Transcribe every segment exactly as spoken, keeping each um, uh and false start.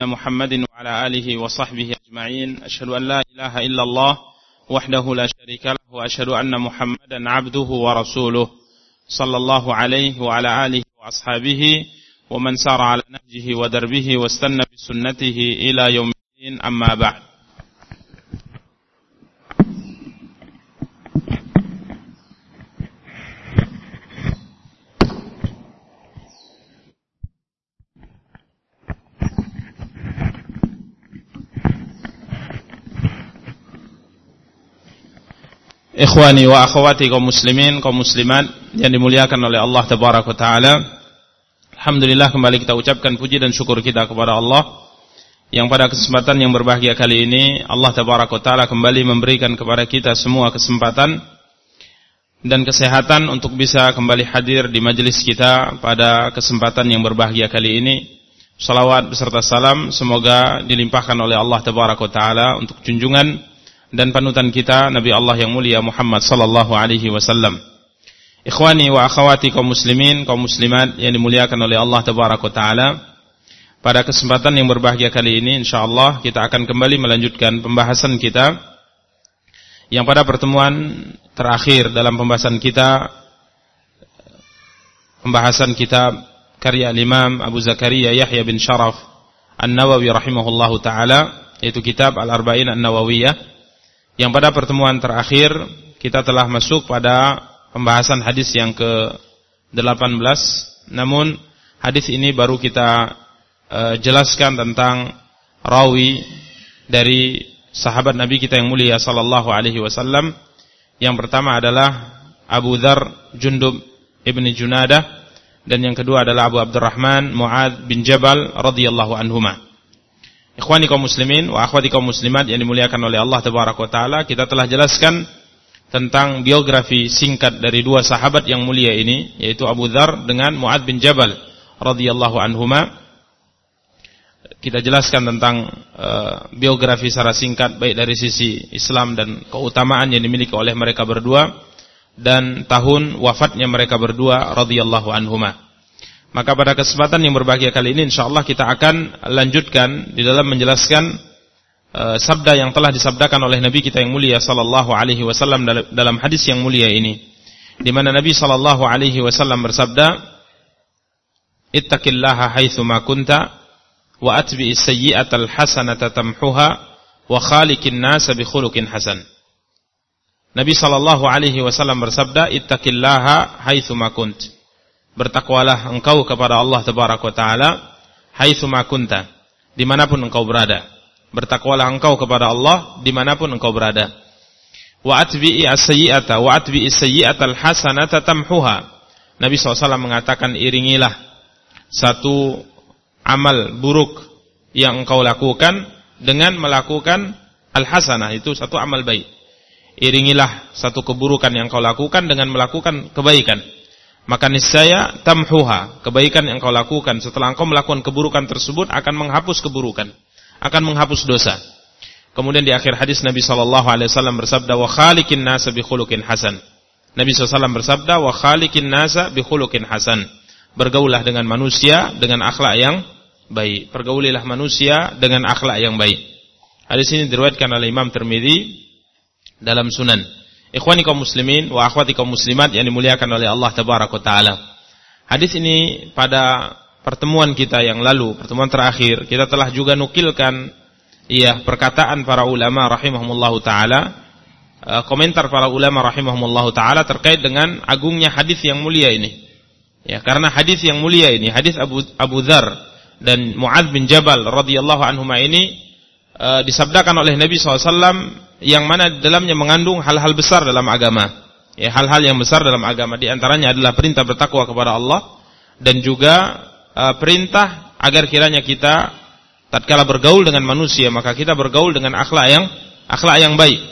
محمد وعلى آله وصحبه أجمعين أشهد أن لا إله إلا الله وحده لا شريك له وأشهد أن محمدا عبده ورسوله صلى الله عليه وعلى آله وأصحابه ومن سار على نهجه ودربه واستنى بسنته إلى يوم الدين أما بعد. Ikhwani wa akhwati kaum muslimin, kaum muslimat yang dimuliakan oleh Allah Tabaraka wa Ta'ala. Alhamdulillah, kembali kita ucapkan puji dan syukur kita kepada Allah yang pada kesempatan yang berbahagia kali ini Allah Tabaraka wa Ta'ala kembali memberikan kepada kita semua kesempatan dan kesehatan untuk bisa kembali hadir di majelis kita pada kesempatan yang berbahagia kali ini. Salawat beserta salam semoga dilimpahkan oleh Allah Tabaraka wa Ta'ala untuk junjungan dan panutan kita Nabi Allah yang mulia Muhammad sallallahu alaihi wasallam. Ikhwani wa akhwati kaum muslimin, kaum muslimat yang dimuliakan oleh Allah Tabaraka wa Ta'ala. Pada kesempatan yang berbahagia kali ini insyaallah kita akan kembali melanjutkan pembahasan kita yang pada pertemuan terakhir dalam pembahasan kita, pembahasan kitab karya Imam Abu Zakaria Yahya bin Sharaf An-Nawawi rahimahullahu taala, yaitu kitab Al-Arba'in An-Nawawiyah. Yang pada pertemuan terakhir kita telah masuk pada pembahasan hadis yang ke delapan belas. Namun hadis ini baru kita uh, jelaskan tentang rawi dari sahabat Nabi kita yang mulia sallallahu alaihi wasallam. Yang pertama adalah Abu Dzar Jundub ibni Junadah, dan yang kedua adalah Abu Abdurrahman Mu'adz bin Jabal radhiyallahu anhuma. Ikhwani kaum muslimin wa akhwati kaum muslimat yang dimuliakan oleh Allah Tabaraka wa Ta'ala, kita telah jelaskan tentang biografi singkat dari dua sahabat yang mulia ini, yaitu Abu Dzar dengan Mu'adz bin Jabal radhiyallahu anhuma. Kita jelaskan tentang uh, biografi secara singkat baik dari sisi Islam dan keutamaan yang dimiliki oleh mereka berdua dan tahun wafatnya mereka berdua radhiyallahu anhuma. Maka pada kesempatan yang berbahagia kali ini insyaallah kita akan lanjutkan di dalam menjelaskan uh, sabda yang telah disabdakan oleh Nabi kita yang mulia sallallahu alaihi wasallam dalam hadis yang mulia ini, di mana Nabi sallallahu alaihi wasallam bersabda, "Ittaqillaha haitsu ma kunta wa atbi'is sayyi'atal hasanata tamhuha wa khaliqin nasa bi khuluqin hasan." Nabi sallallahu alaihi wasallam bersabda, "Ittaqillaha haitsu ma kunta." Bertakwalah engkau kepada Allah Tabaraka wa Ta'ala haitsu ma kunta, dimanapun engkau berada. Bertakwalah engkau kepada Allah dimanapun engkau berada. Wa atbi'i as-sayyi'ata wa atbi'i as-sayyi'atal hasanata tamhuha. Nabi shallallahu alaihi wasallam mengatakan, iringilah satu amal buruk yang engkau lakukan dengan melakukan al-hasanah, itu satu amal baik. Iringilah satu keburukan yang engkau lakukan dengan melakukan kebaikan. Maka niscaya tamhuha, kebaikan yang kau lakukan setelah engkau melakukan keburukan tersebut akan menghapus keburukan, akan menghapus dosa. Kemudian di akhir hadis Nabi sallallahu alaihi wasallam bersabda, wa khaliqin nasa bi khuluqin hasan. Nabi sallallahu alaihi wasallam bersabda, wa khaliqin nasa bi khuluqin hasan. Bergaulah dengan manusia dengan akhlak yang baik. Pergaulilah manusia dengan akhlak yang baik. Hadis ini diriwayatkan oleh Imam Tirmidzi dalam Sunan. Ikhwani kaum muslimin wa akhwati kaum muslimat yang dimuliakan oleh Allah Tabaraka wa Ta'ala. Hadis ini pada pertemuan kita yang lalu, pertemuan terakhir, kita telah juga nukilkan ya perkataan para ulama rahimahumullahu taala, komentar para ulama rahimahumullahu taala terkait dengan agungnya hadis yang mulia ini. Ya, karena hadis yang mulia ini, hadis Abu Abu Dzar dan Mu'adz bin Jabal radhiyallahu anhuma ini uh, disabdakan oleh Nabi sallallahu alaihi wasallam yang mana dalamnya mengandung hal-hal besar dalam agama. Ya, hal-hal yang besar dalam agama, di antaranya adalah perintah bertakwa kepada Allah dan juga uh, perintah agar kiranya kita tatkala bergaul dengan manusia maka kita bergaul dengan akhlak yang akhlak yang baik.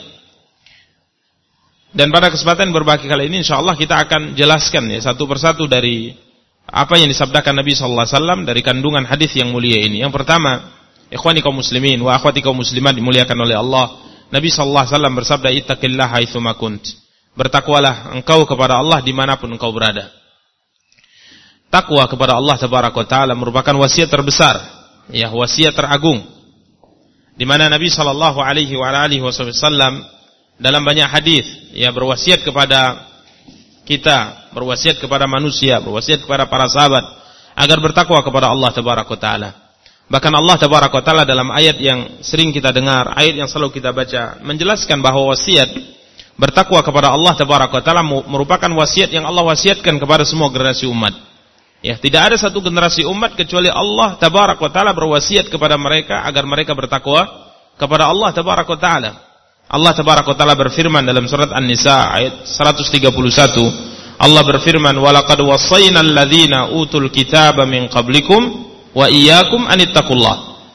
Dan pada kesempatan berbagi kali ini insyaallah kita akan jelaskan ya satu persatu dari apa yang disabdakan Nabi sallallahu alaihi wasallam dari kandungan hadis yang mulia ini. Yang pertama, ikhwani kaum muslimin wa akhwati kaum muslimat dimuliakan oleh Allah, Nabi sallallahu alaihi wasallam bersabda, ittaqillaha haitsu ma kunt. Bertakwalah engkau kepada Allah dimanapun engkau berada. Takwa kepada Allah Tabaraka wa Ta'ala merupakan wasiat terbesar ya wasiat teragung, di mana Nabi sallallahu alaihi wasallam dalam banyak hadis ya berwasiat kepada kita, berwasiat kepada manusia, berwasiat kepada para sahabat agar bertakwa kepada Allah tabaraka taala. Bahkan Allah tabaraka taala dalam ayat yang sering kita dengar, ayat yang selalu kita baca, menjelaskan bahwa wasiat bertakwa kepada Allah tabaraka taala merupakan wasiat yang Allah wasiatkan kepada semua generasi umat. Ya, tidak ada satu generasi umat kecuali Allah tabaraka taala berwasiat kepada mereka agar mereka bertakwa kepada Allah tabaraka taala. Allah tabaraka taala berfirman dalam surat An-Nisa ayat seratus tiga puluh satu. Allah berfirman, "Wa laqad wasaynal ladzina utul kitaba min qablikum wa iyyakum anittaqullah."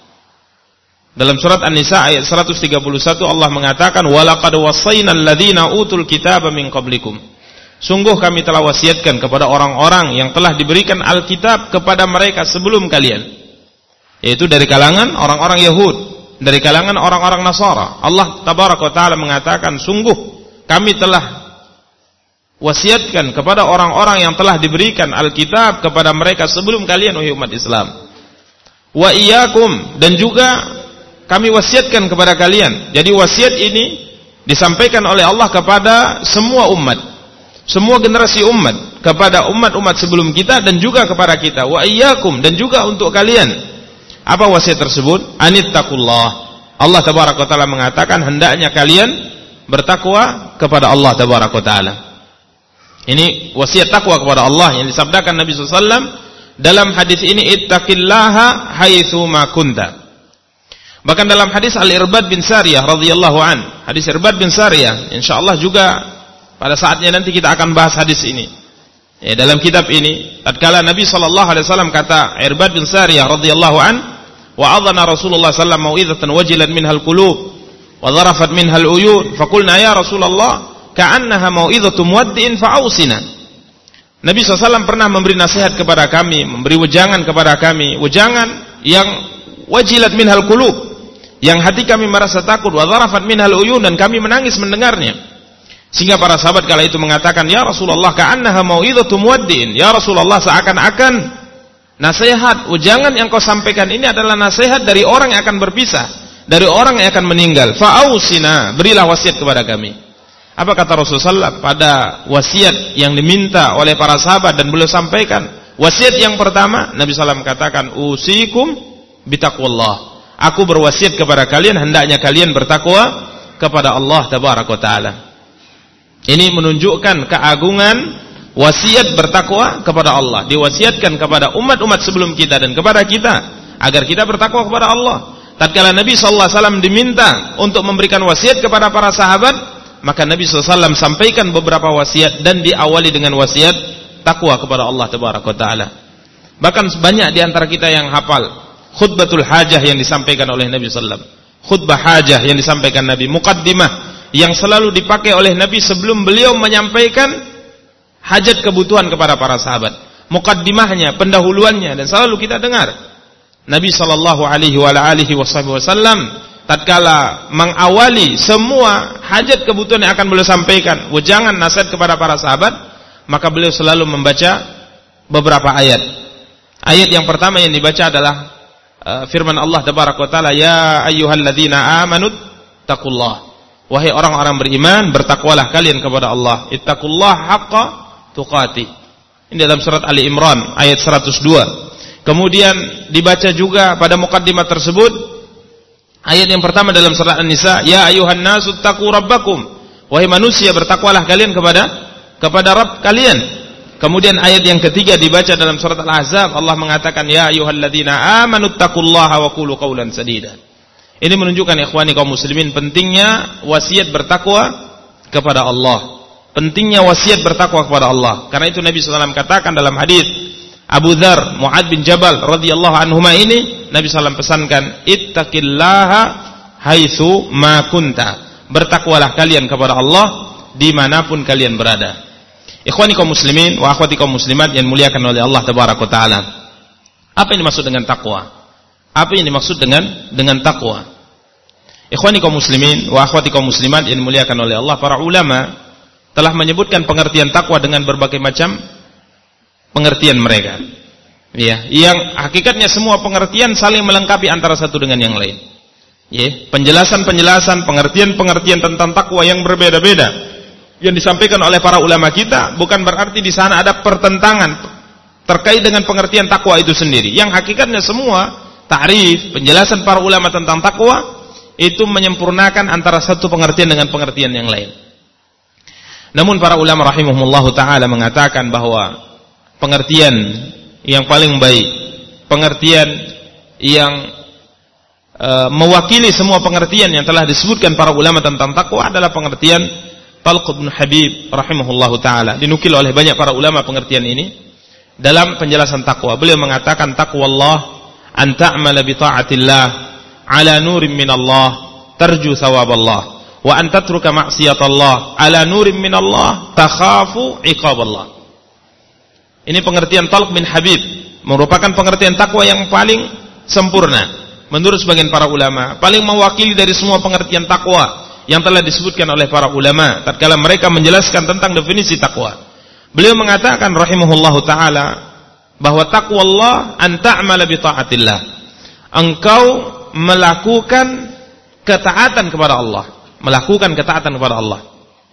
Dalam surat An-Nisa ayat seratus tiga puluh satu Allah mengatakan, "Wa laqad wasaynal ladzina utul kitaba min qablikum." Sungguh kami telah wasiatkan kepada orang-orang yang telah diberikan Alkitab kepada mereka sebelum kalian, yaitu dari kalangan orang-orang Yahud, dari kalangan orang-orang Nasara. Allah tabaraka taala mengatakan, sungguh kami telah wasiatkan kepada orang-orang yang telah diberikan Alkitab kepada mereka sebelum kalian, wahai umat Islam. Wa iyyakum, dan juga kami wasiatkan kepada kalian. Jadi wasiat ini disampaikan oleh Allah kepada semua umat, semua generasi umat, kepada umat-umat sebelum kita dan juga kepada kita. Wa iyyakum, dan juga untuk kalian. Apa wasiat tersebut? Anittaqullah. Allah tabaraka taala mengatakan hendaknya kalian bertakwa kepada Allah tabaraka taala. Ini wasiat takwa kepada Allah yang disabdakan Nabi sallallahu alaihi wasallam dalam hadis ini, ittaqillaha haitsu ma kunta. Bahkan dalam hadis Al-Irbad bin Sariyah radhiyallahu an, hadis Irbad bin Sariyah, insyaallah juga pada saatnya nanti kita akan bahas hadis ini. Ya, dalam kitab ini, tatkala Nabi sallallahu alaihi wasallam kata Irbad bin Sariyah radhiyallahu an, wa adhana Rasulullah sallallahu alaihi wasallam mau'izatan wajilan minhal qulub wa dharafat minhal uyun, faqulna ya Rasulullah ka'annaha mau'izatu muwaddi'in fa'ausina. Nabi sallallahu alaihi wasallam pernah memberi nasihat kepada kami, memberi wejangan kepada kami, wejangan yang wajilat minhal qulub, yang hati kami merasa takut, wa dharafat minhal uyun, dan kami menangis mendengarnya. Sehingga para sahabat kala itu mengatakan, ya Rasulullah ka'annaha mau'izatu muwaddi'in, ya Rasulullah seakan-akan nasihat, ujangan yang kau sampaikan ini adalah nasihat dari orang yang akan berpisah, dari orang yang akan meninggal. Fa'ausina, berilah wasiat kepada kami. Apa kata Rasulullah pada wasiat yang diminta oleh para sahabat dan beliau sampaikan? Wasiat yang pertama, Nabi sallallahu alaihi wasallam katakan, usikum bitaqwallah. Aku berwasiat kepada kalian hendaknya kalian bertakwa kepada Allah tabaraka taala. Ini menunjukkan keagungan wasiat bertakwa kepada Allah. Diwasiatkan kepada umat-umat sebelum kita dan kepada kita agar kita bertakwa kepada Allah. Tatkala Nabi sallallahu alaihi wasallam diminta untuk memberikan wasiat kepada para sahabat, maka Nabi sallallahu alaihi wasallam sampaikan beberapa wasiat dan diawali dengan wasiat takwa kepada Allah tabaraka taala. Bahkan banyak di antara kita yang hafal khutbatul hajah yang disampaikan oleh Nabi sallallahu alaihi wasallam. Khutbah hajah yang disampaikan Nabi, muqaddimah yang selalu dipakai oleh Nabi sebelum beliau menyampaikan hajat kebutuhan kepada para sahabat. Muqaddimahnya, pendahuluannya, dan selalu kita dengar Nabi sallallahu alaihi wasallam tatkala mengawali semua hajat kebutuhan yang akan beliau sampaikan, wejangan nasihat kepada para sahabat, maka beliau selalu membaca beberapa ayat. Ayat yang pertama yang dibaca adalah uh, firman Allah tabaraka wa taala, ya ayyuhalladzina amanu taqullah. Wahai orang-orang beriman, bertakwalah kalian kepada Allah. Ittaqullah haqqa tuqati. Ini dalam surat Ali Imran ayat seratus dua. Kemudian dibaca juga pada muqaddimah tersebut ayat yang pertama dalam surat An-Nisa, ya ayuhan nasu taqu rabbakum. Wahai manusia, bertakwalah kalian kepada kepada Rabb kalian. Kemudian ayat yang ketiga dibaca dalam surat Al-Ahzab, Allah mengatakan, ya ayyuhalladzina amanu taqullaha wa qulu qawlan sadida. Ini menunjukkan ikhwani kaum muslimin pentingnya wasiat bertakwa kepada Allah. Pentingnya wasiat bertakwa kepada Allah. Karena itu Nabi sallallahu alaihi wasallam katakan dalam hadis Abu Dzar, Mu'ad bin Jabal radhiyallahu anhuma ini, Nabi sallallahu alaihi wasallam pesankan, ittaqillaha haitsu ma kunta. Bertakwalah kalian kepada Allah dimanapun kalian berada. Ikhwani kaum muslimin wa akhwati kaum muslimat yang muliakan oleh Allah tabaraka taala. Apa yang dimaksud dengan takwa? Apa yang dimaksud dengan dengan takwa? Ikhwani kaum muslimin wa akhwati kaum muslimat yang dimuliakan oleh Allah, para ulama telah menyebutkan pengertian takwa dengan berbagai macam pengertian mereka. Ya, yang hakikatnya semua pengertian saling melengkapi antara satu dengan yang lain. Ya, penjelasan-penjelasan, pengertian-pengertian tentang takwa yang berbeda-beda yang disampaikan oleh para ulama kita bukan berarti di sana ada pertentangan terkait dengan pengertian takwa itu sendiri. Yang hakikatnya semua ta'rif, penjelasan para ulama tentang takwa itu menyempurnakan antara satu pengertian dengan pengertian yang lain. Namun para ulama rahimahumullah ta'ala mengatakan bahwa pengertian yang paling baik, pengertian yang e, mewakili semua pengertian yang telah disebutkan para ulama tentang takwa adalah pengertian Talq bin Habib rahimahullahu ta'ala. Dinukil oleh banyak para ulama pengertian ini dalam penjelasan takwa. Beliau mengatakan taqwallah an ta'mala bi ta'atillah ala nurin minallah tarju thawaballah wa an tatruka ma'siyatallah ala nurin minallah takhafu iqaballah. Ini pengertian Talq bin Habib, merupakan pengertian takwa yang paling sempurna menurut sebagian para ulama, paling mewakili dari semua pengertian takwa yang telah disebutkan oleh para ulama tatkala mereka menjelaskan tentang definisi takwa. Beliau mengatakan rahimahullahu taala bahwa takwa Allah an ta'mala bi ta'atillah. Engkau melakukan ketaatan kepada Allah, melakukan ketaatan kepada Allah.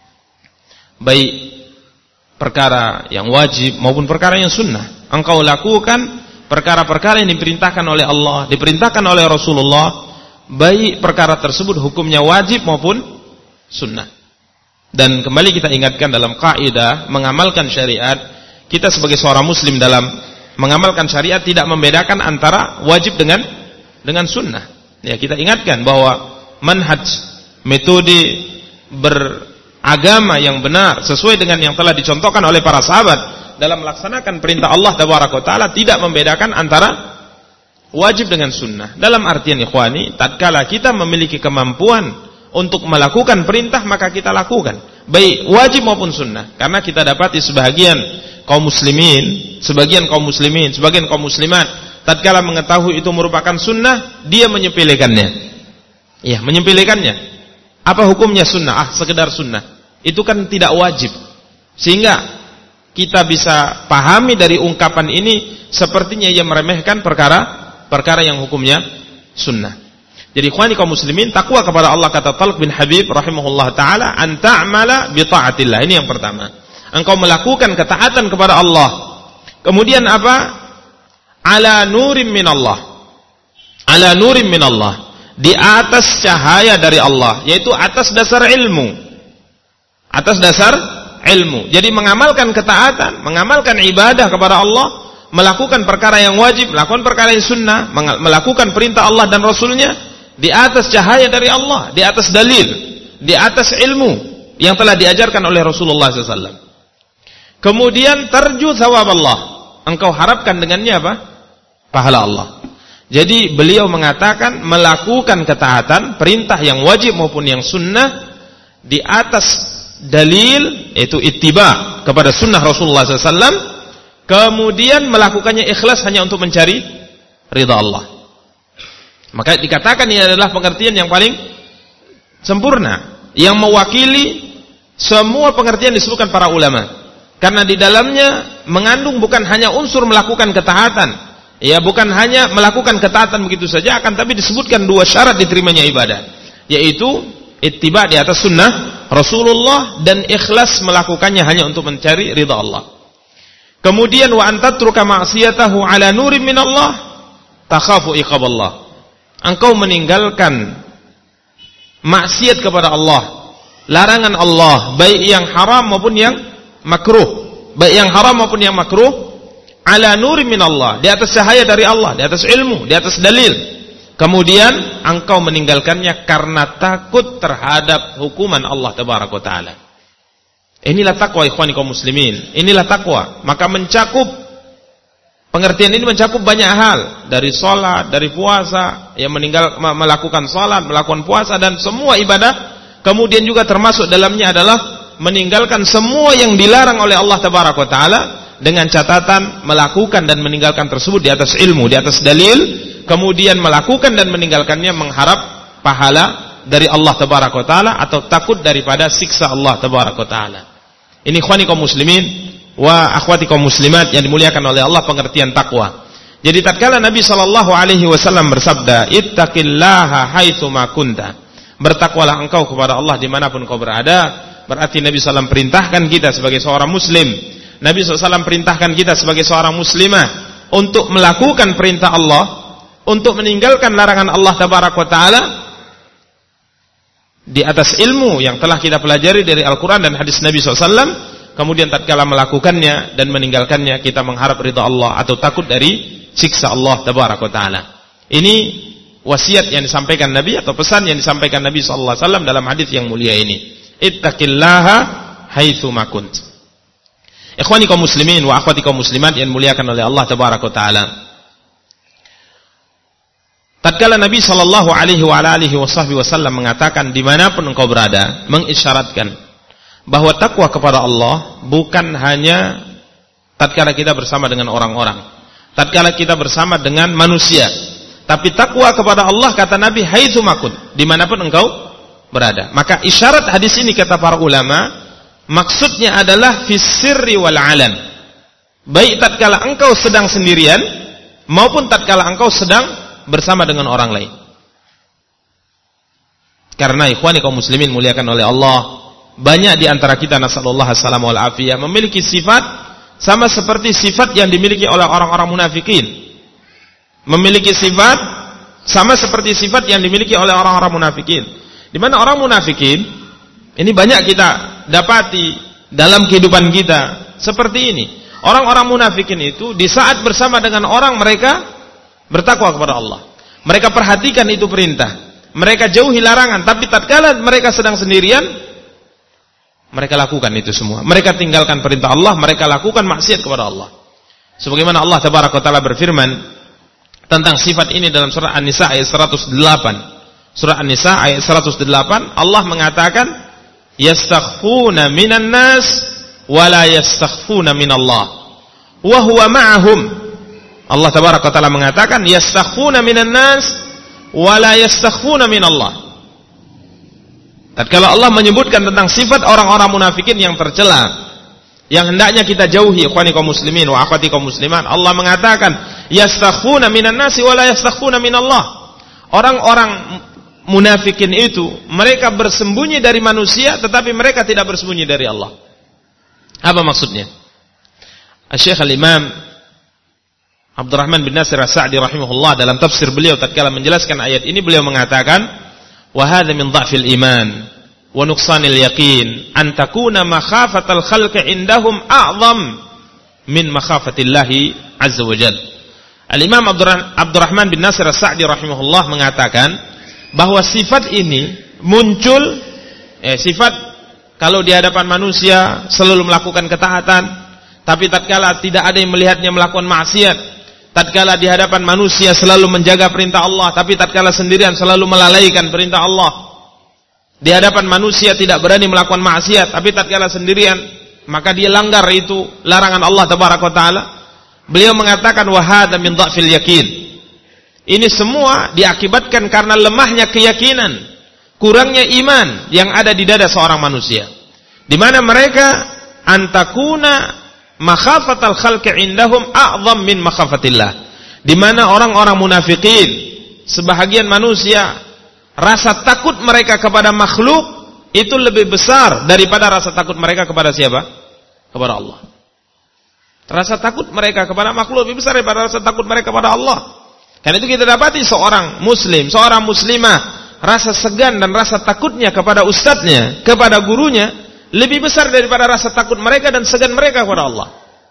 Baik perkara yang wajib maupun perkara yang sunnah. Engkau lakukan perkara-perkara yang diperintahkan oleh Allah, diperintahkan oleh Rasulullah, baik perkara tersebut hukumnya wajib maupun sunnah. Dan kembali kita ingatkan dalam kaidah mengamalkan syariat, kita sebagai seorang muslim dalam mengamalkan syariat tidak membedakan antara wajib dengan dengan sunnah. Ya, kita ingatkan bahwa manhaj, metode beragama yang benar sesuai dengan yang telah dicontohkan oleh para sahabat dalam melaksanakan perintah Allah tabaraka wa taala tidak membedakan antara wajib dengan sunnah. Dalam artian ikhwani, tatkala kita memiliki kemampuan untuk melakukan perintah maka kita lakukan, baik wajib maupun sunnah. Karena kita dapati sebagian kaum muslimin, sebagian kaum muslimin, sebagian kaum muslimat tatkala mengetahui itu merupakan sunnah, dia menyepelekannya. Ya, menyepelekannya. Apa hukumnya sunnah? Ah, sekedar sunnah. Itu kan tidak wajib. Sehingga kita bisa pahami dari ungkapan ini sepertinya ia meremehkan perkara perkara yang hukumnya sunnah. Jadi ikhwani kaum muslimin, takwa kepada Allah kata Talq bin Habib rahimahullah taala an ta'mala bi ta'atillah. Ini yang pertama. Engkau melakukan ketaatan kepada Allah. Kemudian apa? Ala nurim minallah. Ala nurim minallah. Di atas cahaya dari Allah, yaitu atas dasar ilmu. Atas dasar ilmu. Jadi mengamalkan ketaatan, mengamalkan ibadah kepada Allah, melakukan perkara yang wajib, melakukan perkara yang sunnah, melakukan perintah Allah dan Rasulnya di atas cahaya dari Allah, di atas dalil, di atas ilmu yang telah diajarkan oleh Rasulullah shallallahu alaihi wasallam. Kemudian tarju thawab Allah, engkau harapkan dengannya apa? Pahala Allah. Jadi beliau mengatakan melakukan ketaatan, perintah yang wajib maupun yang sunnah di atas dalil, yaitu ittiba kepada sunnah Rasulullah shallallahu alaihi wasallam. Kemudian melakukannya ikhlas hanya untuk mencari ridha Allah. Maka dikatakan ini adalah pengertian yang paling sempurna, yang mewakili semua pengertian disebutkan para ulama. Karena di dalamnya mengandung bukan hanya unsur melakukan ketaatan, ya bukan hanya melakukan ketaatan begitu saja, akan tapi disebutkan dua syarat diterimanya ibadah, yaitu ittiba di atas sunnah Rasulullah dan ikhlas melakukannya hanya untuk mencari ridha Allah. Kemudian wa antatruka ma'siyatahu ala nurin minallah takhafu iqaballah. Engkau meninggalkan maksiat kepada Allah, larangan Allah, baik yang haram maupun yang makruh, baik yang haram maupun yang makruh, ala nurin minallah, di atas cahaya dari Allah, di atas ilmu, di atas dalil. Kemudian engkau meninggalkannya karena takut terhadap hukuman Allah tabaraka wa taala. Inilah takwa ikhwani kaum muslimin. Inilah takwa. Maka mencakup, pengertian ini mencakup banyak hal, dari salat, dari puasa, yang meninggal melakukan salat, melakukan puasa dan semua ibadah. Kemudian juga termasuk dalamnya adalah meninggalkan semua yang dilarang oleh Allah tabaraka wa taala dengan catatan melakukan dan meninggalkan tersebut di atas ilmu, di atas dalil, kemudian melakukan dan meninggalkannya mengharap pahala dari Allah tabaraka wa taala atau takut daripada siksa Allah tabaraka wa taala. Ini ikhwani kaum muslimin wa akhwati kaum muslimat yang dimuliakan oleh Allah, pengertian takwa. Jadi tatkala Nabi sallallahu alaihi wasallam bersabda, "Ittaqillaha haitsu ma kunta." Bertakwalah engkau kepada Allah dimanapun kau berada. Berarti Nabi sallallahu alaihi wasallam perintahkan kita sebagai seorang muslim. Nabi sallallahu alaihi wasallam perintahkan kita sebagai seorang muslimah untuk melakukan perintah Allah, untuk meninggalkan larangan Allah tabaraka wa taala di atas ilmu yang telah kita pelajari dari Al-Quran dan hadis Nabi sallallahu alaihi wasallam. Kemudian tatkala melakukannya dan meninggalkannya, kita mengharap ridha Allah atau takut dari siksa Allah tabaraka wa taala. Ini wasiat yang disampaikan Nabi atau pesan yang disampaikan Nabi sallallahu alaihi wasallam dalam hadis yang mulia ini. Ittaqillaha haitsu ma kunt. Ikhwani kaum muslimin wa akhwati kaum muslimat yang dimuliakan oleh Allah tabaraka wa taala. Tatkala Nabi sallallahu alaihi wa alihi wasallam mengatakan dimanapun engkau berada, mengisyaratkan bahwa takwa kepada Allah bukan hanya tatkala kita bersama dengan orang-orang, tatkala kita bersama dengan manusia, tapi takwa kepada Allah kata Nabi haitsu makun, dimanapun engkau berada. Maka isyarat hadis ini kata para ulama, maksudnya adalah fis sirri wal alan, baik tatkala engkau sedang sendirian maupun tatkala engkau sedang bersama dengan orang lain. Karena ikhwani kaum muslimin muliakan oleh Allah, banyak di antara kita nasallallahu alaihi wasallam wal afiyah memiliki sifat sama seperti sifat yang dimiliki oleh orang-orang munafikin. Memiliki sifat sama seperti sifat yang dimiliki oleh orang-orang munafikin. Di mana orang munafikin ini banyak kita dapati dalam kehidupan kita seperti ini. Orang-orang munafikin itu di saat bersama dengan orang mereka bertakwa kepada Allah. Mereka perhatikan itu perintah. Mereka jauhi larangan, tapi tatkala mereka sedang sendirian mereka lakukan itu semua. Mereka tinggalkan perintah Allah, mereka lakukan maksiat kepada Allah. Sebagaimana Allah tabaraka wa taala berfirman tentang sifat ini dalam surah An-Nisa ayat seratus delapan. Surah An-Nisa ayat seratus delapan, Allah mengatakan, "Yastakhfuna minan nas wa la yastakhfuna minallah. Wa huwa ma'ahum." Allah tabaraka wa taala mengatakan, "Yastakhfuna minan nas wa la yastakhfuna minallah." Tatkala Allah menyebutkan tentang sifat orang-orang munafikin yang tercela, yang hendaknya kita jauhi, ikhwani kaum muslimin wa akhwati kaum muslimat, Allah mengatakan, "Yastakhfuna minan nasi wa la yastakhfuna minallah." Orang-orang munafikin itu mereka bersembunyi dari manusia, tetapi mereka tidak bersembunyi dari Allah. Apa maksudnya? Syekh Al-Imam Abdurrahman bin Nasir As-Sa'di rahimahullah dalam tafsir beliau tatkala menjelaskan ayat ini, beliau mengatakan, wa hadha min dha'fil iman wa nuqsanil yaqin an takuna makhafatal khalqi indahum a'zam min makhafatillahi azza wa jalla. Al-Imam Abdurrahman bin Nasir As-Sa'di rahimahullah mengatakan bahwa sifat ini muncul eh, sifat kalau di hadapan manusia selalu melakukan ketaatan, tapi tatkala tidak ada yang melihatnya melakukan maksiat. Tatkala di hadapan manusia selalu menjaga perintah Allah, tapi tatkala sendirian selalu melalaikan perintah Allah. Di hadapan manusia tidak berani melakukan maksiat, tapi tatkala sendirian maka dia langgar itu larangan Allah tabaraka wa taala. Beliau mengatakan wa hadza min dha'fil yakin. Ini semua diakibatkan karena lemahnya keyakinan, kurangnya iman yang ada di dada seorang manusia. Di mana mereka antakuna makhafatal khalqi indahum a'zam min makhafatillah. Di mana orang-orang munafikin, sebahagian manusia, rasa takut mereka kepada makhluk itu lebih besar daripada rasa takut mereka kepada siapa? Kepada Allah. Rasa takut mereka kepada makhluk lebih besar daripada rasa takut mereka kepada Allah. Karena itu kita dapati seorang muslim, seorang muslimah, rasa segan dan rasa takutnya kepada ustadznya, kepada gurunya lebih besar daripada rasa takut mereka dan segan mereka kepada Allah.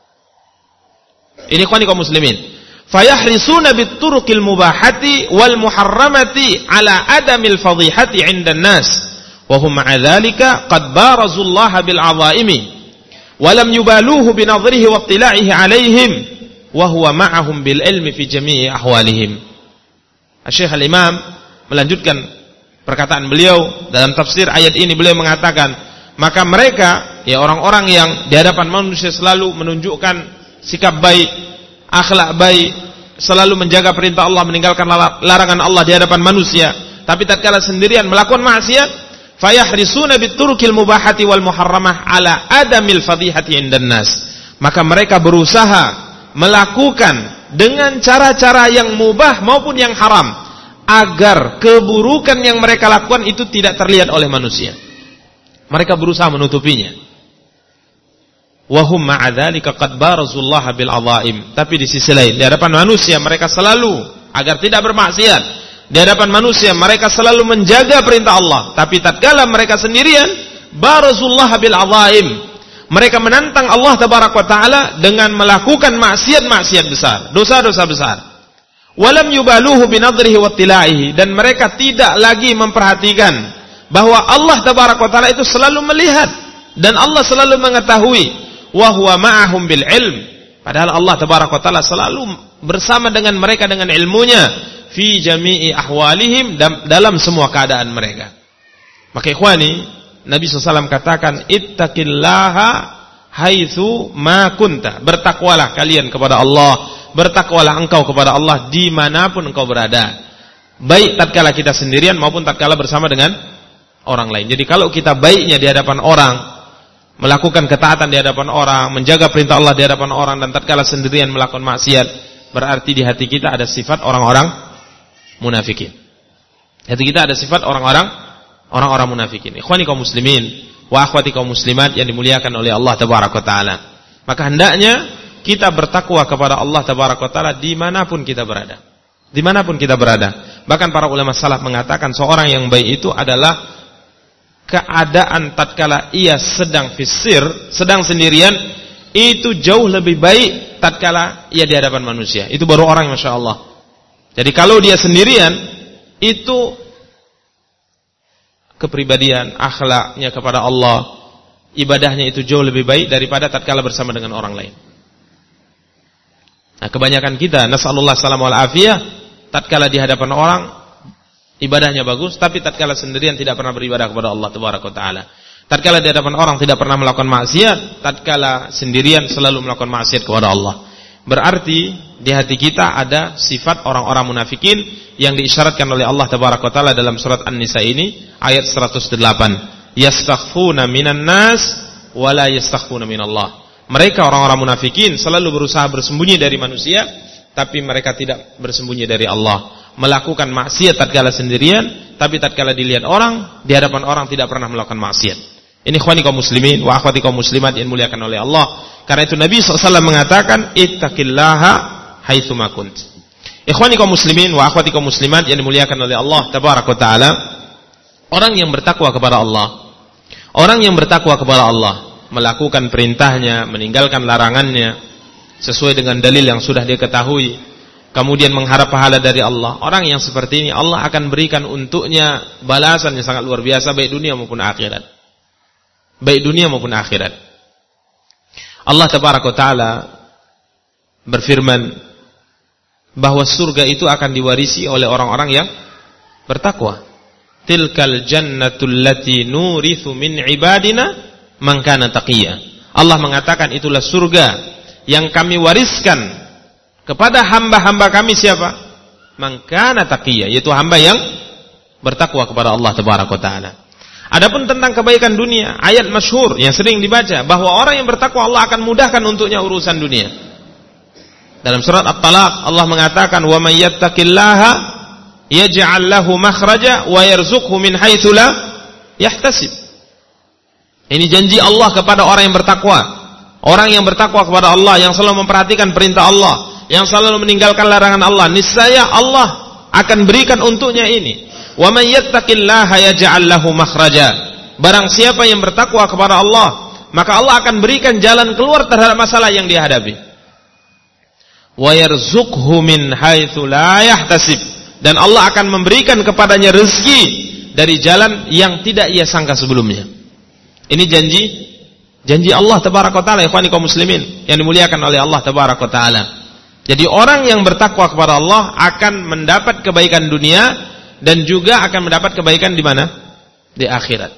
Ini ikhwani kaum muslimin. Fayahrisuna bituruqil mubahati wal muharramati ala adamil fadhihati 'indan nas. Wa hum ma'a dzalika qad barazullaha bil 'azaimi wa lam yubaluhu bi nadhrihi wa ittila'ihi 'alaihim wa huwa ma'ahum bil ilmi fi jami'i ahwalihim. Syekh Al-Imam melanjutkan perkataan beliau dalam tafsir ayat ini. Beliau mengatakan, maka mereka, ya orang-orang yang di hadapan manusia selalu menunjukkan sikap baik, akhlak baik, selalu menjaga perintah Allah, meninggalkan larangan Allah di hadapan manusia, tapi tatkala sendirian melakukan maksiat, fayahrisuna biturukil mubahati wal muharramah ala adamil fadhihati indan nas. Maka mereka berusaha melakukan dengan cara-cara yang mubah maupun yang haram, agar keburukan yang mereka lakukan itu tidak terlihat oleh manusia. Mereka berusaha menutupinya. Wahum ma'adzalika qad barazullaha bil azaim. Tapi di sisi lain, di hadapan manusia mereka selalu agar tidak bermaksiat. Di hadapan manusia mereka selalu menjaga perintah Allah. Tapi tatkala mereka sendirian, barazullaha bil azaim. Mereka menantang Allah tabaraka wa taala dengan melakukan maksiat-maksiat besar, dosa-dosa besar. Walam yubaluhu binadrihi wattila'ihi, dan mereka tidak lagi memperhatikan bahwa Allah tabaraka wa taala itu selalu melihat dan Allah selalu mengetahui. Wa huwa ma'ahum bil ilm, padahal Allah tabaraka wa taala selalu bersama dengan mereka dengan ilmunya, fi jami'i ahwalihim, dalam semua keadaan mereka. Maka ikhwani, Nabi shallallahu alaihi wasallam katakan, ittaqillaha haitsu ma kunta. Bertakwalah kalian kepada Allah, bertakwalah engkau kepada Allah dimanapun engkau berada, baik tatkala kita sendirian maupun tatkala bersama dengan orang lain. Jadi kalau kita baiknya di hadapan orang, melakukan ketaatan di hadapan orang, menjaga perintah Allah di hadapan orang, dan tatkala sendirian melakukan maksiat, berarti di hati kita ada sifat orang-orang munafikin. Hati kita ada sifat orang-orang orang-orang munafikin. Ikhwani kaum muslimin wa akhwati kaum muslimat yang dimuliakan oleh Allah tabaraka taala. Maka hendaknya kita bertakwa kepada Allah tabaraka taala dimanapun kita berada. Dimanapun kita berada. Bahkan para ulama salaf mengatakan seorang yang baik itu adalah keadaan tatkala ia sedang fisir, sedang sendirian, itu jauh lebih baik tatkala ia di hadapan manusia. Itu baru orang yang masya Allah. Jadi kalau dia sendirian, itu kepribadian, akhlaknya kepada Allah, ibadahnya itu jauh lebih baik daripada tatkala bersama dengan orang lain. Nah, kebanyakan kita, nasallallahu salam wal afiyah, tatkala di hadapan orang ibadahnya bagus, tapi tatkala sendirian tidak pernah beribadah kepada Allah tabaraka taala. Tatkala di hadapan orang tidak pernah melakukan maksiat, tatkala sendirian selalu melakukan maksiat kepada Allah. Berarti di hati kita ada sifat orang-orang munafikin yang diisyaratkan oleh Allah tabaraka taala dalam surat An-Nisa ini ayat seratus delapan. Yastakhfuna minan nas wa la yastakhfuna minallah. Mereka orang-orang munafikin selalu berusaha bersembunyi dari manusia, tapi mereka tidak bersembunyi dari Allah. Melakukan maksiat tatkala sendirian, tapi tatkala dilihat orang, di hadapan orang tidak pernah melakukan maksiat. Ini ikhwani kaum muslimin wa akhwati kaum muslimat yang dimuliakan oleh Allah. Karena itu Nabi shallallahu alaihi wasallam mengatakan, ittaqillaha haitsu ma kunt. Ikhwani kaum muslimin wa akhwati kaum muslimat yang dimuliakan oleh Allah tabaraka taala, orang yang bertakwa kepada Allah, orang yang bertakwa kepada Allah, melakukan perintahnya, meninggalkan larangannya sesuai dengan dalil yang sudah dia ketahui, kemudian mengharap pahala dari Allah. Orang yang seperti ini Allah akan berikan untuknya balasan yang sangat luar biasa, baik dunia maupun akhirat. Baik dunia maupun akhirat. Allah tabaraka taala berfirman bahwa surga itu akan diwarisi oleh orang-orang yang bertakwa. Tilkal jannatul lati nurithu min ibadina man kana taqiyya. Allah mengatakan itulah surga yang kami wariskan kepada hamba-hamba kami siapa? Man kana taqiyya, yaitu hamba yang bertakwa kepada Allah tabaraka taala. Adapun tentang kebaikan dunia, ayat masyhur yang sering dibaca bahwa orang yang bertakwa Allah akan mudahkan untuknya urusan dunia. Dalam surat At-Talaq Allah mengatakan, "Wa may yattaqillaha yaj'al lahu makhraja wa yarzuqhu min haitsu la yahtasib." Ini janji Allah kepada orang yang bertakwa. Orang yang bertakwa kepada Allah, yang selalu memperhatikan perintah Allah, yang selalu meninggalkan larangan Allah, niscaya Allah akan berikan untuknya ini. Wa may yattaqillaha yaj'al lahu makhraja. Barang siapa yang bertakwa kepada Allah, maka Allah akan berikan jalan keluar terhadap masalah yang dia hadapi. Wa yarzuqhu min haitsu la yahtasib. Dan Allah akan memberikan kepadanya rezeki dari jalan yang tidak ia sangka sebelumnya. Ini janji janji Allah tabaraka taala, ikhwani kaum muslimin yang dimuliakan oleh Allah tabaraka taala. Jadi orang yang bertakwa kepada Allah akan mendapat kebaikan dunia dan juga akan mendapat kebaikan di mana? Di akhirat.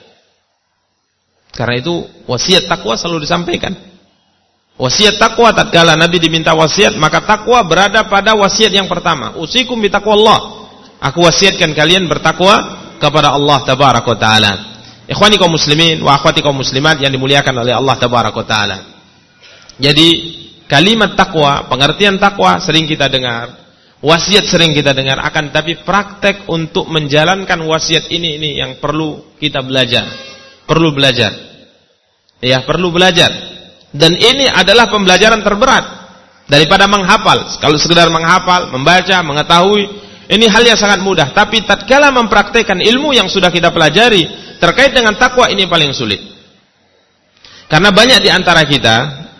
Karena itu wasiat takwa selalu disampaikan. Wasiat takwa tatkala Nabi diminta wasiat, maka takwa berada pada wasiat yang pertama. Usikum bi taqwallah. Aku wasiatkan kalian bertakwa kepada Allah tabaraka taala. Ikhwani kaum muslimin wa akhwati kaum muslimat yang dimuliakan oleh Allah tabaraka taala. Jadi kalimat takwa, pengertian takwa sering kita dengar, wasiat sering kita dengar, akan tapi praktek untuk menjalankan wasiat ini ini yang perlu kita belajar. Perlu belajar. Ya, perlu belajar. Dan ini adalah pembelajaran terberat daripada menghafal. Kalau sekedar menghafal, membaca, mengetahui, ini hal yang sangat mudah. Tapi tatkala mempraktekkan ilmu yang sudah kita pelajari terkait dengan takwa, ini paling sulit. Karena banyak di antara kita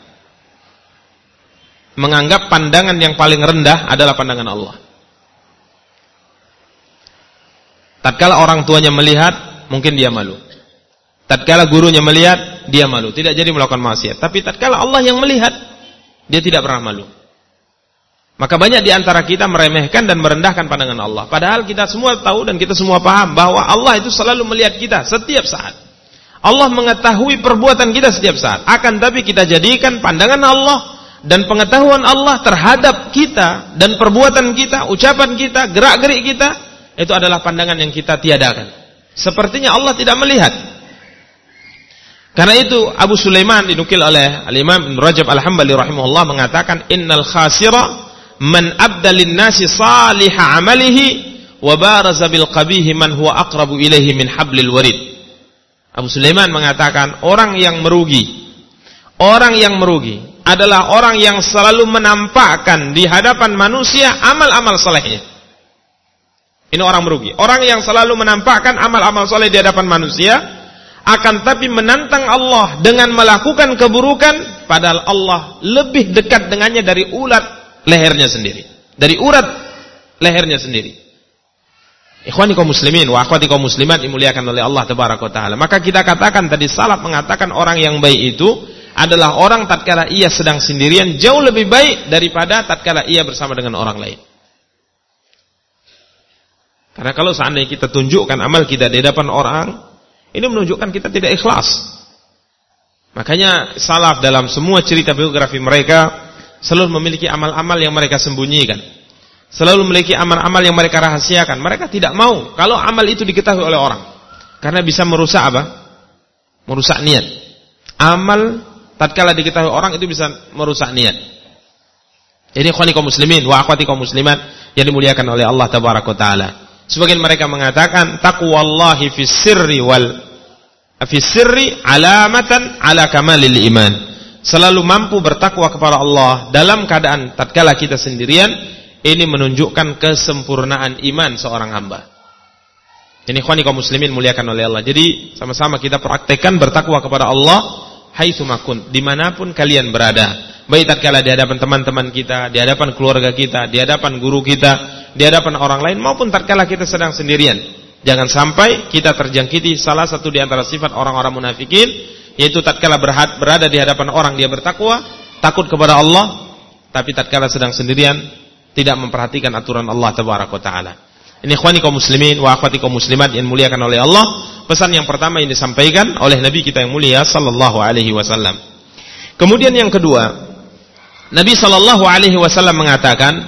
menganggap pandangan yang paling rendah adalah pandangan Allah. Tatkala orang tuanya melihat, mungkin dia malu. Tatkala gurunya melihat, dia malu, tidak jadi melakukan maksiat. Tapi tatkala Allah yang melihat, dia tidak pernah malu. Maka banyak di antara kita meremehkan dan merendahkan pandangan Allah. Padahal kita semua tahu dan kita semua paham bahwa Allah itu selalu melihat kita setiap saat. Allah mengetahui perbuatan kita setiap saat. Akan tapi kita jadikan pandangan Allah dan pengetahuan Allah terhadap kita dan perbuatan kita, ucapan kita, gerak-gerik kita, itu adalah pandangan yang kita tiadakan. Sepertinya Allah tidak melihat. Karena itu Abu Sulaiman dinukil oleh Al-Imam Ibn Rajab Al-Hambali rahimahullah mengatakan, innal khasira man abdalin nasi salihah amalihi wa baraza bil qabihi man huwa aqrabu ilaihi min hablil warid. Abu Sulaiman mengatakan, orang yang merugi, orang yang merugi adalah orang yang selalu menampakkan di hadapan manusia amal-amal salehnya. Ini orang merugi. Orang yang selalu menampakkan amal-amal saleh di hadapan manusia, akan tapi menantang Allah dengan melakukan keburukan, padahal Allah lebih dekat dengannya dari urat lehernya sendiri. Dari urat lehernya sendiri. Ikhwani kaum muslimin wa akhwati kaum muslimat dimuliakan oleh Allah tabaraka taala. Maka kita katakan tadi, salaf mengatakan orang yang baik itu adalah orang tatkala ia sedang sendirian jauh lebih baik daripada tatkala ia bersama dengan orang lain. Karena kalau seandainya kita tunjukkan amal kita di hadapan orang, ini menunjukkan kita tidak ikhlas. Makanya salaf dalam semua cerita biografi mereka selalu memiliki amal-amal yang mereka sembunyikan. Selalu memiliki amal-amal yang mereka rahasiakan. Mereka tidak mau kalau amal itu diketahui oleh orang. Karena bisa merusak apa? Merusak niat. Amal tatkala diketahui orang itu bisa merusak niat. Ini ikhwani kaum muslimin wa akhwati kaum muslimat yang dimuliakan oleh Allah tabaraka taala. Sebagian mereka mengatakan taqwallahi fis sirri wal fis sirri alamatan ala kamalil iman. Selalu mampu bertakwa kepada Allah dalam keadaan tatkala kita sendirian, ini menunjukkan kesempurnaan iman seorang hamba. Ini ikhwani kaum muslimin muliakan oleh Allah. Jadi sama-sama kita praktekkan bertakwa kepada Allah haitsu makun, dimanapun kalian berada. Baik tatkala di hadapan teman-teman kita, di hadapan keluarga kita, di hadapan guru kita, di hadapan orang lain, maupun tatkala kita sedang sendirian. Jangan sampai kita terjangkiti salah satu di antara sifat orang-orang munafikin, yaitu tatkala berada di hadapan orang dia bertakwa, takut kepada Allah, tapi tatkala sedang sendirian tidak memperhatikan aturan Allah tabaraka taala. Ini ikhwani kaum muslimin wa akhwati kaum muslimat yang muliakan oleh Allah. Pesan yang pertama yang disampaikan oleh Nabi kita yang mulia sallallahu alaihi wasallam. Kemudian yang kedua, Nabi sallallahu alaihi wasallam mengatakan,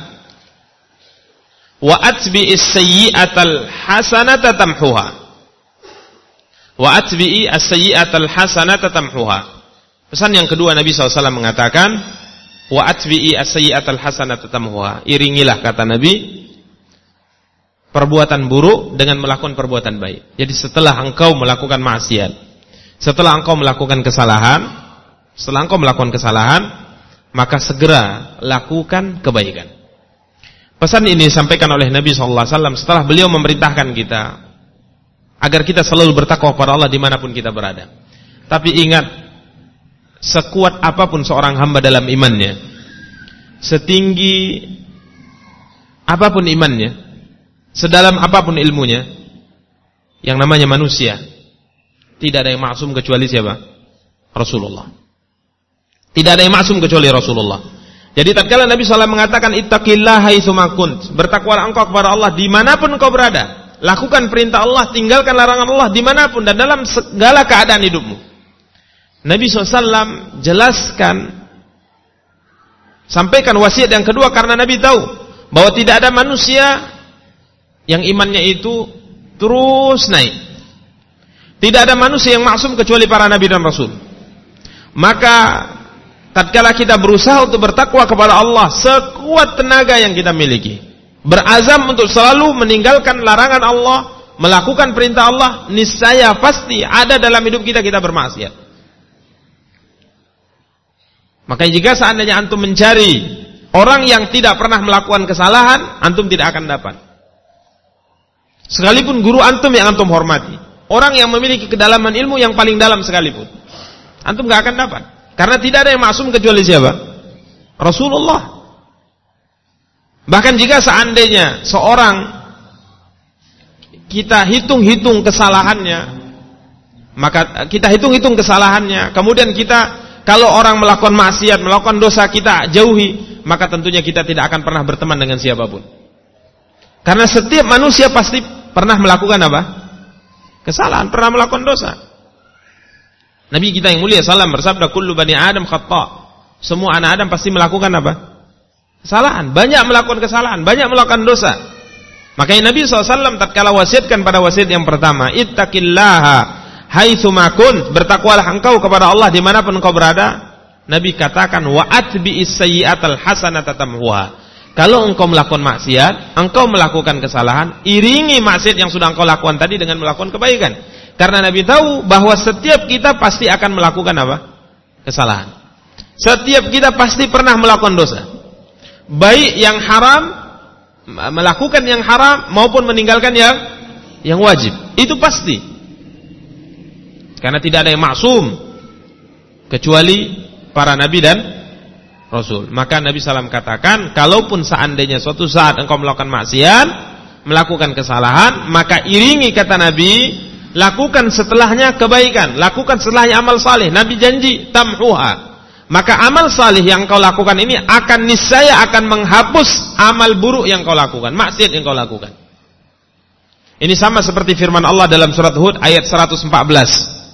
wa atbi'is sayyi'atal hasanata tamhuha. Wa atbi'i as-sayyi'atal hasanata tamhuha. Pesan yang kedua Nabi sallallahu alaihi wasallam mengatakan, wa atbi'i as-sayyi'atal hasanata tamhuha. Iringilah, kata Nabi, perbuatan buruk dengan melakukan perbuatan baik. Jadi setelah engkau melakukan maksiat, setelah engkau melakukan kesalahan, setelah engkau melakukan kesalahan, maka segera lakukan kebaikan. Pesan ini disampaikan oleh Nabi sallallahu alaihi wasallam setelah beliau memerintahkan kita agar kita selalu bertakwa kepada Allah dimanapun kita berada. Tapi ingat, sekuat apapun seorang hamba dalam imannya, setinggi apapun imannya, sedalam apapun ilmunya, yang namanya manusia, tidak ada yang maksum kecuali siapa? Rasulullah. Tidak ada yang maksum kecuali Rasulullah. Jadi tatkala Nabi sallallahu alaihi wasallam mengatakan ittaqillaha haitsu ma kunt, bertakwalah engkau kepada Allah dimanapun engkau berada, lakukan perintah Allah, tinggalkan larangan Allah dimanapun dan dalam segala keadaan hidupmu. Nabi sallallahu alaihi wasallam jelaskan, sampaikan wasiat yang kedua karena Nabi tahu bahwa tidak ada manusia yang imannya itu terus naik. Tidak ada manusia yang maksum kecuali para nabi dan rasul. Maka tatkala kita berusaha untuk bertakwa kepada Allah sekuat tenaga yang kita miliki, berazam untuk selalu meninggalkan larangan Allah, melakukan perintah Allah, niscaya pasti ada dalam hidup kita kita bermaksiat. Maka jika seandainya antum mencari orang yang tidak pernah melakukan kesalahan, antum tidak akan dapat. Sekalipun guru antum yang antum hormati, orang yang memiliki kedalaman ilmu yang paling dalam sekalipun, antum gak akan dapat. Karena tidak ada yang maksum kecuali siapa? Rasulullah. Bahkan jika seandainya seorang kita hitung-hitung kesalahannya, maka kita hitung-hitung kesalahannya, kemudian kita kalau orang melakukan maksiat, melakukan dosa kita jauhi, maka tentunya kita tidak akan pernah berteman dengan siapapun. Karena setiap manusia pasti pernah melakukan apa? Kesalahan, pernah melakukan dosa. Nabi kita yang mulia salam bersabda, kullu bani Adam khata'. Semua anak Adam pasti melakukan apa? Kesalahan, banyak melakukan kesalahan, banyak melakukan dosa. Makanya Nabi shallallahu alaihi wasallam tatkala wasiatkan pada wasiat yang pertama, ittaqillaha haitsu ma kunt, bertakwalah engkau kepada Allah dimanapun engkau berada. Nabi katakan, wa atbi'is sayyi'atal hasanata tamhuha. Kalau engkau melakukan maksiat, engkau melakukan kesalahan, iringi maksiat yang sudah engkau lakukan tadi dengan melakukan kebaikan. Karena Nabi tahu bahwa setiap kita pasti akan melakukan apa? Kesalahan. Setiap kita pasti pernah melakukan dosa. Baik yang haram, melakukan yang haram maupun meninggalkan yang yang wajib. Itu pasti. Karena tidak ada yang maksum kecuali para nabi dan rasul. Maka Nabi sallallahu alaihi wasallam katakan, kalaupun seandainya suatu saat engkau melakukan maksiat, melakukan kesalahan, maka iringi, kata Nabi, lakukan setelahnya kebaikan, lakukan setelahnya amal saleh. Nabi janji tamhuha. Maka amal saleh yang kau lakukan ini akan niscaya akan menghapus amal buruk yang kau lakukan, maksiat yang kau lakukan. Ini sama seperti firman Allah dalam surat Hud ayat seratus empat belas.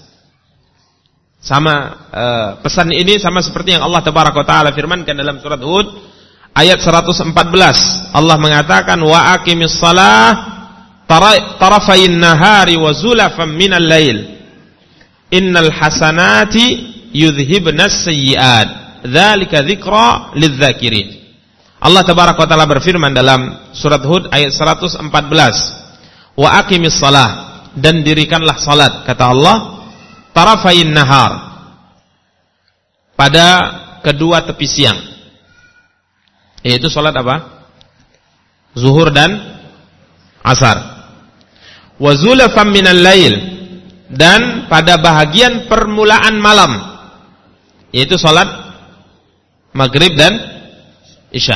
Sama uh, pesan ini sama seperti yang Allah Tabaraka wa Taala firmankan dalam surat Hud ayat seratus empat belas. Allah mengatakan, wa aqimis shalah tarafayin nahari wa zulafan minal lail innal hasanati yudhibnas sayyi'at dzalika dzikra lidzakirin. Allah Tabaraka wa Taala berfirman dalam surat Hud ayat seratus empat belas, wa aqimis shalah, dan dirikanlah salat, kata Allah, tarafayin nahar, pada kedua tepi siang, yaitu salat apa? Zuhur dan asar. Wa zulafan minal lail, dan pada bahagian permulaan malam, yaitu salat maghrib dan isya.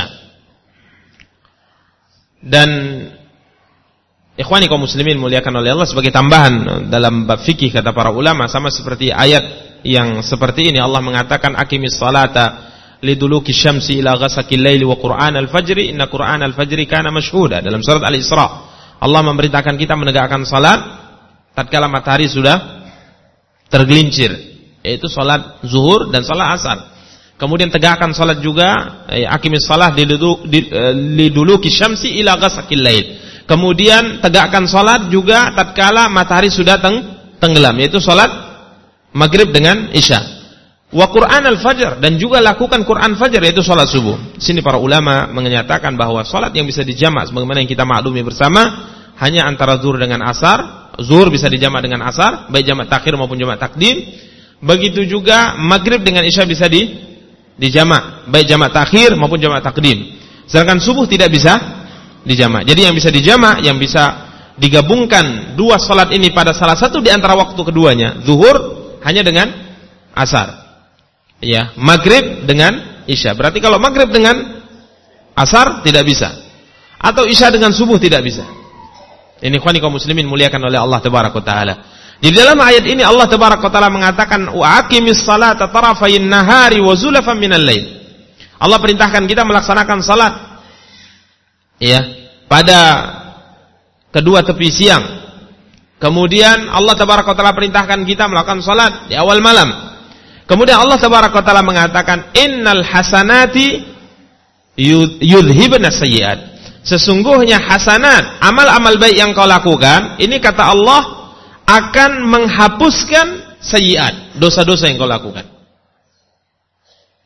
Dan ikhwani kaum muslimin muliakan oleh Allah, sebagai tambahan dalam bab fikih kata para ulama, sama seperti ayat yang seperti ini, Allah mengatakan aqimis salata liduluki syamsi ila ghasaqil laili wa qur'an al-fajri inna qur'an al-fajri kana mashhuda. Dalam surat Al-Isra Allah memerintahkan kita menegakkan salat tatkala matahari sudah tergelincir, yaitu salat zuhur dan salat asar. Kemudian tegakkan salat juga, aqimis salah liduluki syamsi ila ghasaqil lail. Kemudian tegakkan salat juga tatkala matahari sudah teng tenggelam, yaitu salat maghrib dengan isya. Wa Qur'an al-fajr, dan juga lakukan Qur'an fajr, yaitu salat subuh. Sini para ulama menyatakan bahwa salat yang bisa dijamak sebagaimana yang kita maklumi bersama hanya antara zuhur dengan asar. Zuhur bisa dijamak dengan asar, baik jamak takhir maupun jamak takdim. Begitu juga maghrib dengan isya bisa di dijamak, baik jamak takhir maupun jamak takdim. Sedangkan subuh tidak bisa dijamak. Jadi yang bisa dijamak, yang bisa digabungkan dua salat ini pada salah satu di antara waktu keduanya, zuhur hanya dengan asar, ya, maghrib dengan isya. Berarti kalau maghrib dengan asar tidak bisa, atau isya dengan subuh tidak bisa. Ini ikhwani kaum muslimin muliakan oleh Allah Tabaraka wa Taala. Di dalam ayat ini Allah Tabaraka wa Taala mengatakan, wa aqimis salata tarafayin nahari wa zulafan minal lail. Allah perintahkan kita melaksanakan salat, ya, pada kedua tepi siang. Kemudian Allah Tabaraka wa Taala perintahkan kita melakukan salat di awal malam. Kemudian Allah Tabaraka wa Taala mengatakan, innal hasanati yudhibnas sayyi'at. Sesungguhnya hasanat, amal-amal baik yang kau lakukan, ini kata Allah akan menghapuskan sayyi'at, dosa-dosa yang kau lakukan.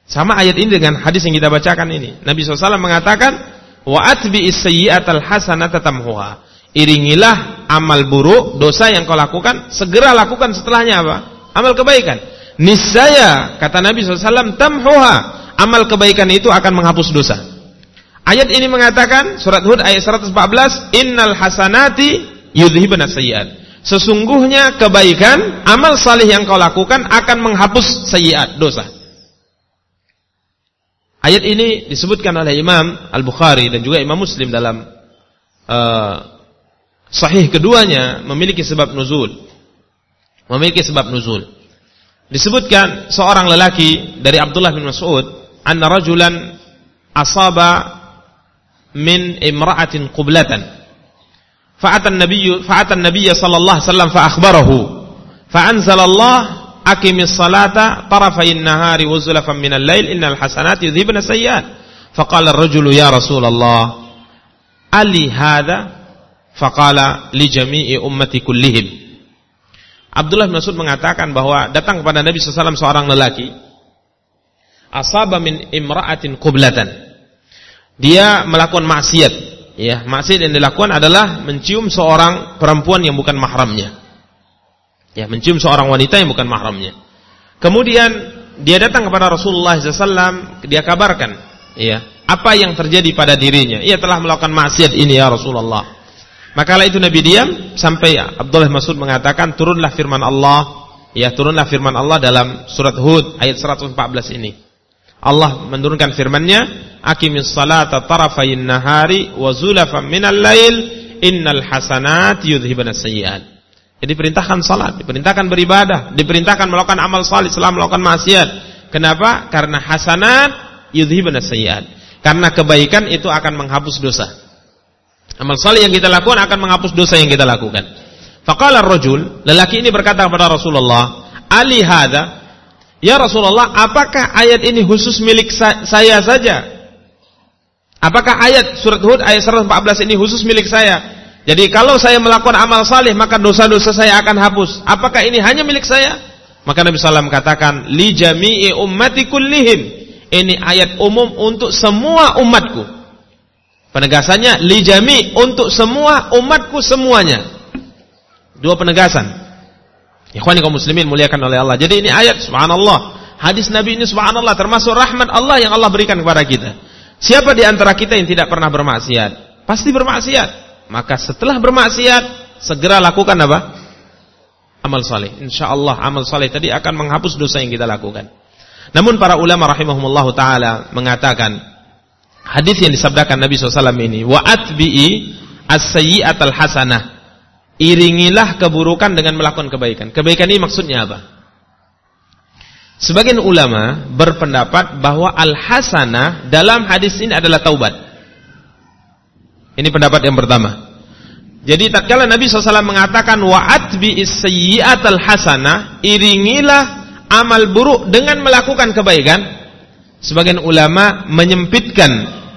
Sama ayat ini dengan hadis yang kita bacakan ini. Nabi shallallahu alaihi wasallam mengatakan, wa atbi'is sayyi'atal hasanata tamhuha. Iringilah amal buruk, dosa yang kau lakukan, segera lakukan setelahnya apa? Amal kebaikan. Niscaya, kata Nabi shallallahu alaihi wasallam, tamhuha. Amal kebaikan itu akan menghapus dosa. Ayat ini mengatakan, surat Hud ayat seratus empat belas, innal hasanati yudhibna sayyi'at. Sesungguhnya kebaikan, amal salih yang kau lakukan akan menghapus sayyi'at, dosa. Ayat ini disebutkan oleh Imam Al-Bukhari dan juga Imam Muslim dalam uh, sahih keduanya memiliki sebab nuzul. Memiliki sebab nuzul. Disebutkan seorang lelaki dari Abdullah bin Mas'ud, anna rajulan asaba min imra'atin qublatan. Fa'atan nabiyyu fa'atan nabiyya sallallahu alaihi wasallam fa akhbarahu. Fa anzalallah aqimis salata tarafayn nahari wa zulfan minal lail innal hasanati yudhibna sayyi'at. Faqala ar-rajulu ya Rasulullah ali hadha? Faqala li jami'i ummati kullihim. Abdullah bin Mas'ud mengatakan bahwa datang kepada Nabi sallallahu alaihi wasallam seorang lelaki, asaba min imra'atin qublatan. Dia melakukan maksiat, ya, maksiat yang dilakukan adalah mencium seorang perempuan yang bukan mahramnya. Ya, mencium seorang wanita yang bukan mahramnya. Kemudian dia datang kepada Rasulullah shallallahu alaihi wasallam, dia kabarkan, ya, apa yang terjadi pada dirinya. Ia telah melakukan maksiat ini ya Rasulullah. Maka kala itu Nabi diam sampai Abdullah bin Mas'ud mengatakan, turunlah firman Allah, ya, turunlah firman Allah dalam surat Hud ayat seratus empat belas ini. Allah menurunkan firman-Nya, aqimis salata tarafayn nahari wa zulfan minal lail innal hasanati yudhibna sayyi'at. Jadi diperintahkan salat, diperintahkan beribadah, diperintahkan melakukan amal salih setelah melakukan maksiat. Kenapa? Karena hasanat yudhibna sayyi'at. Karena kebaikan itu akan menghapus dosa. Amal salih yang kita lakukan akan menghapus dosa yang kita lakukan. Faqala ar-rajul, lelaki ini berkata kepada Rasulullah, "Ali hadza?" Ya Rasulullah, apakah ayat ini khusus milik saya saja? Apakah ayat surat Hud ayat seratus empat belas ini khusus milik saya? Jadi kalau saya melakukan amal salih maka dosa-dosa saya akan hapus. Apakah ini hanya milik saya? Maka Nabi sallallahu alaihi wasallam katakan, li jami'i ummati kullihim. Ini ayat umum untuk semua umatku. Penegasannya li jami' untuk semua umatku semuanya. Dua penegasan. Ikhwani kaum muslimin muliakan oleh Allah. Jadi ini ayat subhanallah. Hadis Nabi ini subhanallah termasuk rahmat Allah yang Allah berikan kepada kita. Siapa di antara kita yang tidak pernah bermaksiat? Pasti bermaksiat. Maka setelah bermaksiat segera lakukan apa? Amal saleh. Insyaallah amal saleh tadi akan menghapus dosa yang kita lakukan. Namun para ulama rahimahumullah taala mengatakan hadis yang disabdakan Nabi shallallahu alaihi wasallam ini, wa atbi'i as-sayyi'atal hasanah. Iringilah keburukan dengan melakukan kebaikan. Kebaikan ini maksudnya apa? Sebagian ulama berpendapat bahwa al-hasanah dalam hadis ini adalah taubat. Ini pendapat yang pertama. Jadi tatkala Nabi shallallahu alaihi wasallam mengatakan wa atbi'is sayyi'atal hasanah, iringilah amal buruk dengan melakukan kebaikan, sebagian ulama menyempitkan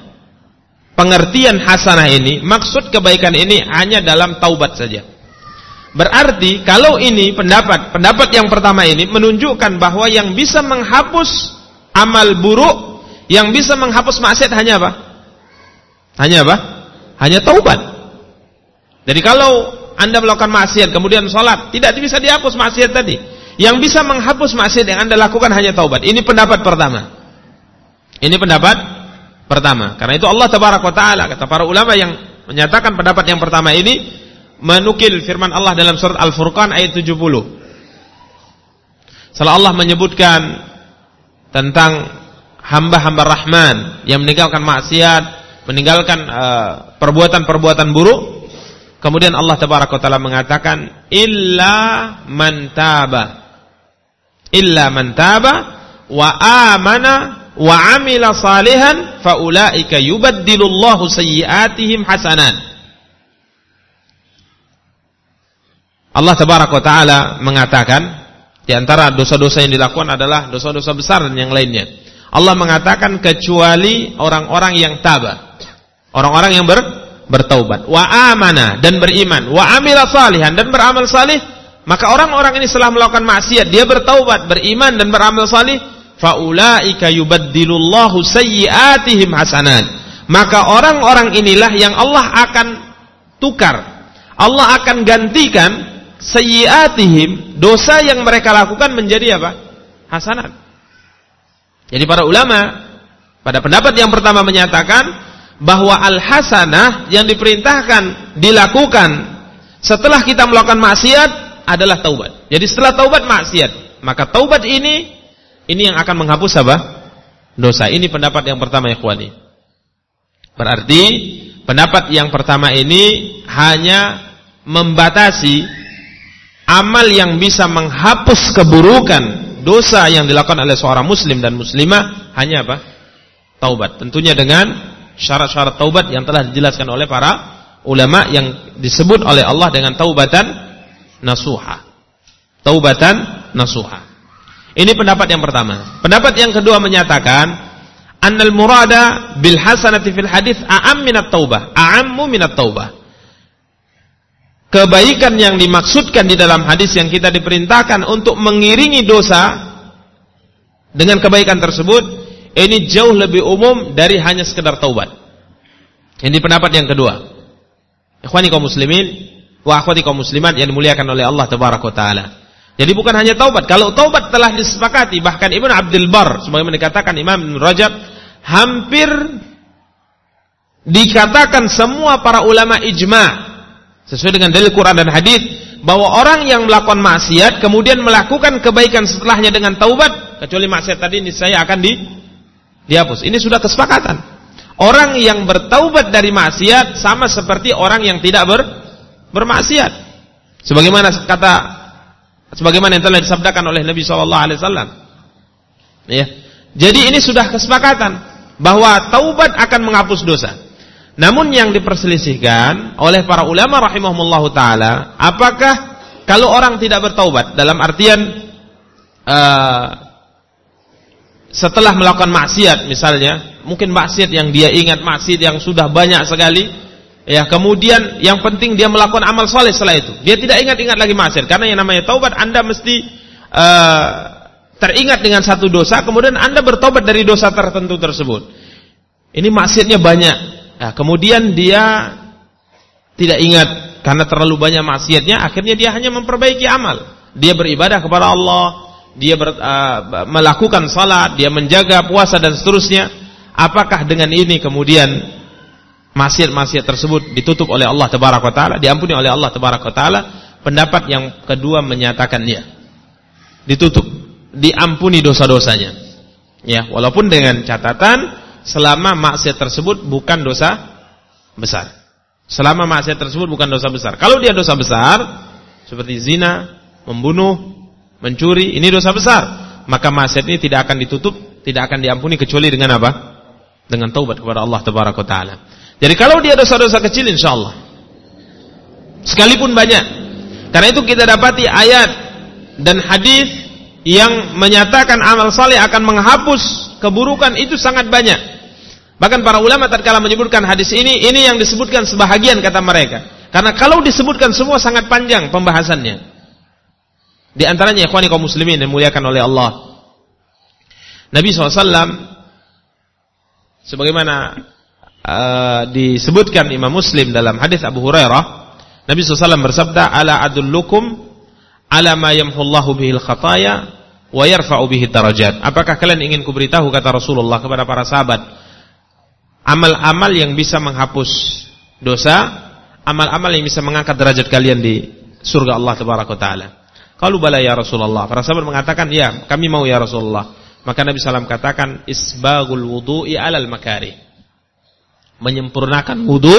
pengertian hasanah ini, maksud kebaikan ini hanya dalam taubat saja. Berarti kalau ini pendapat pendapat yang pertama ini menunjukkan bahwa yang bisa menghapus amal buruk, yang bisa menghapus maksiat hanya apa? Hanya apa? Hanya taubat. Jadi kalau Anda melakukan maksiat kemudian sholat, tidak bisa dihapus maksiat tadi. Yang bisa menghapus maksiat yang Anda lakukan hanya taubat. Ini pendapat pertama. Ini pendapat pertama. Karena itu Allah tabaraka wa taala, kata para ulama yang menyatakan pendapat yang pertama ini, menukil firman Allah dalam surat Al-Furqan ayat tujuh puluh. Setelah Allah menyebutkan tentang hamba-hamba Rahman yang meninggalkan maksiat, meninggalkan uh, perbuatan-perbuatan buruk, kemudian Allah tabaraka wa taala mengatakan illa man taba illa man taba wa amana wa amila salihan faulaika yubaddilullahu sayyiatihim hasanat. Allah tabaraka wa taala mengatakan di antara dosa-dosa yang dilakukan adalah dosa-dosa besar dan yang lainnya. Allah mengatakan kecuali orang-orang yang taba, orang-orang yang ber, bertaubat, wa amana dan beriman, wa amila salihan dan beramal salih, maka orang-orang ini setelah melakukan maksiat dia bertaubat, beriman dan beramal salih, faulaika yubaddilullahu sayyi'atihim hasanat. Maka orang-orang inilah yang Allah akan tukar, Allah akan gantikan sayyi'atihim, dosa yang mereka lakukan menjadi apa? Hasanat. Jadi para ulama pada pendapat yang pertama menyatakan bahwa al-hasanah yang diperintahkan dilakukan setelah kita melakukan maksiat adalah taubat. Jadi setelah taubat maksiat, maka taubat ini ini yang akan menghapus apa? Dosa. Ini pendapat yang pertama, ikhwani. Berarti pendapat yang pertama ini hanya membatasi amal yang bisa menghapus keburukan dosa yang dilakukan oleh seorang muslim dan muslimah hanya apa? Taubat. Tentunya dengan syarat-syarat taubat yang telah dijelaskan oleh para ulama yang disebut oleh Allah dengan taubatan nasuha. Taubatan nasuha. Ini pendapat yang pertama. Pendapat yang kedua menyatakan annal murada bil hasanati fil hadits a'am minat taubah, a'ammu minat taubah. Kebaikan yang dimaksudkan di dalam hadis yang kita diperintahkan untuk mengiringi dosa dengan kebaikan tersebut, ini jauh lebih umum dari hanya sekedar taubat. Ini pendapat yang kedua. Ikhwani kaum muslimin wa akhwati kaum muslimat yang dimuliakan oleh Allah tabaraka wa taala. Jadi bukan hanya taubat. Kalau taubat telah disepakati, bahkan Ibnu Abdul Bar sebagaimana dikatakan Imam Ibnu Rajab, hampir dikatakan semua para ulama ijma' sesuai dengan dalil Quran dan hadis bahwa orang yang melakukan maksiat kemudian melakukan kebaikan setelahnya dengan taubat, kecuali maksiat tadi niscaya akan di dihapus. Ini sudah kesepakatan. Orang yang bertaubat dari maksiat sama seperti orang yang tidak ber, bermaksiat. Sebagaimana kata sebagaimana yang telah disabdakan oleh Nabi sallallahu alaihi wasallam. Ya. Jadi ini sudah kesepakatan bahwa taubat akan menghapus dosa. Namun yang diperselisihkan oleh para ulama rahimahumullahu taala, apakah kalau orang tidak bertaubat dalam artian uh, setelah melakukan maksiat misalnya, mungkin maksiat yang dia ingat, maksiat yang sudah banyak sekali, ya, kemudian yang penting dia melakukan amal soleh setelah itu. Dia tidak ingat-ingat lagi maksiat, karena yang namanya taubat Anda mesti uh, teringat dengan satu dosa, kemudian Anda bertobat dari dosa tertentu tersebut. Ini maksiatnya banyak. Nah, kemudian dia tidak ingat karena terlalu banyak maksiatnya, akhirnya dia hanya memperbaiki amal. Dia beribadah kepada Allah, dia ber, uh, melakukan salat, dia menjaga puasa dan seterusnya. Apakah dengan ini kemudian maksiat-maksiat tersebut ditutup oleh Allah tabaraka wa taala, diampuni oleh Allah tabaraka wa taala? Pendapat yang kedua menyatakan ya, ditutup, diampuni dosa-dosanya. Ya, walaupun dengan catatan selama maksiat tersebut bukan dosa besar. Selama maksiat tersebut bukan dosa besar. Kalau dia dosa besar seperti zina, membunuh, mencuri, ini dosa besar, maka maksiat ini tidak akan ditutup, tidak akan diampuni kecuali dengan apa? Dengan taubat kepada Allah tabaraka wa taala. Jadi kalau dia dosa-dosa kecil insyaallah sekalipun banyak. Karena itu kita dapati ayat dan hadis yang menyatakan amal saleh akan menghapus keburukan itu sangat banyak. Bahkan para ulama tatkala menyebutkan hadis ini, ini yang disebutkan sebahagian kata mereka. Karena kalau disebutkan semua sangat panjang pembahasannya. Di antaranya ikhwani kaum muslimin yang dimuliakan oleh Allah, Nabi shallallahu alaihi wasallam sebagaimana uh, disebutkan Imam Muslim dalam hadis Abu Hurairah, Nabi shallallahu alaihi wasallam bersabda, ala adullukum ala ma yamhullahu bihil khataya wa yarfa'u bihi darajat. Apakah kalian ingin kuberitahu, kata Rasulullah kepada para sahabat, amal-amal yang bisa menghapus dosa, amal-amal yang bisa mengangkat derajat kalian di surga Allah tabaraka taala? Qalu bala ya Rasulullah. Para sahabat mengatakan, ya, kami mau ya Rasulullah. Maka Nabi sallallahu alaihi wasallam katakan, isbagul wudu'i alal makari, menyempurnakan wudu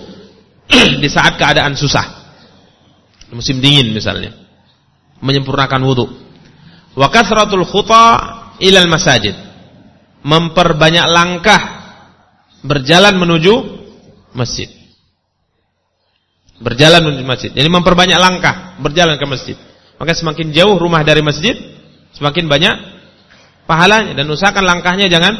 di saat keadaan susah, musim dingin misalnya, menyempurnakan wudu. Wa kathratul khuta ilal masajid, memperbanyak langkah berjalan menuju masjid. Berjalan menuju masjid. Jadi memperbanyak langkah berjalan ke masjid. Maka semakin jauh rumah dari masjid, semakin banyak pahalanya. Dan usahakan langkahnya jangan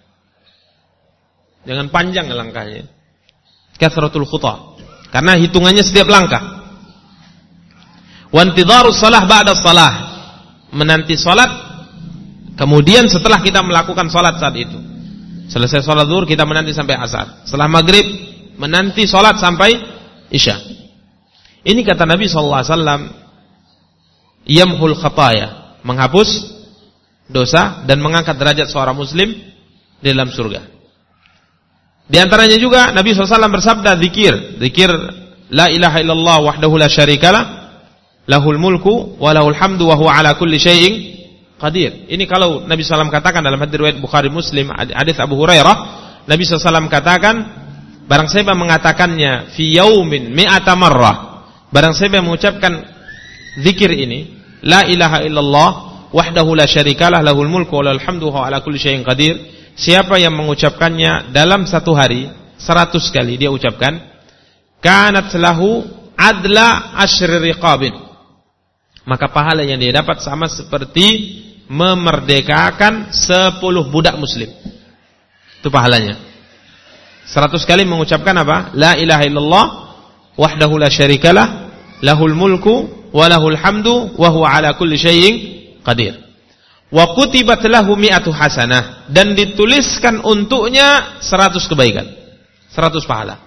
jangan panjang langkahnya. Kathratul khuta, karena hitungannya setiap langkah. Wa intidharus shalah ba'da shalah, menanti salat Kemudian setelah kita melakukan sholat saat itu, selesai sholat zuhur kita menanti sampai asar. Setelah maghrib menanti sholat sampai isya. Ini kata Nabi sallallahu alaihi wasallam, yamhul khataya, menghapus dosa dan mengangkat derajat seorang muslim di dalam surga. Di antaranya juga Nabi sallallahu alaihi wasallam bersabda zikir, zikir la ilaha illallah wahdahu la syarikalah, lahul mulku wa lahul hamdu wa huwa ala kulli syai'in qadir. Ini kalau Nabi sallallahu alaihi wasallam katakan dalam hadis riwayat Bukhari Muslim, hadis Abu Hurairah, Nabi sallallahu alaihi wasallam katakan, barang siapa mengatakannya fi yaumin mi'ata marrah, barang siapa mengucapkan zikir ini, la ilaha illallah wahdahu la syarikalah, lahul mulku wa lahul hamdu wa huwa ala kulli syai'in qadir, siapa yang mengucapkannya dalam satu hari seratus kali dia ucapkan, kanat lahu adla asyri riqabin, maka pahala yang dia dapat sama seperti memerdekakan sepuluh budak muslim. Itu pahalanya. Seratus kali mengucapkan apa? La ilaha illallah wahdahu la syarikalah, lahul mulku wa lahul hamdu wa huwa ala kulli syai'in qadir. Wa kutibat lahu mi'atu hasanah, dan dituliskan untuknya seratus kebaikan, seratus pahala.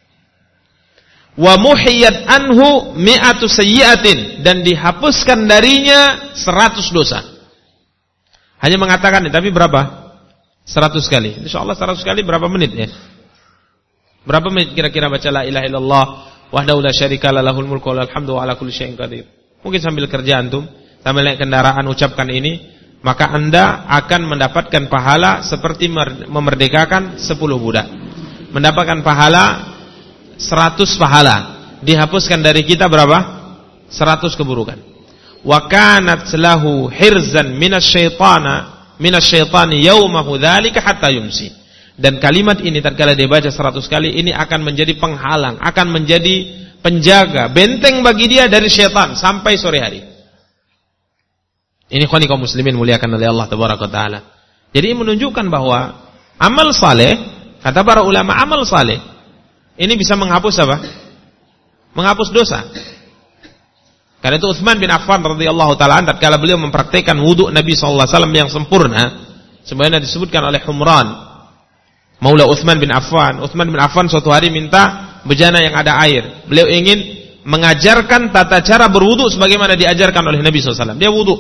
Wa muhiyat anhu mi'atu sayyi'atin, dan dihapuskan darinya seratus dosa. Hanya mengatakan, tapi berapa? seratus kali. Insyaallah seratus kali berapa menit ya? Berapa menit kira-kira baca la ilaha illallah wahdahu la syarikalah, lahul mulku wa lahul hamdu wa ala kulli syai'in qadir. Mungkin sambil kerja antum, sambil naik kendaraan ucapkan ini, maka Anda akan mendapatkan pahala seperti memerdekakan sepuluh budak. Mendapatkan pahala seratus pahala. Dihapuskan dari kita berapa? seratus keburukan. Wa kanat lahu hirzan minasyaitana minasyaitani yaumahu dzalika hatta yumsi. Dan kalimat ini tatkala dia baca seratus kali, ini akan menjadi penghalang, akan menjadi penjaga, benteng bagi dia dari syaitan sampai sore hari. Ini ikhwani kaum muslimin muliakan oleh Allah tabaraka taala. Jadi menunjukkan bahwa amal saleh, kata para ulama, amal saleh ini bisa menghapus apa? Menghapus dosa. Karena itu Utsman bin Affan radhiyallahu taala tatkala beliau mempraktikkan wudu Nabi sallallahu alaihi wasallam yang sempurna, sebagaimana disebutkan oleh Humran Maula Utsman bin Affan. Utsman bin Affan suatu hari minta bejana yang ada air. Beliau ingin mengajarkan tata cara berwudu sebagaimana diajarkan oleh Nabi sallallahu alaihi wasallam. Dia wudu,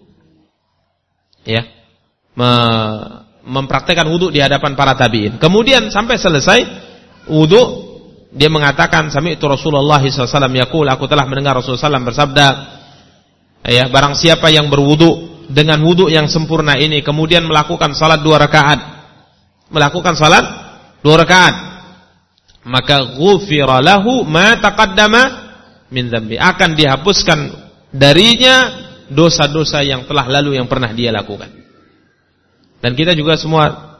ya, mempraktikkan wudu di hadapan para tabi'in. Kemudian sampai selesai wudu, dia mengatakan, sami'tu Rasulullah sallallahu alaihi wasallam yaqul, aku telah mendengar Rasulullah sallallahu alaihi wasallam bersabda, ya, barang siapa yang berwudu dengan wudu yang sempurna ini kemudian melakukan salat dua rakaat, melakukan salat dua rakaat, maka ghufira lahu ma taqaddama min dzambi, akan dihapuskan darinya dosa-dosa yang telah lalu yang pernah dia lakukan. Dan kita juga semua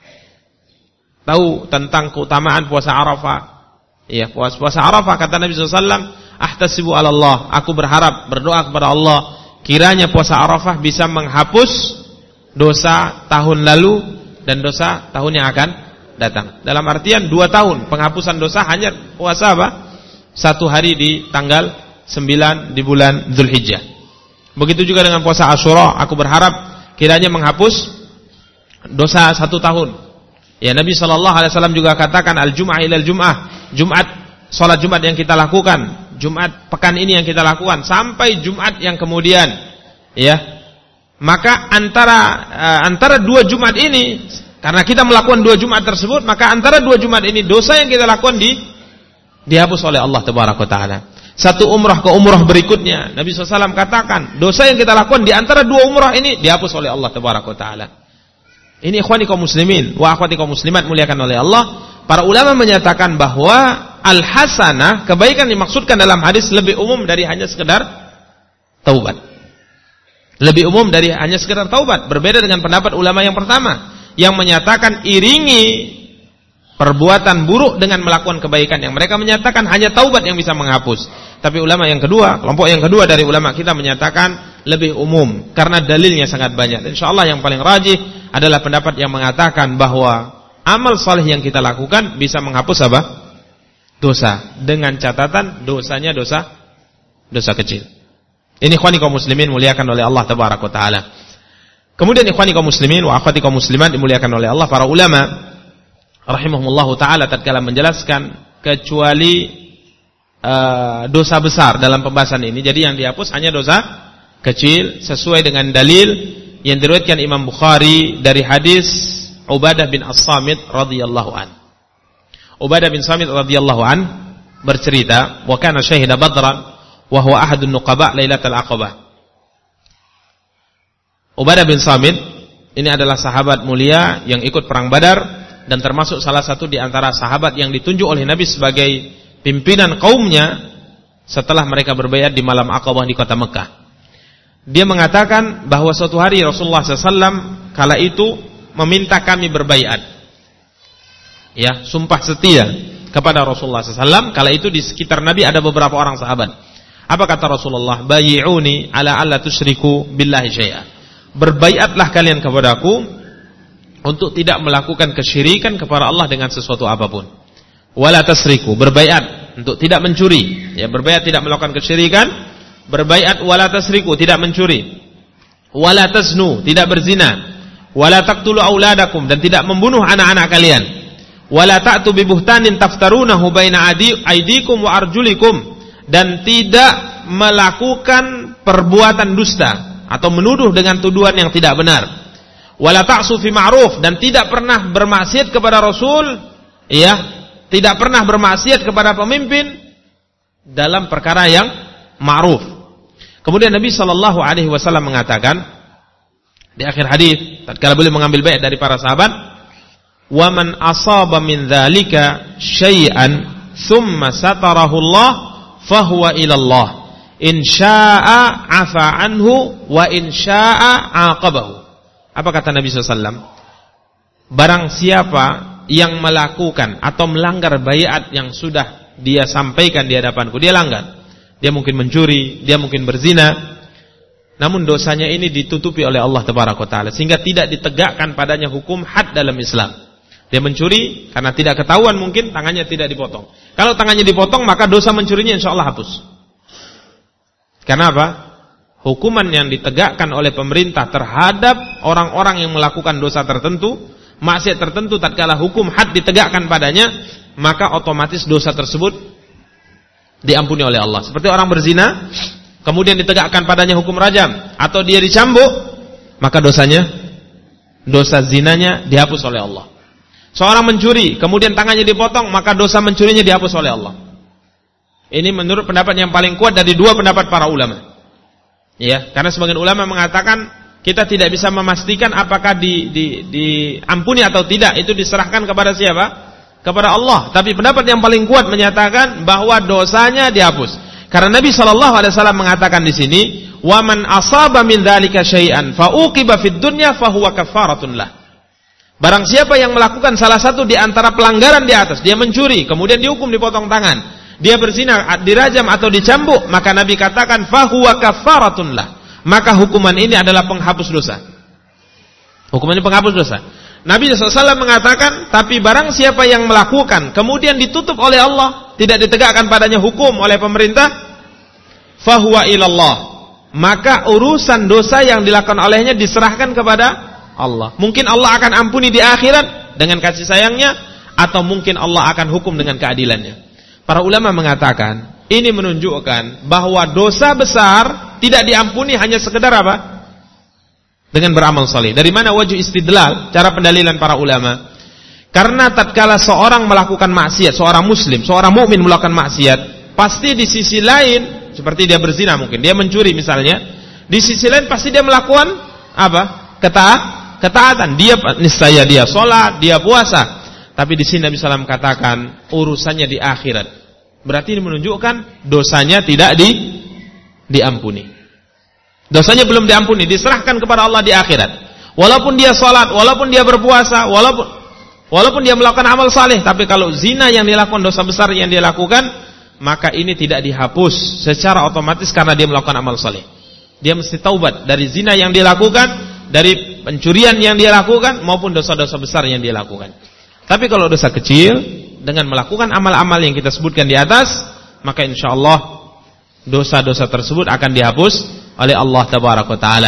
tahu tentang keutamaan puasa Arafah. Ya, puasa puasa Arafah, kata Nabi sallallahu alaihi wasallam, ahtasibu ala Allah, aku berharap, berdoa kepada Allah, kiranya puasa Arafah bisa menghapus dosa tahun lalu dan dosa tahun yang akan datang. Dalam artian dua tahun penghapusan dosa hanya puasa apa? Satu hari di tanggal sembilan di bulan Dzulhijjah. Begitu juga dengan puasa Asyura, aku berharap kiranya menghapus dosa satu tahun. Ya, Nabi sallallahu alaihi wasallam juga katakan, al-jum'ah ilal jum'ah, Jumat, salat Jumat yang kita lakukan, Jumat pekan ini yang kita lakukan sampai Jumat yang kemudian, ya. Maka antara uh, antara dua Jumat ini, karena kita melakukan dua Jumat tersebut, maka antara dua Jumat ini dosa yang kita lakukan di dihapus oleh Allah tabaraka taala. Satu umrah ke umrah berikutnya, Nabi sallallahu alaihi wasallam katakan, dosa yang kita lakukan di antara dua umrah ini dihapus oleh Allah tabaraka taala. Ini ikhwani kaum muslimin wa akhwati kaum muslimat muliakan oleh Allah. Para ulama menyatakan bahwa al-hasanah, kebaikan dimaksudkan dalam hadis lebih umum dari hanya sekedar taubat. Lebih umum dari hanya sekedar taubat. Berbeda dengan pendapat ulama yang pertama, yang menyatakan iringi perbuatan buruk dengan melakukan kebaikan, yang mereka menyatakan hanya taubat yang bisa menghapus. Tapi ulama yang kedua, kelompok yang kedua dari ulama kita menyatakan lebih umum karena dalilnya sangat banyak. Insyaallah yang paling rajih adalah pendapat yang mengatakan bahwa amal saleh yang kita lakukan bisa menghapus apa? Dosa, dengan catatan dosanya dosa dosa kecil. Ini ikhwani kaum muslimin muliakan oleh Allah tabaraka taala. Kemudian ikhwani kaum muslimin wa akhwati kaum muslimat dimuliakan oleh Allah, para ulama rahimahumullahu taala tatkala menjelaskan kecuali uh, dosa besar dalam pembahasan ini, jadi yang dihapus hanya dosa kecil sesuai dengan dalil yang diriwayatkan Imam Bukhari dari hadis Ubadah bin As-Samit radhiyallahu an. Ubadah bin Samit radhiyallahu an bercerita, wa kana syahida Badran wa huwa ahadun nuqaba lailatul aqabah. Ubadah bin Samit ini adalah sahabat mulia yang ikut perang Badar dan termasuk salah satu di antara sahabat yang ditunjuk oleh Nabi sebagai pimpinan kaumnya setelah mereka berbaiat di malam Aqabah di kota Mekah. Dia mengatakan bahwa suatu hari Rasulullah shallallahu alaihi wasallam kala itu meminta kami berbaiat, ya, sumpah setia kepada Rasulullah shallallahu alaihi wasallam. Kala itu di sekitar Nabi ada beberapa orang sahabat. Apa kata Rasulullah? Bayi'uni ala alla tusyriku billahi syai'a. Berbaiatlah kalian kepadaku untuk tidak melakukan kesyirikan kepada Allah dengan sesuatu apapun. Wala tasriku, berbaiat untuk tidak mencuri, ya, berbaiat tidak melakukan kesyirikan. Berbaiat wala tasriku, tidak mencuri. Wala taznu, tidak berzina. Wala taqtulu auladakum, dan tidak membunuh anak-anak kalian. Wala ta'tu bi buhtanin taftarunahu baina aydikum wa arjulikum, dan tidak melakukan perbuatan dusta atau menuduh dengan tuduhan yang tidak benar. Wala ta'su fi ma'ruf, dan tidak pernah bermaksiat kepada Rasul, ya, tidak pernah bermaksiat kepada pemimpin dalam perkara yang ma'ruf. Kemudian Nabi sallallahu alaihi wasallam mengatakan di akhir hadis tatkala beliau mengambil baiat dari para sahabat, "Wa man asaba min dzalika syai'an tsumma satarahu Allah fahuwa ila Allah. In syaa 'afa anhu wa in syaa 'aqabahu." Apa kata Nabi sallallahu alaihi wasallam? Barang siapa yang melakukan atau melanggar baiat yang sudah dia sampaikan di hadapanku, dia langgar. Dia mungkin mencuri, dia mungkin berzina, namun dosanya ini ditutupi oleh Allah Tabaraka Taala sehingga tidak ditegakkan padanya hukum had dalam Islam. Dia mencuri karena tidak ketahuan, mungkin tangannya tidak dipotong. Kalau tangannya dipotong, maka dosa mencurinya insya Allah hapus. Karena apa? Hukuman yang ditegakkan oleh pemerintah terhadap orang-orang yang melakukan dosa tertentu, maksiat tertentu, tatkala hukum had ditegakkan padanya, maka otomatis dosa tersebut diampuni oleh Allah. Seperti orang berzina, kemudian ditegakkan padanya hukum rajam, atau dia dicambuk, maka dosanya, dosa zinanya dihapus oleh Allah. Seorang mencuri, kemudian tangannya dipotong, maka dosa mencurinya dihapus oleh Allah. Ini menurut pendapat yang paling kuat dari dua pendapat para ulama. Ya, karena sebagian ulama mengatakan kita tidak bisa memastikan apakah di, di, diampuni atau tidak, itu diserahkan kepada siapa? Kepada Allah. Tapi pendapat yang paling kuat menyatakan bahwa dosanya dihapus. Karena Nabi sallallahu alaihi wasallam mengatakan di sini, "Wa man asaba min dzalika syai'an fa uqiba fid dunya fa huwa kafaratun lah." Barang siapa yang melakukan salah satu di antara pelanggaran di atas, dia mencuri, kemudian dihukum dipotong tangan, dia berzina, dirajam atau dicambuk, maka Nabi katakan fa huwa kafaratun lah. Maka hukuman ini adalah penghapus dosa. Hukuman ini penghapus dosa. Nabi sallallahu alaihi wasallam mengatakan, tapi barang siapa yang melakukan kemudian ditutup oleh Allah, tidak ditegakkan padanya hukum oleh pemerintah, fahuwa ilallah, maka urusan dosa yang dilakukan olehnya diserahkan kepada Allah. Mungkin Allah akan ampuni di akhirat dengan kasih sayangnya, atau mungkin Allah akan hukum dengan keadilannya. Para ulama mengatakan ini menunjukkan bahwa dosa besar tidak diampuni hanya sekedar apa? Dengan beramal saleh. Dari mana wajh istidlal, cara pendalilan para ulama? Karena tatkala seorang melakukan maksiat, seorang muslim, seorang mukmin melakukan maksiat, pasti di sisi lain, seperti dia berzina mungkin, dia mencuri misalnya, di sisi lain pasti dia melakukan apa? Ketaat, ketaatan. Dia niscaya dia sholat, dia puasa. Tapi di sini Nabi sallallahu alaihi wasallam katakan urusannya di akhirat. Berarti ini menunjukkan dosanya tidak di diampuni. Dosanya belum diampuni, diserahkan kepada Allah di akhirat. Walaupun dia sholat, walaupun dia berpuasa, walaupun walaupun dia melakukan amal saleh, tapi kalau zina yang dilakukan, dosa besar yang dia lakukan, maka ini tidak dihapus secara otomatis karena dia melakukan amal saleh. Dia mesti taubat dari zina yang dia lakukan, dari pencurian yang dia lakukan, maupun dosa-dosa besar yang dia lakukan. Tapi kalau dosa kecil, dengan melakukan amal-amal yang kita sebutkan di atas, maka insya Allah dosa-dosa tersebut akan dihapus oleh Allah Tabaraka Ta'ala.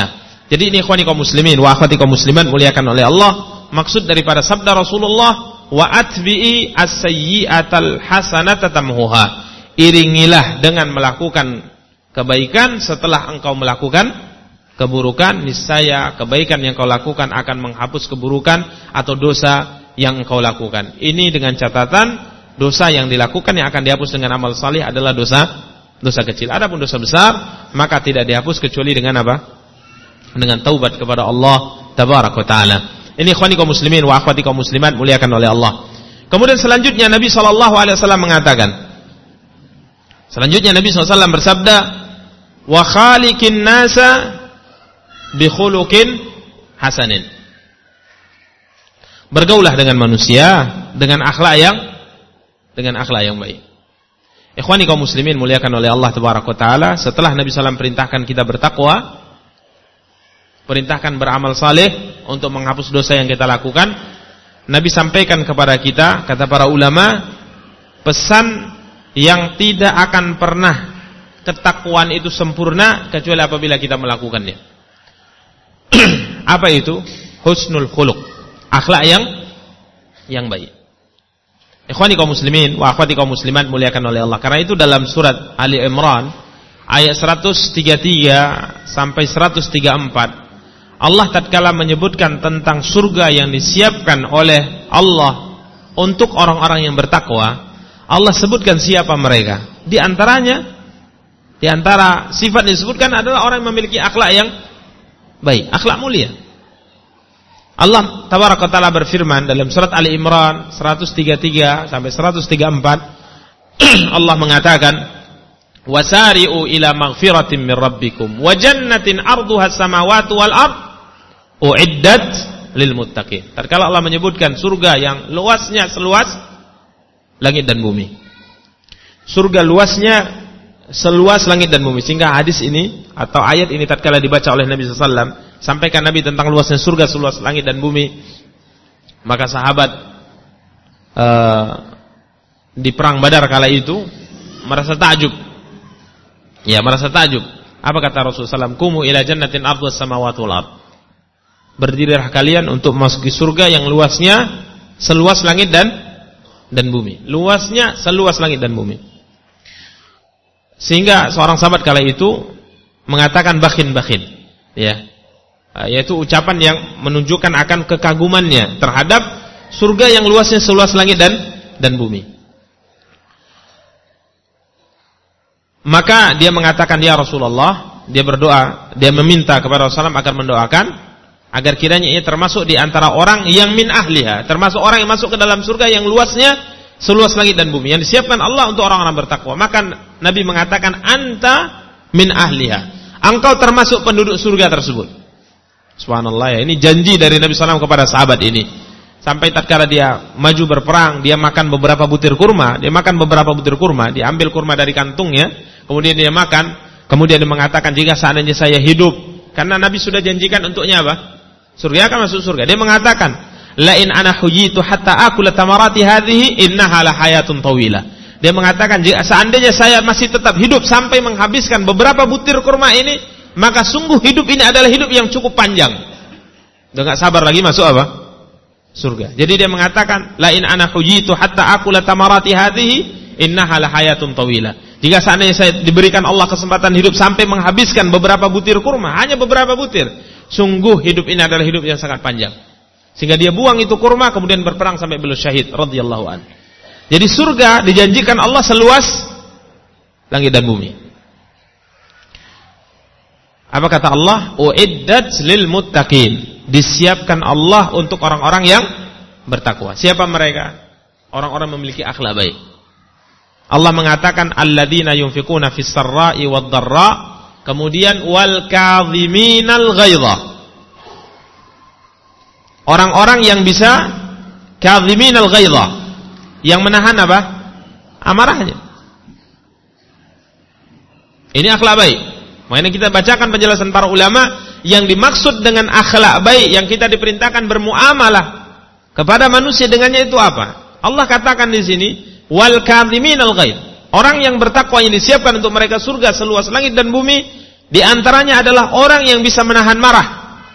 Jadi ini ikhwani kaum muslimin wa akhwati kaum muslimat muliakan oleh Allah, maksud daripada sabda Rasulullah, wa atbi'i as-sayyi'atal hasanata tamhuha. Iringilah dengan melakukan kebaikan setelah engkau melakukan keburukan, niscaya kebaikan yang kau lakukan akan menghapus keburukan atau dosa yang engkau lakukan. Ini dengan catatan dosa yang dilakukan yang akan dihapus dengan amal salih adalah dosa dosa kecil. Adapun dosa besar maka tidak dihapus kecuali dengan apa? Dengan taubat kepada Allah tabaraka wa taala. Ini ikhwani kaum muslimin wa akhwati kaum muslimat muliakan oleh Allah. Kemudian selanjutnya Nabi sallallahu alaihi wasallam mengatakan, selanjutnya Nabi sallallahu alaihi wasallam bersabda, wa khaliqin nasa bi khuluqin hasanin. Bergaulah dengan manusia dengan akhlak yang dengan akhlak yang baik. Ikhwani kaum muslimin muliakan oleh Allah tabaraka wa taala, setelah Nabi sallallahu alaihi wasallam perintahkan kita bertakwa, perintahkan beramal saleh untuk menghapus dosa yang kita lakukan, Nabi sampaikan kepada kita, kata para ulama, pesan yang tidak akan pernah ketakwaan itu sempurna kecuali apabila kita melakukannya. Apa itu? Husnul khuluq, akhlak yang yang baik. Ikhwani kaum muslimin wa akhwati kaum muslimat muliakan oleh Allah. Karena itu dalam surat Ali Imran ayat seratus tiga puluh tiga sampai seratus tiga puluh empat, Allah tatkala menyebutkan tentang surga yang disiapkan oleh Allah untuk orang-orang yang bertakwa, Allah sebutkan siapa mereka. Di antaranya, di antara sifat yang disebutkan adalah orang yang memiliki akhlak yang baik, akhlak mulia. Allah tabaraka taala berfirman dalam surat Ali Imran seratus tiga puluh tiga sampai seratus tiga puluh empat, Allah mengatakan, wasari'u ila maghfiratin min rabbikum wa jannatin 'arduha as-samawati wal ard uiddat lil muttaqin. Tatkala Allah menyebutkan surga yang luasnya seluas langit dan bumi. Surga luasnya seluas langit dan bumi, sehingga hadis ini atau ayat ini tatkala dibaca oleh Nabi sallallahu alaihi wasallam, sampaikan Nabi tentang luasnya surga seluas langit dan bumi, maka sahabat uh, di perang Badar kala itu merasa takjub. Ya, merasa takjub. Apa kata Rasulullah sallallahu alaihi wasallam? Kumu ila jannatin ardhus samawati wal ard. Berdirilah kalian untuk memasuki surga yang luasnya seluas langit dan dan bumi. Luasnya seluas langit dan bumi. Sehingga seorang sahabat kala itu mengatakan bakhin-bakhin, ya. Yaitu ucapan yang menunjukkan akan kekagumannya terhadap surga yang luasnya seluas langit dan dan bumi. Maka dia mengatakan, ya Rasulullah, dia berdoa, dia meminta kepada Rasulullah agar mendoakan agar kiranya ia termasuk di antara orang yang min ahliha, termasuk orang yang masuk ke dalam surga yang luasnya seluas langit dan bumi, yang disiapkan Allah untuk orang-orang bertakwa. Maka Nabi mengatakan, anta min ahliha, engkau termasuk penduduk surga tersebut. Subhanallah, ya, ini janji dari Nabi sallallahu alaihi wasallam kepada sahabat ini. Sampai tatkala dia maju berperang, dia makan beberapa butir kurma, dia makan beberapa butir kurma, dia ambil kurma dari kantungnya, kemudian dia makan, kemudian dia mengatakan, jika seandainya saya hidup, karena Nabi sudah janjikan untuknya apa? Surga, akan masuk surga. Dia mengatakan, la in ana huyitu hatta akula tamarati hadhihi innaha la hayatun tawilah. Dia mengatakan, jika seandainya saya masih tetap hidup sampai menghabiskan beberapa butir kurma ini, maka sungguh hidup ini adalah hidup yang cukup panjang. Dia enggak sabar lagi masuk apa? Surga. Jadi dia mengatakan, la in ana huyitu hatta akula tamarati hadhihi innaha la hayatun tawilah. Jika seandainya saya diberikan Allah kesempatan hidup sampai menghabiskan beberapa butir kurma, hanya beberapa butir, sungguh hidup ini adalah hidup yang sangat panjang. Sehingga dia buang itu kurma, kemudian berperang sampai beliau syahid radhiyallahu anhu. Jadi surga dijanjikan Allah seluas langit dan bumi. Apa kata Allah? Uiddat lil muttaqin. Disiapkan Allah untuk orang-orang yang bertakwa. Siapa mereka? Orang-orang memiliki akhlak baik. Allah mengatakan alladzina yunfiquna fis sarra'i wad dharra, kemudian wal kadhiminal ghaidha. Orang-orang yang bisa kadhiminal ghaidha, yang menahan apa? Amarahnya. Ini akhlak baik. Makanya kita bacakan penjelasan para ulama, yang dimaksud dengan akhlak baik yang kita diperintahkan bermuamalah kepada manusia dengannya itu apa? Allah katakan di sini wal kadhiminal ghaidh. Orang yang bertakwa yang disiapkan untuk mereka surga seluas langit dan bumi, Di antaranya adalah orang yang bisa menahan marah.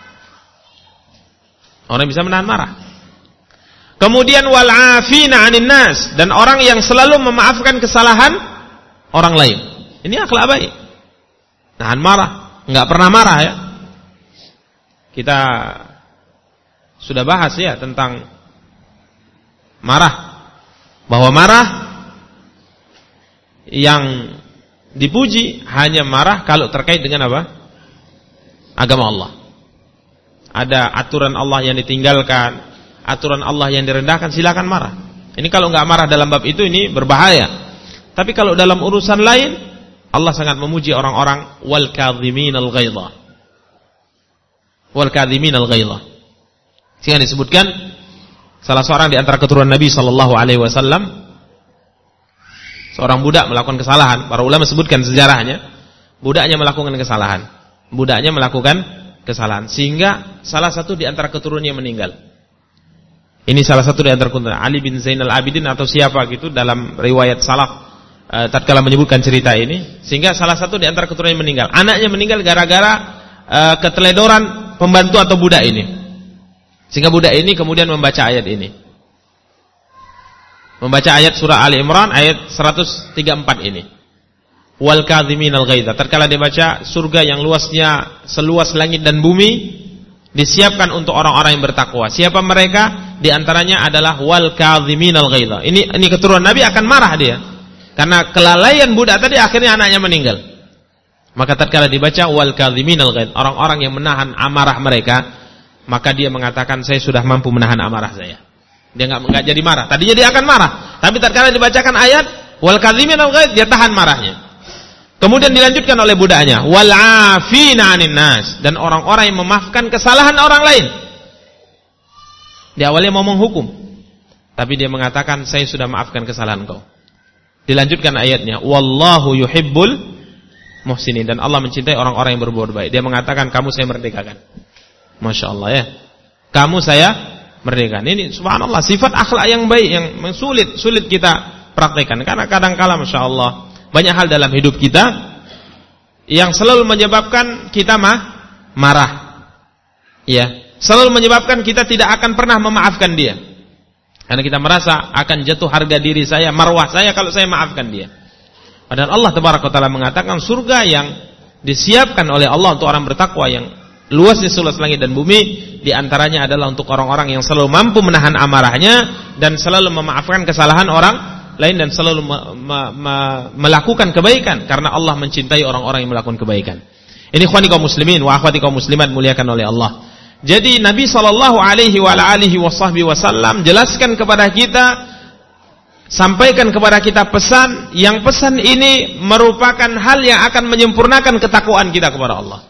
Orang yang bisa menahan marah. Kemudian wal 'afina 'anil nas, dan orang yang selalu memaafkan kesalahan orang lain. Ini akhlak baik. Nahan marah, enggak pernah marah ya. Kita sudah bahas ya tentang marah. Bahwa marah yang dipuji hanya marah kalau terkait dengan apa? Agama Allah. Ada aturan Allah yang ditinggalkan, aturan Allah yang direndahkan, silakan marah. Ini kalau enggak marah dalam bab itu, ini berbahaya. Tapi kalau dalam urusan lain, Allah sangat memuji orang-orang wal kadhiminal ghaidha. Wal kadhiminal ghaidha. Sehingga disebutkan salah seorang di antara keturunan Nabi sallallahu alaihi wasallam, seorang budak melakukan kesalahan. Para ulama sebutkan sejarahnya, budaknya melakukan kesalahan. Budaknya melakukan kesalahan sehingga salah satu di antara keturunannya meninggal. Ini salah satu di antara keturunan Ali bin Zainal Abidin atau siapa gitu dalam riwayat salaf e, tatkala menyebutkan cerita ini, sehingga salah satu di antara keturunannya meninggal. Anaknya meninggal gara-gara e, keteledoran pembantu atau budak ini. Sehingga budak ini kemudian membaca ayat ini. Membaca ayat surah Ali Imran ayat seratus tiga puluh empat ini. Wal kadhiminal ghaidha. Tatkala dia baca, surga yang luasnya seluas langit dan bumi disiapkan untuk orang-orang yang bertakwa. Siapa mereka? Di antaranya adalah wal kadhiminal ghaidha. Ini ini keturunan Nabi akan marah dia. Karena kelalaian budak tadi akhirnya anaknya meninggal. Maka tatkala dibaca wal kadhiminal ghaidha, orang-orang yang menahan amarah mereka, maka dia mengatakan saya sudah mampu menahan amarah saya. Dia enggak enggak jadi marah. Tadinya dia akan marah, tapi tatkala dibacakan ayat wal kadhiminal ghaidha, dia tahan marahnya. Kemudian dilanjutkan oleh budaknya wal 'afina 'anil nas, dan orang-orang yang memaafkan kesalahan orang lain. Di awalnya mau menghukum, tapi dia mengatakan saya sudah maafkan kesalahan kau. Dilanjutkan ayatnya wallahu yuhibbul muhsinin, dan Allah mencintai orang-orang yang berbuat baik. Dia mengatakan kamu saya merdekakan. Masya Allah ya, kamu saya merdekakan. Ini subhanallah sifat akhlak yang baik yang sulit sulit kita praktekkan. Karena kadang-kala masya Allah banyak hal dalam hidup kita yang selalu menyebabkan kita mah marah, ya, selalu menyebabkan kita tidak akan pernah memaafkan dia, karena kita merasa akan jatuh harga diri saya, marwah saya kalau saya maafkan dia. Padahal Allah Tabaraka wa Taala mengatakan surga yang disiapkan oleh Allah untuk orang bertakwa yang luasnya seluas langit dan bumi, di antaranya adalah untuk orang-orang yang selalu mampu menahan amarahnya dan selalu memaafkan kesalahan orang lain dan selalu me, me, me, melakukan kebaikan, karena Allah mencintai orang-orang yang melakukan kebaikan. Ini ikhwani kaum muslimin wa akhwati kaum muslimat muliakan oleh Allah. Jadi Nabi sallallahu alaihi wa alihi wasallam jelaskan kepada kita, sampaikan kepada kita pesan yang pesan ini merupakan hal yang akan menyempurnakan ketakwaan kita kepada Allah.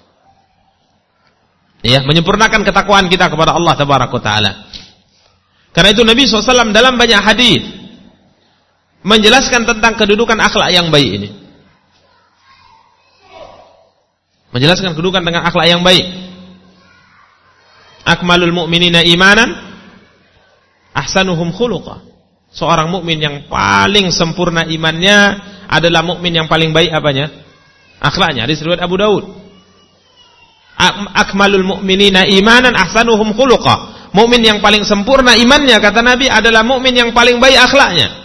Ya, menyempurnakan ketakwaan kita kepada Allah Tabaraka wa Taala. Karena itu Nabi sallallahu alaihi wasallam dalam banyak hadis menjelaskan tentang kedudukan akhlak yang baik ini. Menjelaskan kedudukan dengan akhlak yang baik. Akmalul mu'minina imanan ahsanuhum khuluqa. Seorang mukmin yang paling sempurna imannya adalah mukmin yang paling baik apanya? Akhlaknya. Hadis riwayat Abu Daud. Akmalul mu'minina imanan ahsanuhum khuluqa. Mukmin yang paling sempurna imannya, kata Nabi, adalah mukmin yang paling baik akhlaknya.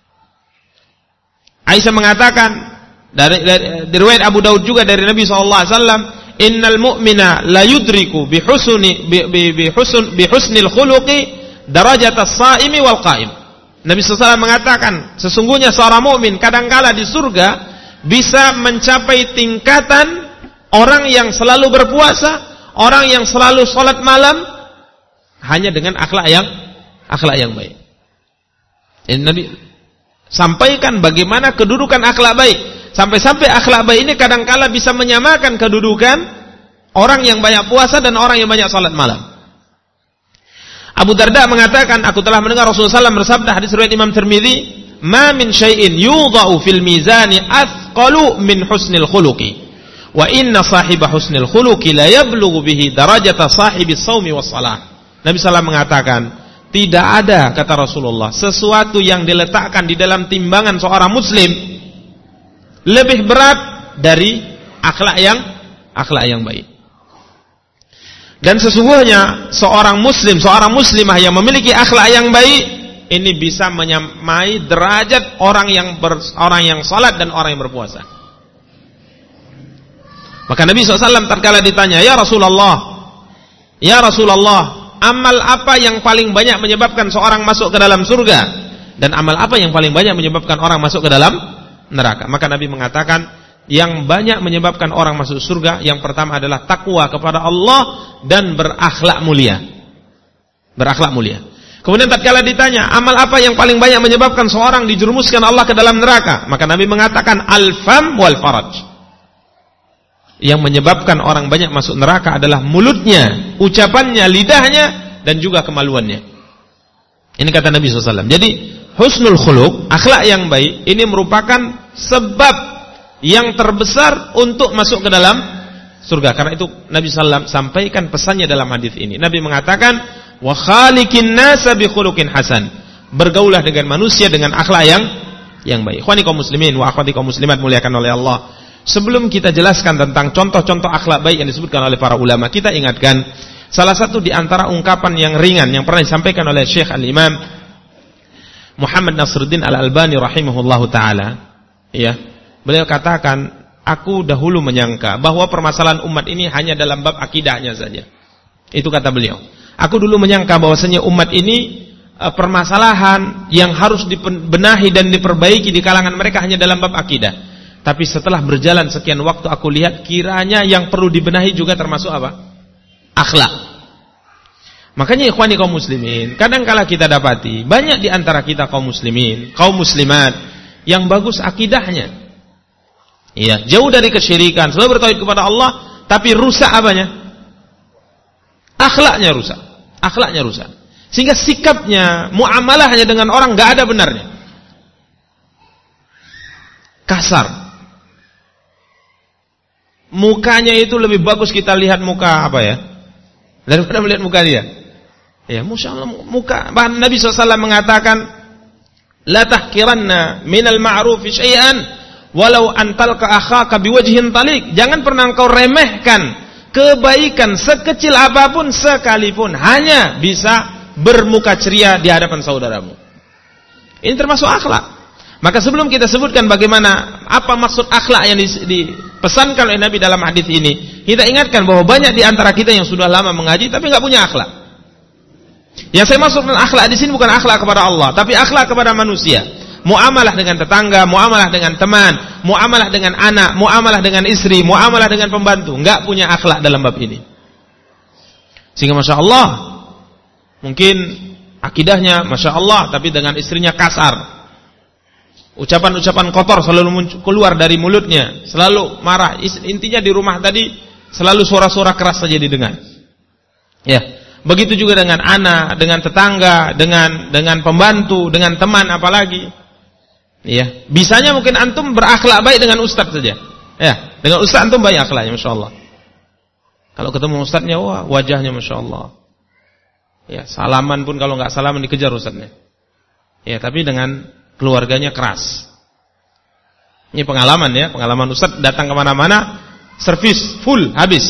Aisyah mengatakan dari, dari, dari riwayat Abu Daud juga dari Nabi sallallahu alaihi wasallam, innal mu'mina la yudriku bi husni bi bi, bi husn bi husnil khuluqi darajatas shaimi wal qaim. Nabi sallallahu alaihi wasallam mengatakan, sesungguhnya seorang mukmin kadangkala di surga bisa mencapai tingkatan orang yang selalu berpuasa, orang yang selalu salat malam, hanya dengan akhlak yang akhlak yang baik. Ini Nabi sampaikan bagaimana kedudukan akhlak baik. Sampai-sampai akhlak baik ini kadangkala bisa menyamakan kedudukan orang yang banyak puasa dan orang yang banyak salat malam. Abu Darda mengatakan, aku telah mendengar Rasulullah sallallahu alaihi wasallam bersabda, hadis riwayat Imam Tirmidzi, "Ma min syai'in yudha'u fil mizani athqalu min husnil khuluqi, wa inna sahiba husnil khuluqi la yablughu bihi darajata sahibis shaumi was shalah." Nabi sallallahu alaihi wasallam mengatakan, tidak ada, kata Rasulullah, sesuatu yang diletakkan di dalam timbangan seorang muslim lebih berat dari akhlak yang akhlak yang baik. Dan sesungguhnya seorang muslim, seorang muslimah yang memiliki akhlak yang baik, ini bisa menyamai derajat orang yang ber, orang yang salat dan orang yang berpuasa. Maka Nabi shallallahu alaihi wasallam tatkala ditanya, "Ya Rasulullah, ya Rasulullah, amal apa yang paling banyak menyebabkan seorang masuk ke dalam surga? Dan amal apa yang paling banyak menyebabkan orang masuk ke dalam neraka?" Maka Nabi mengatakan, yang banyak menyebabkan orang masuk surga, yang pertama adalah takwa kepada Allah dan berakhlak mulia. Berakhlak mulia. Kemudian tatkala ditanya, amal apa yang paling banyak menyebabkan seorang dijerumuskan Allah ke dalam neraka? Maka Nabi mengatakan, al-fam wal faraj. Yang menyebabkan orang banyak masuk neraka adalah mulutnya, ucapannya, lidahnya, dan juga kemaluannya. Ini kata Nabi shallallahu alaihi wasallam. Jadi husnul khuluq, akhlak yang baik, ini merupakan sebab yang terbesar untuk masuk ke dalam surga. Karena itu Nabi shallallahu alaihi wasallam sampaikan pesannya dalam hadis ini. Nabi mengatakan, wa khaliqin nasa bi khuluqin hasan. Bergaulah dengan manusia dengan akhlak yang yang baik. Ikhwani kaum muslimin wa akhwati kaum muslimat muliakan oleh Allah. Sebelum kita jelaskan tentang contoh-contoh akhlak baik yang disebutkan oleh para ulama, kita ingatkan salah satu di antara ungkapan yang ringan yang pernah disampaikan oleh Syekh Al-Imam Muhammad Nasruddin Al-Albani rahimahullahu taala. Ya, beliau katakan, aku dahulu menyangka bahwa permasalahan umat ini hanya dalam bab akidahnya saja. Itu kata beliau. Aku dulu menyangka bahwasanya umat ini uh, permasalahan yang harus dibenahi dan diperbaiki di kalangan mereka hanya dalam bab akidah. Tapi setelah berjalan sekian waktu aku lihat kiranya yang perlu dibenahi juga termasuk apa? Akhlak. Makanya ikhwani kaum muslimin, kadang-kala kita dapati banyak di antara kita kaum muslimin, kaum muslimat yang bagus akidahnya. Iya, jauh dari kesyirikan, selalu bertauhid kepada Allah, tapi rusak apanya? Akhlaknya rusak. Akhlaknya rusak. Sehingga sikapnya, muamalahnya dengan orang enggak ada benarnya. Kasar. Mukanya itu lebih bagus kita lihat muka apa ya, daripada melihat muka dia. Ya, Masya Allah, muka. Bahkan Nabi shallallahu alaihi wasallam mengatakan, la tahkiranna minal ma'rufi syai'an walau antalka akhaka biwajhin talik. Jangan pernah engkau remehkan kebaikan sekecil apapun sekalipun hanya bisa bermuka ceria di hadapan saudaramu. Ini termasuk akhlak. Maka sebelum kita sebutkan bagaimana apa maksud akhlak yang dipesankan oleh Nabi dalam hadis ini, kita ingatkan bahwa banyak di antara kita yang sudah lama mengaji tapi enggak punya akhlak. Yang saya maksudkan akhlak di sini bukan akhlak kepada Allah, tapi akhlak kepada manusia. Muamalah dengan tetangga, muamalah dengan teman, muamalah dengan anak, muamalah dengan istri, muamalah dengan pembantu, enggak punya akhlak dalam bab ini. Sehingga Masya Allah, mungkin akidahnya Masya Allah, tapi dengan istrinya kasar. Ucapan-ucapan kotor selalu muncul, keluar dari mulutnya, selalu marah. Intinya di rumah tadi selalu suara-suara keras saja didengar. Ya, begitu juga dengan anak, dengan tetangga, dengan dengan pembantu, dengan teman apalagi. Ya, bisanya mungkin antum berakhlak baik dengan ustaz saja. Ya, dengan ustaz antum baik akhlaknya, Masya Allah. Kalau ketemu ustaznya, wah wajahnya Masya Allah. Ya, salaman pun kalau nggak salaman dikejar ustaznya. Ya, tapi dengan keluarganya keras. Ini pengalaman ya, pengalaman ustaz datang kemana-mana, servis full habis.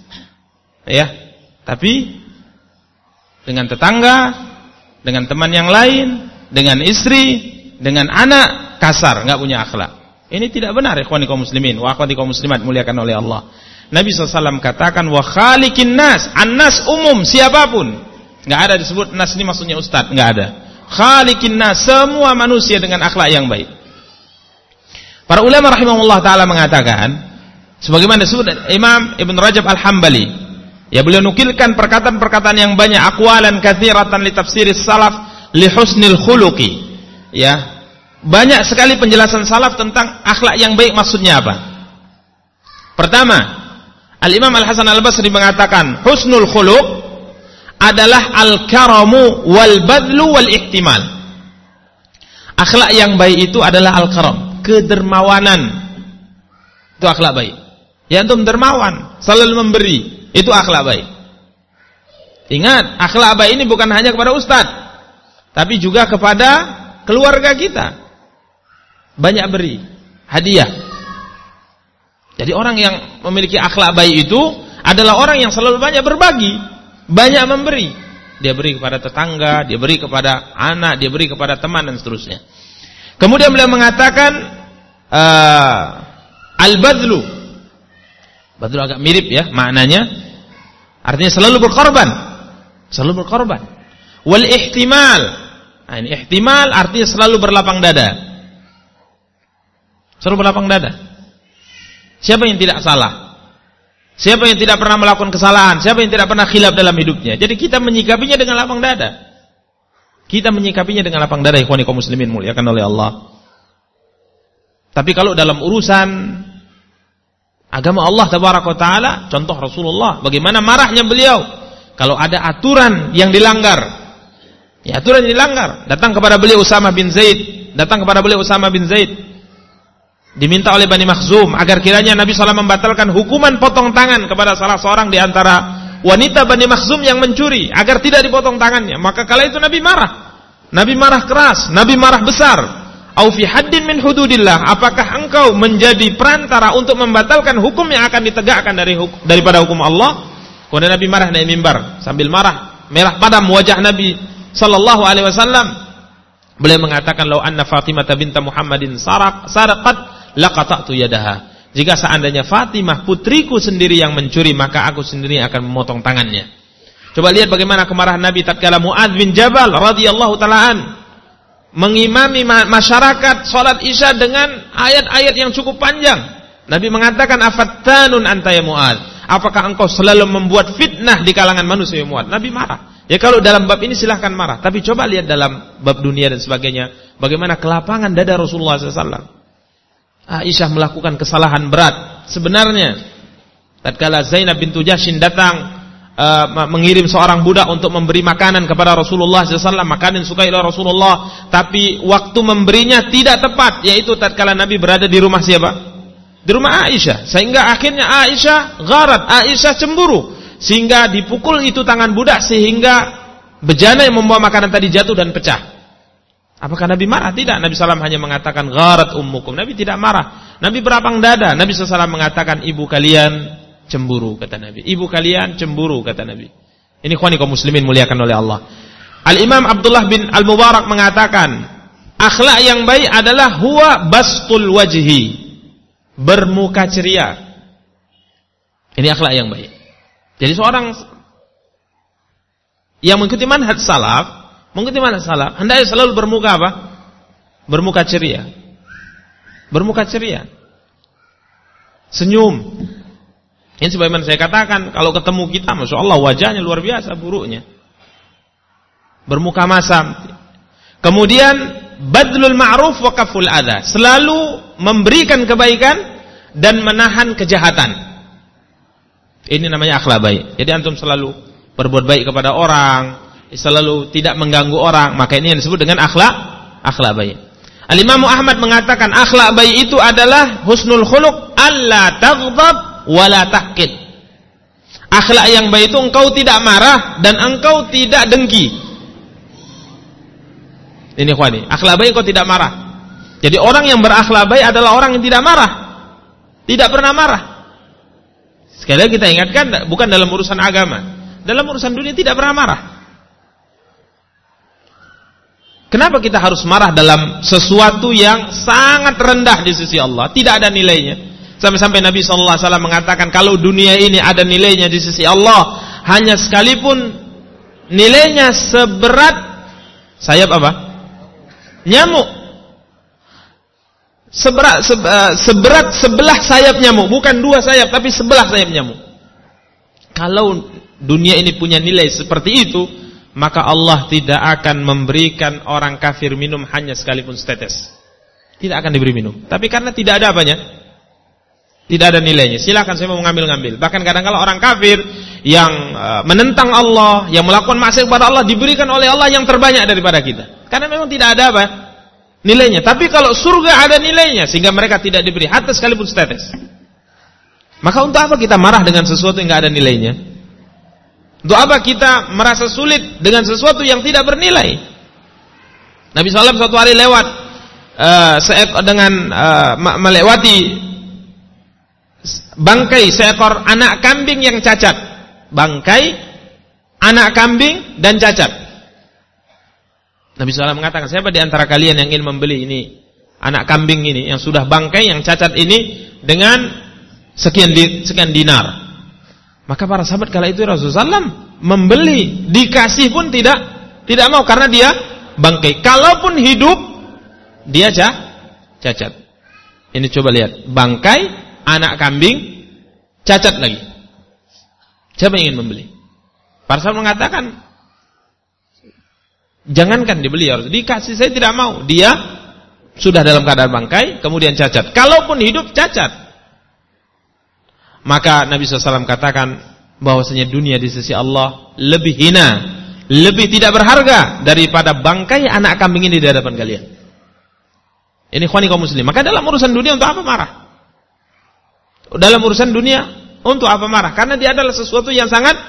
Ya, tapi dengan tetangga, dengan teman yang lain, dengan istri, dengan anak kasar, nggak punya akhlak. Ini tidak benar, ikhwani kaum muslimin, wa akhwati kaum muslimat muliakan oleh Allah. Nabi shallallahu alaihi wasallam katakan, wa khaliqin nas, an-nas umum, siapapun. Nggak ada disebut nas ini maksudnya ustaz, nggak ada. Khaliqin nas, semua manusia dengan akhlak yang baik. Para ulama rahimahullah taala mengatakan, sebagaimana disebut Imam Ibn Rajab Al-Hambali, ya beliau nukilkan perkataan-perkataan yang banyak, aqwalan katsiratan li tafsiris salaf li husnil khuluqi. Ya, banyak sekali penjelasan salaf tentang akhlak yang baik maksudnya apa. Pertama, Al-Imam Al-Hasan Al-Basri mengatakan, husnul khuluq adalah al-karamu wal badlu wal ihtimal. Akhlak yang baik itu adalah al-karam, kedermawanan. Itu akhlak baik. Ya, antum dermawan, selalu memberi, itu akhlak baik. Ingat, akhlak baik ini bukan hanya kepada ustaz, tapi juga kepada keluarga kita. Banyak beri hadiah. Jadi orang yang memiliki akhlak baik itu adalah orang yang selalu banyak berbagi, banyak memberi. Dia beri kepada tetangga, dia beri kepada anak, dia beri kepada teman dan seterusnya. Kemudian beliau mengatakan uh, al-badlu. Badlu agak mirip ya maknanya. Artinya selalu berkorban. Selalu berkorban. Wal ihtimal. Nah, ini ihtimal artinya selalu berlapang dada. Selalu berlapang dada. Siapa yang tidak salah? Siapa yang tidak pernah melakukan kesalahan? Siapa yang tidak pernah khilaf dalam hidupnya? Jadi kita menyikapinya dengan lapang dada. Kita menyikapinya dengan lapang dada, ikhwani kaum muslimin muliakan oleh Allah. Tapi kalau dalam urusan agama Allah tabaraka taala, contoh Rasulullah, bagaimana marahnya beliau kalau ada aturan yang dilanggar. Ya, aturan yang dilanggar. Datang kepada beliau Usamah bin Zaid, datang kepada beliau Usamah bin Zaid. Diminta oleh Bani Makhzum agar kiranya Nabi shallallahu alaihi wasallam membatalkan hukuman potong tangan kepada salah seorang di antara wanita Bani Makhzum yang mencuri agar tidak dipotong tangannya. Maka kala itu Nabi marah. Nabi marah keras, Nabi marah besar. Au fi haddin min hududillah, apakah engkau menjadi perantara untuk membatalkan hukum yang akan ditegakkan dari hukum, daripada hukum Allah? Kemudian Nabi marah naik mimbar sambil marah, merah padam wajah Nabi sallallahu alaihi wasallam. Beliau mengatakan, "Lau anna Fatimah binta Muhammadin saraq saraqat laqata'tu yadaha." Jika seandainya Fatimah putriku sendiri yang mencuri, maka aku sendiri akan memotong tangannya. Coba lihat bagaimana kemarahan Nabi tatkala Mu'adz bin Jabal radhiyallahu taala an mengimami masyarakat salat Isya dengan ayat-ayat yang cukup panjang. Nabi mengatakan, "Afattanun anta ya Mu'adz? Apakah engkau selalu membuat fitnah di kalangan manusia ya Mu'adz?" Nabi marah. Ya kalau dalam bab ini silahkan marah, tapi coba lihat dalam bab dunia dan sebagainya, bagaimana kelapangan dada Rasulullah sallallahu alaihi wasallam. Aisyah melakukan kesalahan berat. Sebenarnya tatkala Zainab bintu Jahsyin datang uh, mengirim seorang budak untuk memberi makanan kepada Rasulullah sallallahu alaihi wasallam, makanan sukai oleh Rasulullah, tapi waktu memberinya tidak tepat, yaitu tatkala Nabi berada di rumah siapa? Di rumah Aisyah. Sehingga akhirnya Aisyah gharat, Aisyah cemburu, sehingga dipukul itu tangan budak sehingga bejana yang membawa makanan tadi jatuh dan pecah. Apakah Nabi marah? Tidak. Nabi sallallahu alaihi wasallam hanya mengatakan gharat ummukum. Nabi tidak marah. Nabi berlapang dada. Nabi sallallahu alaihi wasallam mengatakan ibu kalian cemburu, kata Nabi. Ibu kalian cemburu, kata Nabi. Ini ikhwani kaum muslimin muliakan oleh Allah. Al-Imam Abdullah bin Al-Mubarak mengatakan, akhlak yang baik adalah huwa bastul wajhi, bermuka ceria. Ini akhlak yang baik. Jadi seorang yang mengikuti manhaj salaf, mengikuti manhaj salaf, hendaknya selalu bermuka apa? Bermuka ceria. Bermuka ceria. Senyum. Ini sebagaimana saya katakan, kalau ketemu kita, masya Allah wajahnya luar biasa buruknya. Bermuka masam. Kemudian badlul ma'ruf wa kaful adha, selalu memberikan kebaikan dan menahan kejahatan. Ini namanya akhlak baik. Jadi antum selalu berbuat baik kepada orang, selalu tidak mengganggu orang, maka ini yang disebut dengan akhlak akhlak baik. Al-Imam Ahmad mengatakan akhlak baik itu adalah husnul khuluq, alla taghdab wa la tahqid. Akhlak yang baik itu engkau tidak marah dan engkau tidak dengki. Ini ikhwani, akhlak baik engkau tidak marah. Jadi orang yang berakhlak baik adalah orang yang tidak marah, tidak pernah marah. Sekali lagi kita ingatkan, bukan dalam urusan agama, dalam urusan dunia tidak pernah marah. Kenapa kita harus marah dalam sesuatu yang sangat rendah di sisi Allah, tidak ada nilainya? Sampai-sampai Nabi shallallahu alaihi wasallam mengatakan, kalau dunia ini ada nilainya di sisi Allah, hanya sekalipun nilainya seberat sayap apa? Nyamuk. Seberat, se, uh, seberat sebelah sayap nyamuk, bukan dua sayap, tapi sebelah sayap nyamuk. Kalau dunia ini punya nilai seperti itu, maka Allah tidak akan memberikan orang kafir minum hanya sekalipun setetes. Tidak akan diberi minum. Tapi karena tidak ada apanya, tidak ada nilainya, silakan saya mau ngambil-ngambil. Bahkan kadang-kadang orang kafir yang uh, menentang Allah, yang melakukan maksiat kepada Allah, diberikan oleh Allah yang terbanyak daripada kita. Karena memang tidak ada apa? Nilainya. Tapi kalau surga ada nilainya, sehingga mereka tidak diberi hatta sekalipun setetes. Maka untuk apa kita marah dengan sesuatu yang tidak ada nilainya? Untuk apa kita merasa sulit dengan sesuatu yang tidak bernilai? Nabi shallallahu alaihi wasallam suatu hari lewat uh, seekor dengan uh, melewati bangkai seekor anak kambing yang cacat. Bangkai anak kambing dan cacat. Nabi shallallahu alaihi wasallam mengatakan, siapa di antara kalian yang ingin membeli ini anak kambing ini yang sudah bangkai, yang cacat ini dengan sekian di, sekian dinar? Maka para sahabat kala itu Rasulullah shallallahu alaihi wasallam membeli, dikasih pun tidak tidak mau karena dia bangkai. Kalaupun hidup dia cacat. Ini coba lihat, bangkai anak kambing cacat lagi. Siapa yang ingin membeli? Para sahabat mengatakan, jangankan dibeli, harus dikasih, saya tidak mau. Dia sudah dalam keadaan bangkai, kemudian cacat. Kalaupun hidup cacat. Maka Nabi shallallahu alaihi wasallam katakan bahwasanya dunia di sisi Allah lebih hina, lebih tidak berharga daripada bangkai anak kambing ini di hadapan kalian. Ini ikhwani kaum muslim. Maka dalam urusan dunia untuk apa marah? Dalam urusan dunia untuk apa marah? Karena dia adalah sesuatu yang sangat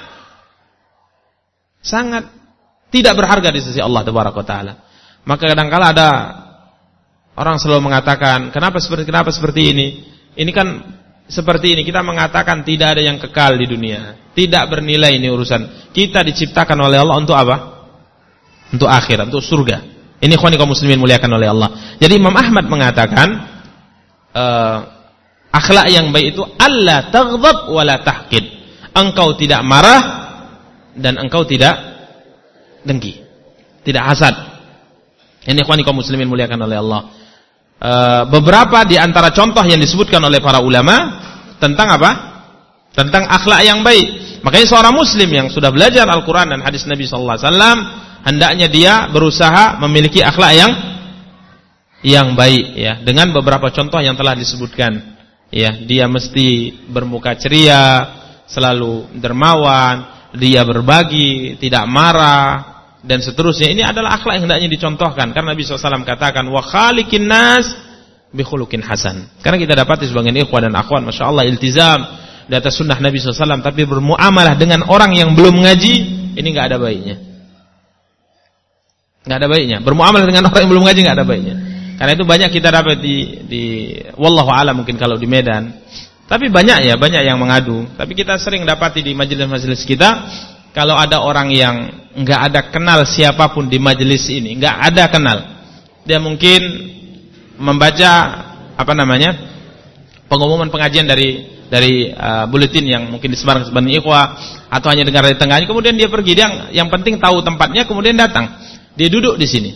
sangat tidak berharga di sisi Allah Tabaraka Taala. Maka kadang-kala ada orang selalu mengatakan, kenapa seperti kenapa seperti ini? Ini kan seperti ini. Kita mengatakan tidak ada yang kekal di dunia, tidak bernilai ini urusan. Kita diciptakan oleh Allah untuk apa? Untuk akhirat, untuk surga. Ini ikhwani kaum muslimin muliakan oleh Allah. Jadi Imam Ahmad mengatakan, uh, akhlak yang baik itu alla taghdab wa la tahqid. Engkau tidak marah dan engkau tidak dengki, tidak hasad. Ini ikhwani kaum muslimin muliakan oleh Allah. E, beberapa di antara contoh yang disebutkan oleh para ulama tentang apa? Tentang akhlak yang baik. Makanya seorang muslim yang sudah belajar Al-Quran dan hadis Nabi sallallahu alaihi wasallam, hendaknya dia berusaha memiliki akhlak yang yang baik, ya, dengan beberapa contoh yang telah disebutkan. Ya, dia mesti bermuka ceria, selalu dermawan, dia berbagi, tidak marah, dan seterusnya. Ini adalah akhlak yang hendaknya dicontohkan. Karena Nabi shallallahu alaihi wasallam katakan, wa khaliqin nas bi khuluqin hasan. Karena kita dapati sebagian ikhwan dan akhwat, masya Allah, iltizam di atas sunnah Nabi shallallahu alaihi wasallam, tapi bermuamalah dengan orang yang belum ngaji, ini nggak ada baiknya. Nggak ada baiknya. Bermuamalah dengan orang yang belum ngaji nggak ada baiknya. Karena itu banyak kita dapat di, di wallahu a'lam, mungkin kalau di Medan. Tapi banyak ya, banyak yang mengadu. Tapi kita sering dapati di majelis-majelis kita, kalau ada orang yang nggak ada kenal siapapun di majelis ini, nggak ada kenal, dia mungkin membaca apa namanya pengumuman pengajian dari dari uh, buletin yang mungkin disebarkan sebagai ikhwah, atau hanya dengar di tengahnya, kemudian dia pergi. Dia yang penting tahu tempatnya, kemudian datang, dia duduk di sini.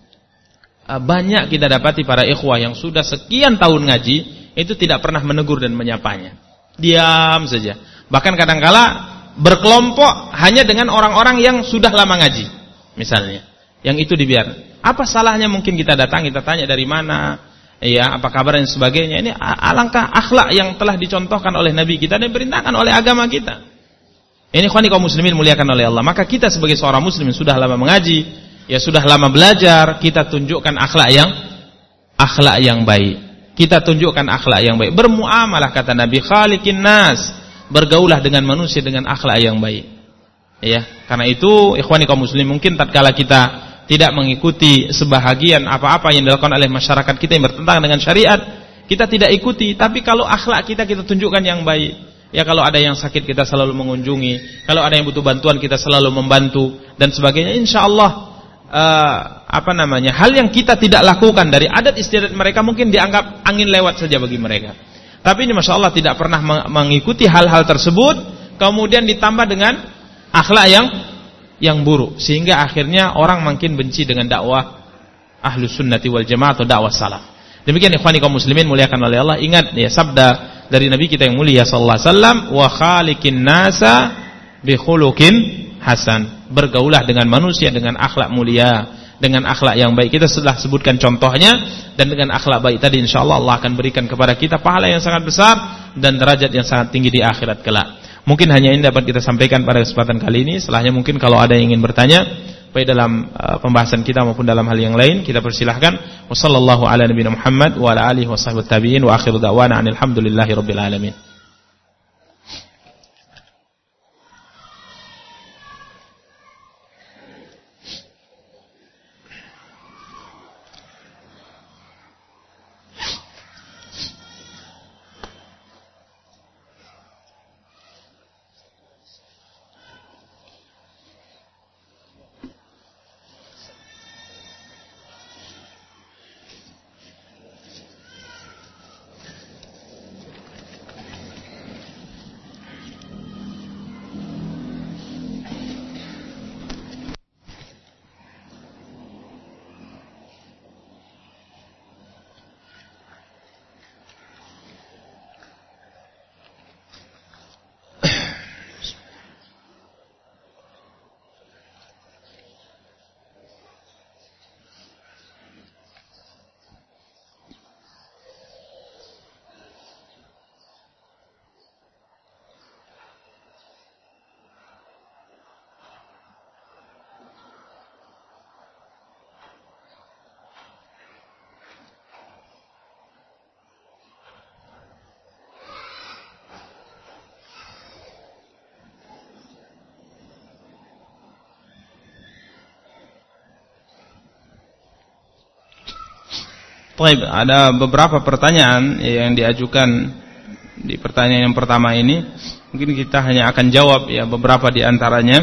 Uh, banyak kita dapati para ikhwah yang sudah sekian tahun ngaji itu tidak pernah menegur dan menyapanya, diam saja. Bahkan kadangkala berkelompok hanya dengan orang-orang yang sudah lama ngaji, misalnya, yang itu dibiarkan. Apa salahnya mungkin kita datang, kita tanya dari mana, ya, apa kabar dan sebagainya. Ini alangkah akhlak yang telah dicontohkan oleh Nabi kita dan diperintahkan oleh agama kita. Ini ikhwani kaum muslimin muliakan oleh Allah. Maka kita sebagai seorang muslim yang sudah lama mengaji, ya sudah lama belajar, kita tunjukkan akhlak yang akhlak yang baik. Kita tunjukkan akhlak yang baik. Bermuamalah, kata Nabi, khaliqin nas, bergaulah dengan manusia dengan akhlak yang baik. Ya, karena itu ikhwani kaum muslim, mungkin tatkala kita tidak mengikuti sebahagian apa-apa yang dilakukan oleh masyarakat kita yang bertentangan dengan syariat, kita tidak ikuti. Tapi kalau akhlak kita kita tunjukkan yang baik. Ya, kalau ada yang sakit kita selalu mengunjungi, kalau ada yang butuh bantuan kita selalu membantu dan sebagainya. Insyaallah uh, apa namanya, hal yang kita tidak lakukan dari adat istiadat mereka mungkin dianggap angin lewat saja bagi mereka. Tapi ini masya Allah tidak pernah mengikuti hal-hal tersebut, kemudian ditambah dengan akhlak yang yang buruk, sehingga akhirnya orang makin benci dengan dakwah Ahlus Sunnati wal Jamaah atau dakwah salaf. Demikian ikhwani kaum muslimin muliakan oleh Allah. Ingat ya sabda dari Nabi kita yang mulia sallallahu alaihi wasallam, wa khaliqin nasa bi khuluqin hasan. Bergaulah dengan manusia dengan akhlak mulia, dengan akhlak yang baik. Kita sudah sebutkan contohnya, dan dengan akhlak baik tadi insyaallah Allah akan berikan kepada kita pahala yang sangat besar dan derajat yang sangat tinggi di akhirat kelak. Mungkin hanya ini dapat kita sampaikan pada kesempatan kali ini. Setelahnya mungkin kalau ada yang ingin bertanya baik dalam uh, pembahasan kita maupun dalam hal yang lain, kita persilahkan. Wassallallahu ala nabiyina Muhammad wa ala alihi washabbihi tabi'in wa akhiru da'wana alhamdulillahi rabbil alamin. Baik, ada beberapa pertanyaan yang diajukan di pertanyaan yang pertama ini. Mungkin kita hanya akan jawab ya beberapa di antaranya.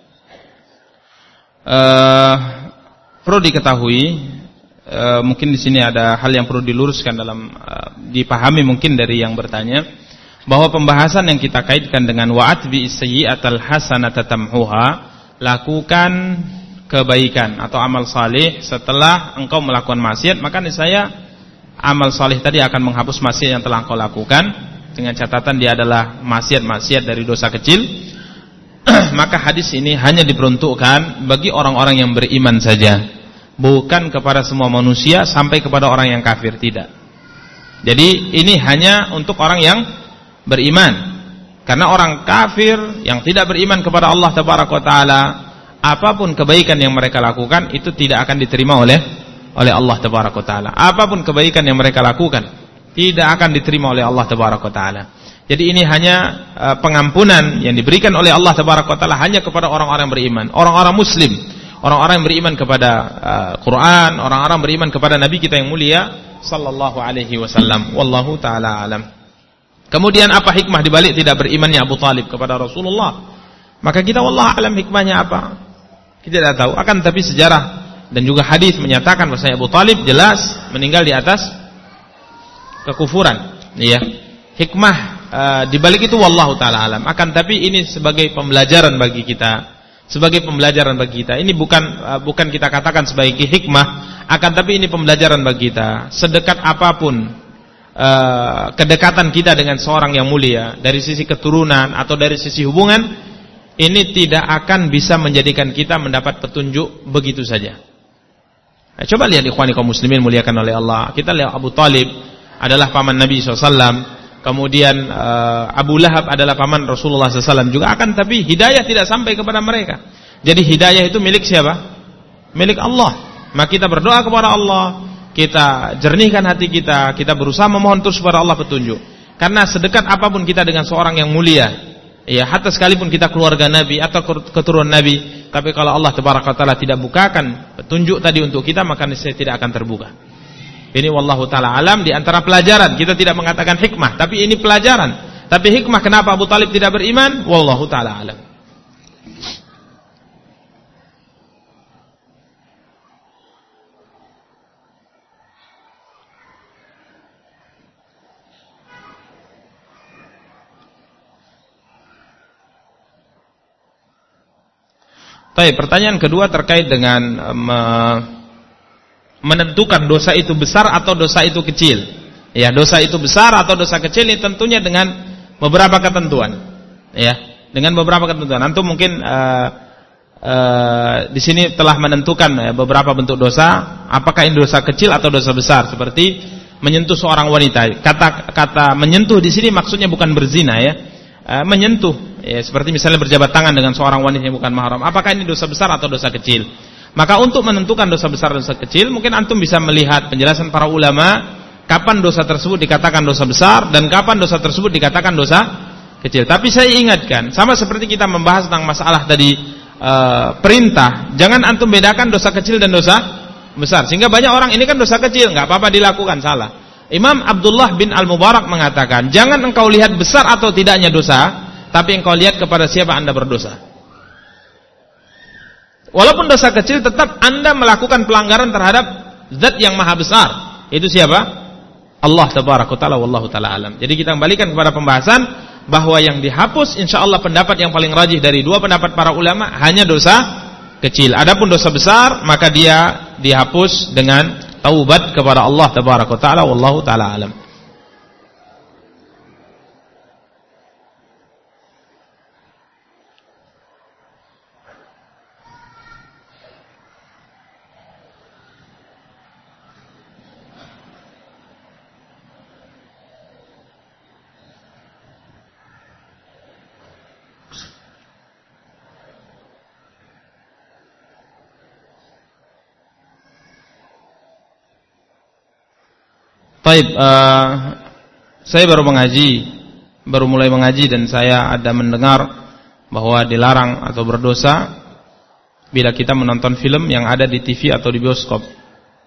Uh, perlu diketahui, uh, mungkin di sini ada hal yang perlu diluruskan dalam uh, dipahami mungkin dari yang bertanya, bahwa pembahasan yang kita kaitkan dengan wa'atbi sayyi'atal hasanata tamhuha, lakukan kebaikan atau amal saleh setelah engkau melakukan maksiat, maka niscaya amal saleh tadi akan menghapus maksiat yang telah engkau lakukan, dengan catatan dia adalah maksiat-maksiat dari dosa kecil. Maka hadis ini hanya diperuntukkan bagi orang-orang yang beriman saja, bukan kepada semua manusia sampai kepada orang yang kafir, tidak. Jadi ini hanya untuk orang yang beriman. Karena orang kafir yang tidak beriman kepada Allah Tabaraka wa Taala, apapun kebaikan yang mereka lakukan itu tidak akan diterima oleh oleh Allah Tabaraka wa Taala. Apapun kebaikan yang mereka lakukan tidak akan diterima oleh Allah Tabaraka wa Taala. Jadi ini hanya uh, pengampunan yang diberikan oleh Allah Tabaraka wa Taala hanya kepada orang-orang beriman, orang-orang muslim, orang-orang yang beriman kepada uh, Quran, orang-orang beriman kepada Nabi kita yang mulia sallallahu alaihi wasallam. Wallahu taala alam. Kemudian apa hikmah dibalik tidak berimannya Abu Talib kepada Rasulullah? Maka kita wallahu alam hikmahnya apa? Kita tidak tahu. Akan tapi sejarah dan juga hadis menyatakan bahwa Abu Talib jelas meninggal di atas kekufuran. Ya. Hikmah Uh, di balik itu wallahu taala alam. Akan tapi ini sebagai pembelajaran bagi kita, sebagai pembelajaran bagi kita. Ini bukan uh, bukan kita katakan sebagai hikmah, akan tapi ini pembelajaran bagi kita. Sedekat apapun uh, kedekatan kita dengan seorang yang mulia dari sisi keturunan atau dari sisi hubungan, ini tidak akan bisa menjadikan kita mendapat petunjuk begitu saja. Nah, coba lihat ikhwani kaum muslimin muliakan oleh Allah. Kita lihat Abu Talib adalah paman Nabi shallallahu alaihi wasallam. Kemudian uh, Abu Lahab adalah paman Rasulullah shallallahu alaihi wasallam juga, akan tapi hidayah tidak sampai kepada mereka. Jadi hidayah itu milik siapa? Milik Allah. Maka kita berdoa kepada Allah, kita jernihkan hati kita, kita berusaha memohon terus kepada Allah petunjuk. Karena sedekat apapun kita dengan seorang yang mulia, ya hatta sekalipun kita keluarga Nabi atau keturunan Nabi, tapi kalau Allah Tabaraka wa Taala tidak bukakan petunjuk tadi untuk kita, maka niscaya tidak akan terbuka. Ini wallahu taala alam, di antara pelajaran. Kita tidak mengatakan hikmah, tapi ini pelajaran. Tapi hikmah kenapa Abu Talib tidak beriman? Wallahu taala alam. Baik, pertanyaan kedua terkait dengan um, menentukan dosa itu besar atau dosa itu kecil. Ya, dosa itu besar atau dosa kecil ini tentunya dengan beberapa ketentuan. Ya, dengan beberapa ketentuan. Antum mungkin uh, uh, di sini telah menentukan ya, beberapa bentuk dosa, apakah ini dosa kecil atau dosa besar, seperti menyentuh seorang wanita. Kata kata menyentuh di sini maksudnya bukan berzina ya. Uh, menyentuh ya, seperti misalnya berjabat tangan dengan seorang wanita yang bukan mahram. Apakah ini dosa besar atau dosa kecil? Maka untuk menentukan dosa besar dan dosa kecil, mungkin antum bisa melihat penjelasan para ulama kapan dosa tersebut dikatakan dosa besar dan kapan dosa tersebut dikatakan dosa kecil. Tapi saya ingatkan, sama seperti kita membahas tentang masalah tadi e, perintah, jangan antum bedakan dosa kecil dan dosa besar. Sehingga banyak orang ini kan dosa kecil, nggak apa-apa dilakukan, salah. Imam Abdullah bin Al-Mubarak mengatakan, jangan engkau lihat besar atau tidaknya dosa, tapi engkau lihat kepada siapa anda berdosa. Walaupun dosa kecil, tetap anda melakukan pelanggaran terhadap zat yang maha besar. Itu siapa? Allah Tabaraka Ta'ala, wallahu ta'ala alam. Jadi kita kembalikan kepada pembahasan bahwa yang dihapus insyaallah pendapat yang paling rajih dari dua pendapat para ulama hanya dosa kecil. Adapun dosa besar, maka dia dihapus dengan taubat kepada Allah Tabaraka Ta'ala, wallahu ta'ala alam. Baik, uh, saya baru mengaji, baru mulai mengaji dan saya ada mendengar bahwa dilarang atau berdosa bila kita menonton film yang ada di T V atau di bioskop.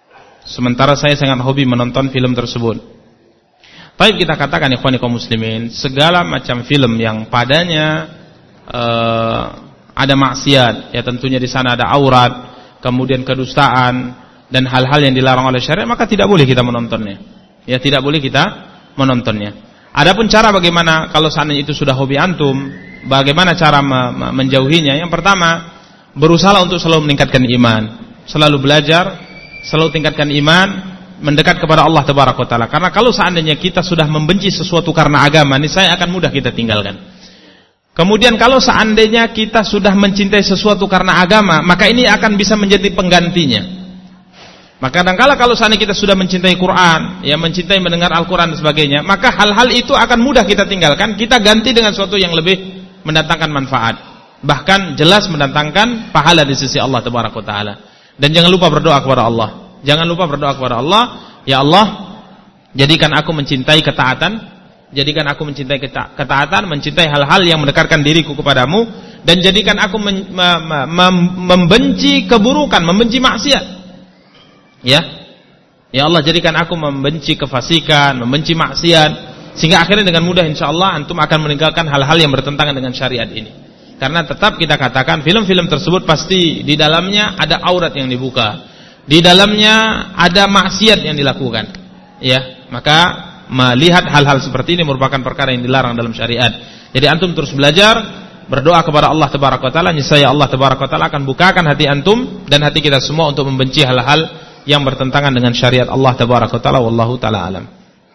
sementara saya sangat hobi menonton film tersebut. Baik, kita katakan ikhwani kaum muslimin, segala macam film yang padanya uh, ada maksiat, ya tentunya di sana ada aurat, kemudian kedustaan dan hal-hal yang dilarang oleh syariat, maka tidak boleh kita menontonnya. Ya, tidak boleh kita menontonnya. Adapun cara bagaimana kalau seandainya itu sudah hobi antum, bagaimana cara me- me- menjauhinya? Yang pertama, berusaha untuk selalu meningkatkan iman, selalu belajar, selalu tingkatkan iman, mendekat kepada Allah Tabaraka wa Taala. Karena kalau seandainya kita sudah membenci sesuatu karena agama, niscaya akan mudah kita tinggalkan. Kemudian kalau seandainya kita sudah mencintai sesuatu karena agama, maka ini akan bisa menjadi penggantinya. Maka kadang-kala kalau seandainya kita sudah mencintai Quran, ya mencintai mendengar Al-Quran dan sebagainya, maka hal-hal itu akan mudah kita tinggalkan, kita ganti dengan sesuatu yang lebih mendatangkan manfaat, bahkan jelas mendatangkan pahala di sisi Allah Tabaraka wa Taala. Dan jangan lupa berdoa kepada Allah. Jangan lupa berdoa kepada Allah, ya Allah, jadikan aku mencintai ketaatan, jadikan aku mencintai keta- ketaatan, mencintai hal-hal yang mendekatkan diriku kepadamu, dan jadikan aku men- me- me- mem- membenci keburukan, membenci maksiat. Ya, ya Allah, jadikan aku membenci kefasikan, membenci maksiat, sehingga akhirnya dengan mudah insyaallah antum akan meninggalkan hal-hal yang bertentangan dengan syariat ini. Karena tetap kita katakan film-film tersebut pasti di dalamnya ada aurat yang dibuka, di dalamnya ada maksiat yang dilakukan. Ya, maka melihat hal-hal seperti ini merupakan perkara yang dilarang dalam syariat. Jadi antum terus belajar, berdoa kepada Allah Tabaraka wa Taala, niscaya Allah Tabaraka wa Taala akan bukakan hati antum dan hati kita semua untuk membenci hal-hal yang bertentangan dengan syariat Allah Tabaraka wa Taala. Wallahu taala alam.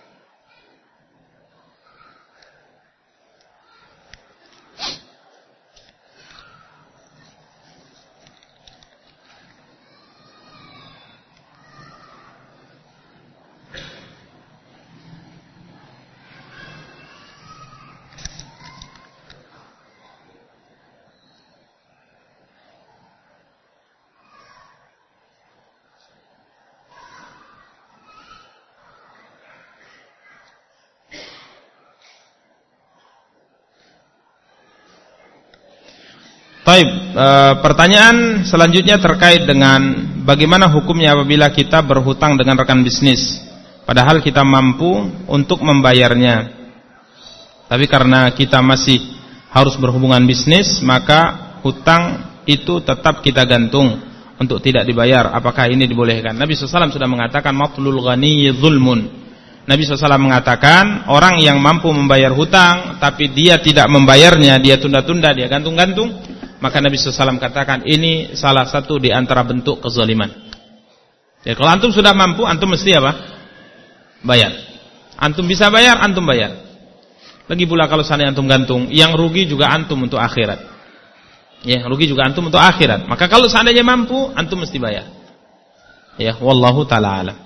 Baik, e, pertanyaan selanjutnya terkait dengan bagaimana hukumnya apabila kita berhutang dengan rekan bisnis, padahal kita mampu untuk membayarnya, tapi karena kita masih harus berhubungan bisnis, maka hutang itu tetap kita gantung untuk tidak dibayar. Apakah ini dibolehkan? Nabi shallallahu alaihi wasallam sudah mengatakan matlul ghaniyyi zulmun. Nabi shallallahu alaihi wasallam mengatakan orang yang mampu membayar hutang tapi dia tidak membayarnya, dia tunda-tunda, dia gantung-gantung, maka Nabi shallallahu alaihi wasallam katakan ini salah satu di antara bentuk kezaliman. Jadi kalau antum sudah mampu, antum mesti apa? Bayar. Antum bisa bayar, antum bayar. Lagi pula kalau seandainya antum gantung, yang rugi juga antum untuk akhirat. Ya, rugi juga antum untuk akhirat. Maka kalau seandainya mampu, antum mesti bayar. Ya, wallahu taala alam.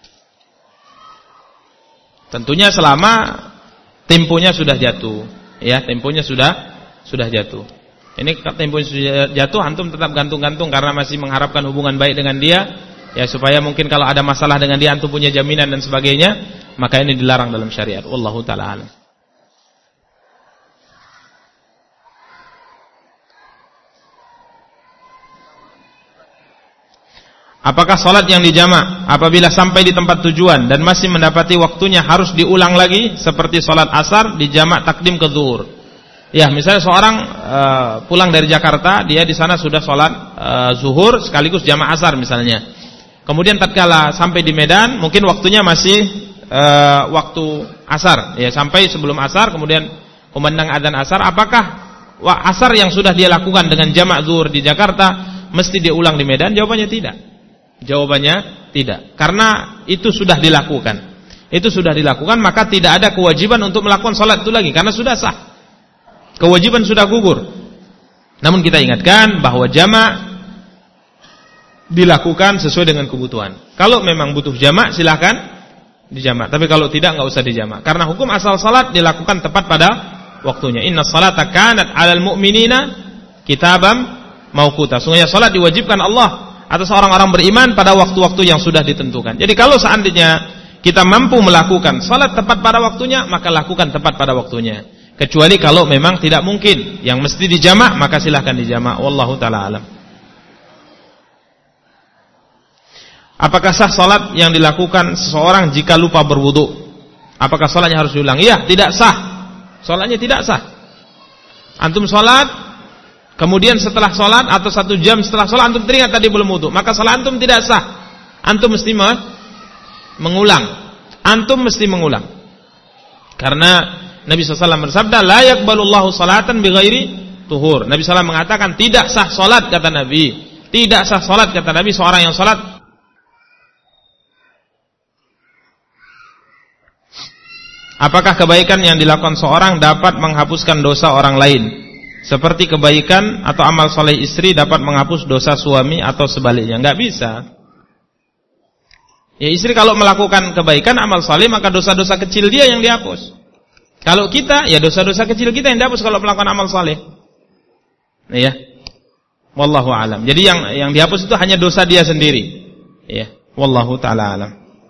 Tentunya selama temponya sudah jatuh, ya, temponya sudah sudah jatuh. Ini temponya sudah jatuh, antum tetap gantung-gantung karena masih mengharapkan hubungan baik dengan dia, ya, supaya mungkin kalau ada masalah dengan dia antum punya jaminan dan sebagainya, maka ini dilarang dalam syariat. Wallahu taala alam. Apakah salat yang dijamak apabila sampai di tempat tujuan dan masih mendapati waktunya harus diulang lagi seperti salat asar dijamak takdim ke zuhur? Ya, misalnya seorang uh, pulang dari Jakarta, dia di sana sudah salat uh, zuhur sekaligus jamak asar misalnya. Kemudian tatkala sampai di Medan, mungkin waktunya masih uh, waktu asar, ya, sampai sebelum asar kemudian kumandang adzan asar, apakah wah, asar yang sudah dia lakukan dengan jamak zuhur di Jakarta mesti diulang di Medan? Jawabannya tidak. Jawabannya tidak, karena itu sudah dilakukan. Itu sudah dilakukan, maka tidak ada kewajiban untuk melakukan salat itu lagi karena sudah sah. Kewajiban sudah gugur. Namun kita ingatkan bahwa jamak dilakukan sesuai dengan kebutuhan. Kalau memang butuh jamak, silakan dijamak. Tapi kalau tidak, enggak usah dijamak. Karena hukum asal salat dilakukan tepat pada waktunya. Inna salata kanat 'alal mu'minina kitabam mauquta. Sungguhnya salat diwajibkan Allah atas orang-orang beriman pada waktu-waktu yang sudah ditentukan. Jadi kalau seandainya kita mampu melakukan salat tepat pada waktunya, maka lakukan tepat pada waktunya. Kecuali kalau memang tidak mungkin, yang mesti dijamak, maka silahkan dijamak. Wallahu ta'ala alam. Apakah sah salat yang dilakukan seseorang jika lupa berwudu? Apakah salatnya harus diulang? Iya, tidak sah. Salatnya tidak sah. Antum salat, kemudian setelah salat atau satu jam setelah salat antum teringat tadi belum wudu, maka salat antum tidak sah. Antum mesti mengulang. Antum mesti mengulang. Karena Nabi shallallahu alaihi wasallam bersabda, la yaqbalullahu salatan bighairi tuhur. Nabi shallallahu alaihi wasallam mengatakan tidak sah salat, kata Nabi. Tidak sah salat, kata Nabi, seorang yang salat. Apakah kebaikan yang dilakukan seorang dapat menghapuskan dosa orang lain? Seperti kebaikan atau amal soleh istri dapat menghapus dosa suami atau sebaliknya? Enggak bisa. Ya, istri kalau melakukan kebaikan, amal soleh, maka dosa-dosa kecil dia yang dihapus. Kalau kita, ya dosa-dosa kecil kita yang dihapus kalau melakukan amal soleh. Ya, wallahu alam. Jadi yang yang dihapus itu hanya dosa dia sendiri. Ya, wallahu taala alam.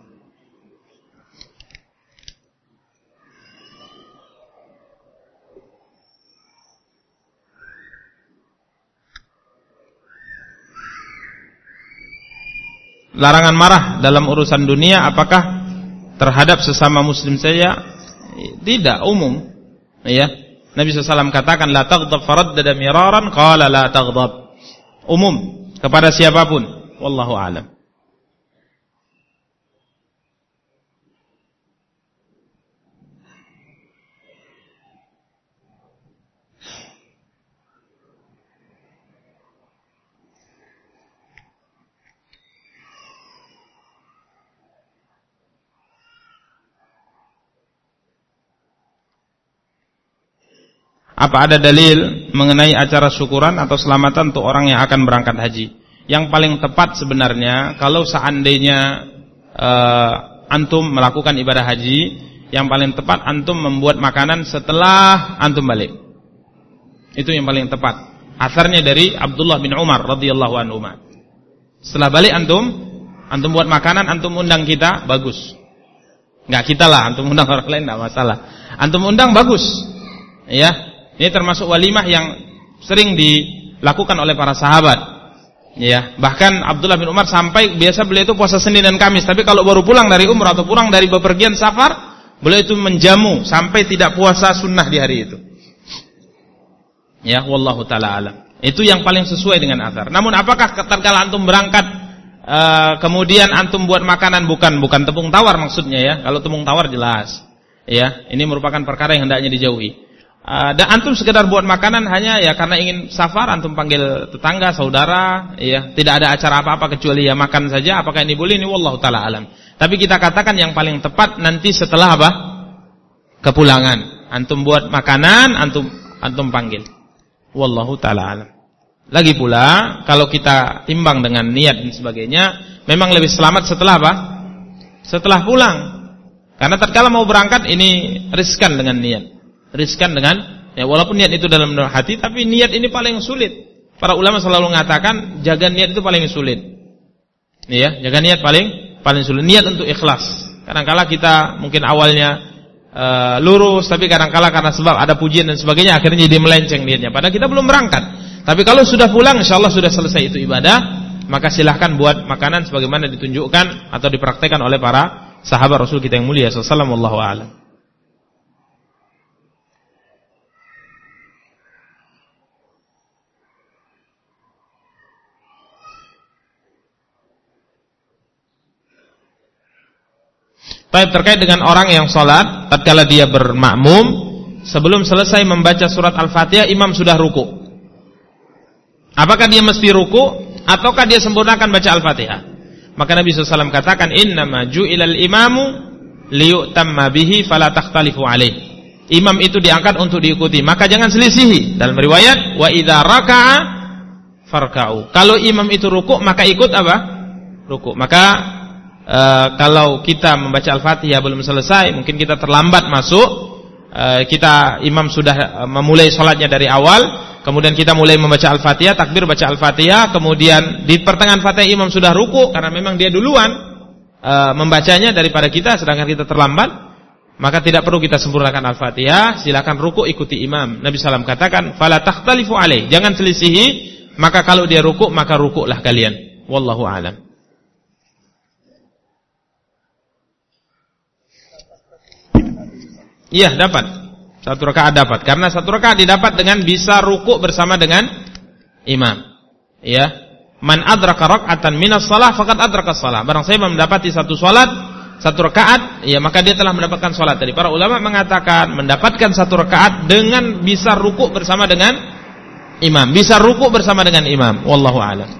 Larangan marah dalam urusan dunia apakah terhadap sesama muslim saja? Tidak, umum. Ya. Nabi shallallahu alaihi wasallam katakan la taghdab, faraddada miraran qala la taghdab. Umum kepada siapapun. Wallahu a'lam. Apa ada dalil mengenai acara syukuran atau selamatan untuk orang yang akan berangkat haji? Yang paling tepat sebenarnya, kalau seandainya uh, antum melakukan ibadah haji, yang paling tepat antum membuat makanan setelah antum balik. Itu yang paling tepat. Asarnya dari Abdullah bin Umar radhiyallahu anhu. Setelah balik antum, antum buat makanan, antum undang kita, bagus. Enggak kita lah, antum undang orang lain enggak masalah. Antum undang bagus. Ya. Ini termasuk walimah yang sering dilakukan oleh para sahabat. Ya, bahkan Abdullah bin Umar sampai biasa beliau itu puasa Senin dan Kamis, tapi kalau baru pulang dari umrah atau pulang dari bepergian safar, beliau itu menjamu sampai tidak puasa sunnah di hari itu. Ya, wallahu taala alam. Itu yang paling sesuai dengan athar. Namun apakah tatkala antum berangkat uh, kemudian antum buat makanan, bukan bukan tepung tawar maksudnya ya. Kalau tepung tawar jelas. Ya, ini merupakan perkara yang hendaknya dijauhi. Uh, dan antum sekedar buat makanan hanya ya karena ingin safar, antum panggil tetangga, saudara, ya, tidak ada acara apa-apa kecuali ya makan saja. Apakah ini boleh? Ini wallahu taala alam. Tapi kita katakan yang paling tepat nanti setelah apa? Kepulangan. Antum buat makanan, antum antum panggil. Wallahu taala alam. Lagi pula kalau kita timbang dengan niat dan sebagainya, memang lebih selamat setelah apa? Setelah pulang. Karena tatkala mau berangkat ini riskan dengan niat. Riskan dengan ya walaupun niat itu dalam hati, tapi niat ini paling sulit. Para ulama selalu mengatakan jaga niat itu paling sulit. Ya, jaga niat paling paling sulit. Niat untuk ikhlas. Kadang-kala kita mungkin awalnya uh, lurus, tapi kadang-kala karena sebab ada pujian dan sebagainya akhirnya jadi melenceng niatnya. Padahal kita belum berangkat. Tapi kalau sudah pulang, insyaallah sudah selesai itu ibadah, maka silahkan buat makanan sebagaimana ditunjukkan atau dipraktekkan oleh para sahabat Rasul kita yang mulia sallallahu alaihi wasallam. Wallahu a'lam. Baik, terkait dengan orang yang sholat tatkala dia bermakmum, sebelum selesai membaca surat Al-Fatihah imam sudah ruku. Apakah dia mesti ruku ataukah dia sempurnakan baca Al-Fatihah? Maka Nabi shallallahu alaihi wasallam katakan, innama ju'ilal imamu liyu'tamma bihi fala takhtalifu alaih. Imam itu diangkat untuk diikuti, maka jangan selisihi. Dalam riwayat, wa idza raka'a farka'u. Kalau imam itu ruku maka ikut apa? Ruku. Maka Uh, kalau kita membaca Al-Fatihah belum selesai, mungkin kita terlambat masuk, uh, kita imam sudah uh, memulai sholatnya dari awal, kemudian kita mulai membaca Al-Fatihah, takbir baca Al-Fatihah, kemudian di pertengahan Fatihah imam sudah ruku karena memang dia duluan uh, membacanya daripada kita, sedangkan kita terlambat, maka tidak perlu kita sempurnakan Al-Fatihah, silakan ruku ikuti imam. Nabi sallallahu alaihi wasallam katakan, fala takhtalifu alaih, jangan selisihi, maka kalau dia ruku maka rukuklah kalian. Wallahu a'lam. Iya, dapat. Satu rakaat dapat. Karena satu rakaat didapat dengan bisa ruku' bersama dengan imam. Ya. Man adraka rak'atan minas shalah faqad adraka shalah. Barang siapa mendapati satu salat, satu rakaat, ya maka dia telah mendapatkan salat. Jadi para ulama mengatakan mendapatkan satu rakaat dengan bisa ruku' bersama dengan imam. Bisa ruku' bersama dengan imam. Wallahu a'lam.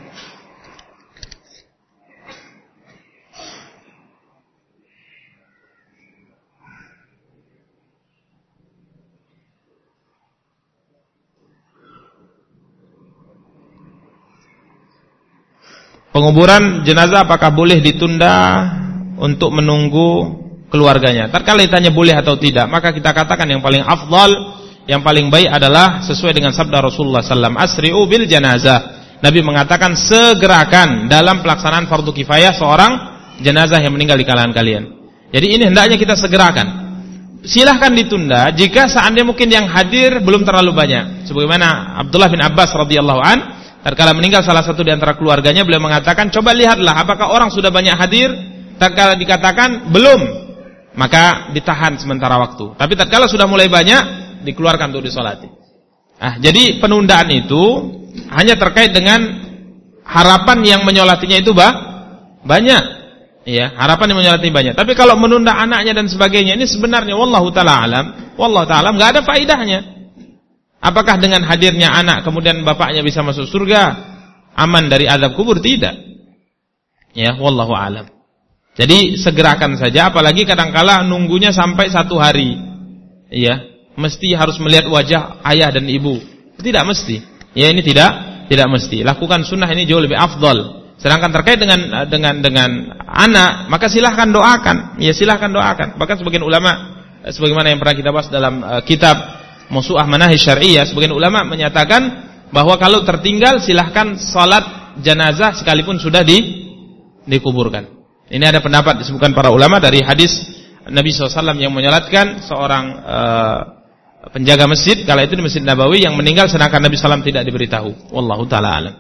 Penguburan jenazah apakah boleh ditunda untuk menunggu keluarganya? Tatkala ditanya boleh atau tidak, maka kita katakan yang paling afdal, yang paling baik adalah sesuai dengan sabda Rasulullah sallallahu alaihi wasallam, asri'u bil janazah. Nabi mengatakan segerakan dalam pelaksanaan fardu kifayah seorang jenazah yang meninggal di kalangan kalian. Jadi ini hendaknya kita segerakan. Silahkan ditunda jika seandainya mungkin yang hadir belum terlalu banyak. Sebagaimana Abdullah bin Abbas radhiyallahu an, tatkala meninggal salah satu di antara keluarganya, beliau mengatakan, coba lihatlah apakah orang sudah banyak hadir. Tatkala dikatakan belum, maka ditahan sementara waktu. Tapi tatkala sudah mulai banyak, dikeluarkan untuk disolati. Ah, jadi penundaan itu hanya terkait dengan harapan yang menyolatinya itu bah, banyak. Ya, harapan yang menyolatinya banyak. Tapi kalau menunda anaknya dan sebagainya, ini sebenarnya wallahu taala alam, wallahu taala alam, enggak ada faedahnya. Apakah dengan hadirnya anak kemudian bapaknya bisa masuk surga, aman dari azab kubur? Tidak. Ya, wallahu alam. Jadi segerakan saja, apalagi kadangkala nunggunya sampai satu hari. Ya, mesti harus melihat wajah ayah dan ibu. Tidak mesti. Ya, ini tidak tidak mesti. Lakukan sunnah ini jauh lebih afdal. Sedangkan terkait dengan dengan dengan anak, maka silahkan doakan. Ya, silahkan doakan. Bahkan sebagian ulama, sebagaimana yang pernah kita bahas dalam uh, kitab Mawsu'ah Manahij Syar'iyyah, sebagian ulama menyatakan bahwa kalau tertinggal silahkan salat jenazah sekalipun sudah di, dikuburkan. Ini ada pendapat disebutkan para ulama dari hadis Nabi shallallahu alaihi wasallam yang menyolatkan seorang uh, penjaga masjid kala itu di Masjid Nabawi yang meninggal sedangkan Nabi shallallahu alaihi wasallam tidak diberitahu. Wallahu taala alam.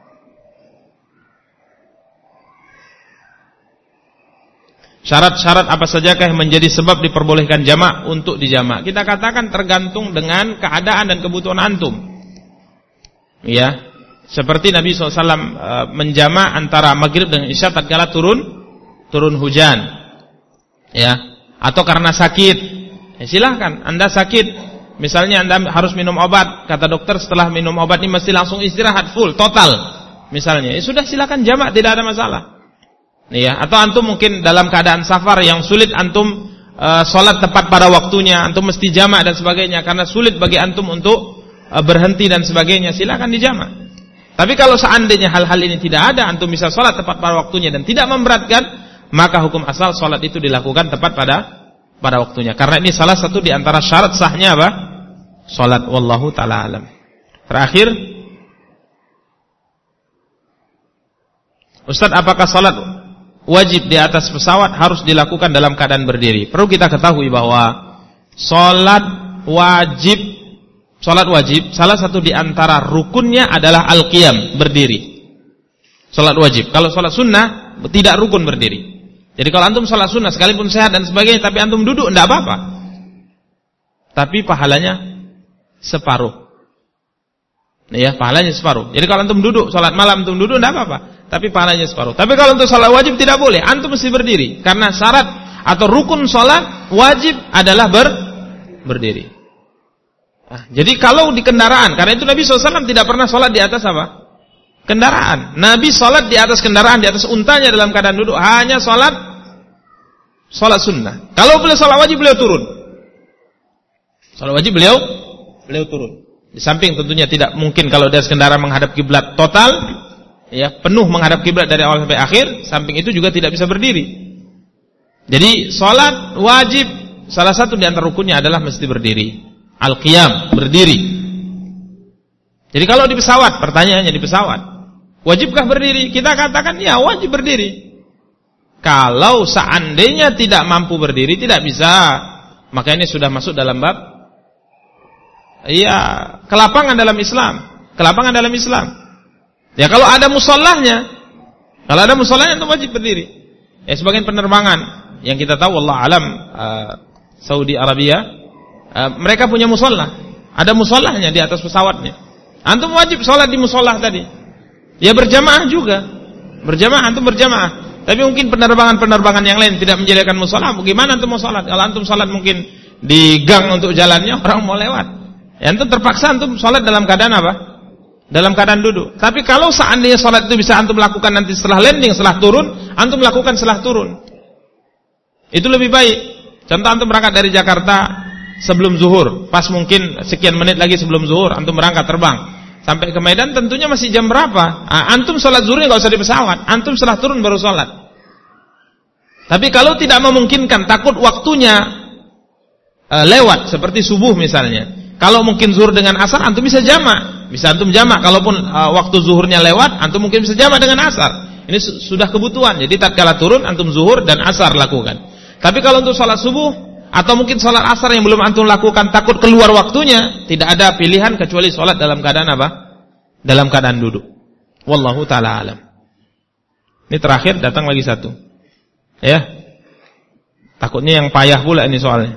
Syarat-syarat apa sajakah yang menjadi sebab diperbolehkan jamak untuk dijamak? Kita katakan tergantung dengan keadaan dan kebutuhan antum. Ya, seperti Nabi shallallahu alaihi wasallam uh, menjamak antara maghrib dengan isya tatkala turun turun hujan. Ya, atau karena sakit. Ya, silahkan, Anda sakit, misalnya Anda harus minum obat, kata dokter setelah minum obat ini mesti langsung istirahat full, total. Misalnya, ya sudah silahkan jamak, tidak ada masalah. Ya, atau antum mungkin dalam keadaan safar yang sulit antum uh, sholat tepat pada waktunya, antum mesti jamak dan sebagainya karena sulit bagi antum untuk uh, berhenti dan sebagainya, silakan dijamak. Tapi kalau seandainya hal-hal ini tidak ada, antum bisa sholat tepat pada waktunya dan tidak memberatkan, maka hukum asal sholat itu dilakukan tepat pada pada waktunya. Karena ini salah satu di antara syarat sahnya apa? Sholat. Wallahu ta'ala alam. Terakhir, Ustaz, apakah sholat wajib di atas pesawat harus dilakukan dalam keadaan berdiri? Perlu kita ketahui bahwa salat wajib, salat wajib salah satu di antara rukunnya adalah al-qiyam, berdiri. Salat wajib. Kalau salat sunnah tidak rukun berdiri. Jadi kalau antum salat sunnah sekalipun sehat dan sebagainya tapi antum duduk enggak apa-apa. Tapi pahalanya separuh. Ya, pahalanya separuh. Jadi kalau antum duduk salat malam antum duduk enggak apa-apa, tapi pahalanya separuh. Tapi kalau untuk salat wajib tidak boleh, antum mesti berdiri karena syarat atau rukun salat wajib adalah ber, berdiri. Nah, jadi kalau di kendaraan, karena itu Nabi shallallahu alaihi wasallam tidak pernah salat di atas apa? Kendaraan. Nabi salat di atas kendaraan, di atas untanya dalam keadaan duduk, hanya salat salat sunnah. Kalau beliau salat wajib beliau turun. Salat wajib beliau beliau turun. Di samping tentunya tidak mungkin kalau di atas kendaraan menghadap kiblat total, ya, penuh menghadap kiblat dari awal sampai akhir, samping itu juga tidak bisa berdiri. Jadi salat wajib salah satu di antara rukunnya adalah mesti berdiri. Al-qiyam, berdiri. Jadi kalau di pesawat, pertanyaannya di pesawat, wajibkah berdiri? Kita katakan ya wajib berdiri. Kalau seandainya tidak mampu berdiri, tidak bisa, maka ini sudah masuk dalam bab iya, kelapangan dalam Islam. Kelapangan dalam Islam. Ya kalau ada musallahnya, kalau ada musallahnya itu wajib berdiri. Ya sebagian penerbangan yang kita tahu Allah alam uh, Saudi Arabia uh, mereka punya musola, ada musolahnya di atas pesawatnya. Antum wajib sholat di musola tadi. Ya berjamaah juga, berjamaah, antum berjamaah. Tapi mungkin penerbangan-penerbangan yang lain tidak menjadikan musola. Bagaimana antum mau sholat? Kalau antum sholat mungkin di gang untuk jalannya orang mau lewat. Ya, antum terpaksa antum sholat dalam keadaan apa? Dalam keadaan duduk. Tapi kalau seandainya sholat itu bisa antum lakukan nanti setelah landing, setelah turun, antum lakukan setelah turun. Itu lebih baik. Contoh antum berangkat dari Jakarta sebelum zuhur, pas mungkin sekian menit lagi sebelum zuhur antum berangkat terbang sampai ke Medan, tentunya masih jam berapa? Antum sholat zuhurnya nggak usah di pesawat, antum setelah turun baru sholat. Tapi kalau tidak memungkinkan, takut waktunya uh, lewat seperti subuh misalnya, kalau mungkin zuhur dengan asar antum bisa jamak, bisa antum jamak. Kalaupun uh, waktu zuhurnya lewat, antum mungkin bisa jamak dengan asar. Ini su sudah kebutuhan. Jadi tatkala turun antum zuhur dan asar lakukan. Tapi kalau untuk sholat subuh atau mungkin sholat asar yang belum antum lakukan, takut keluar waktunya, tidak ada pilihan kecuali sholat dalam keadaan apa? Dalam keadaan duduk. Wallahu ta'ala alam. Ini terakhir, datang lagi satu. Ya, takutnya yang payah pula ini soalnya.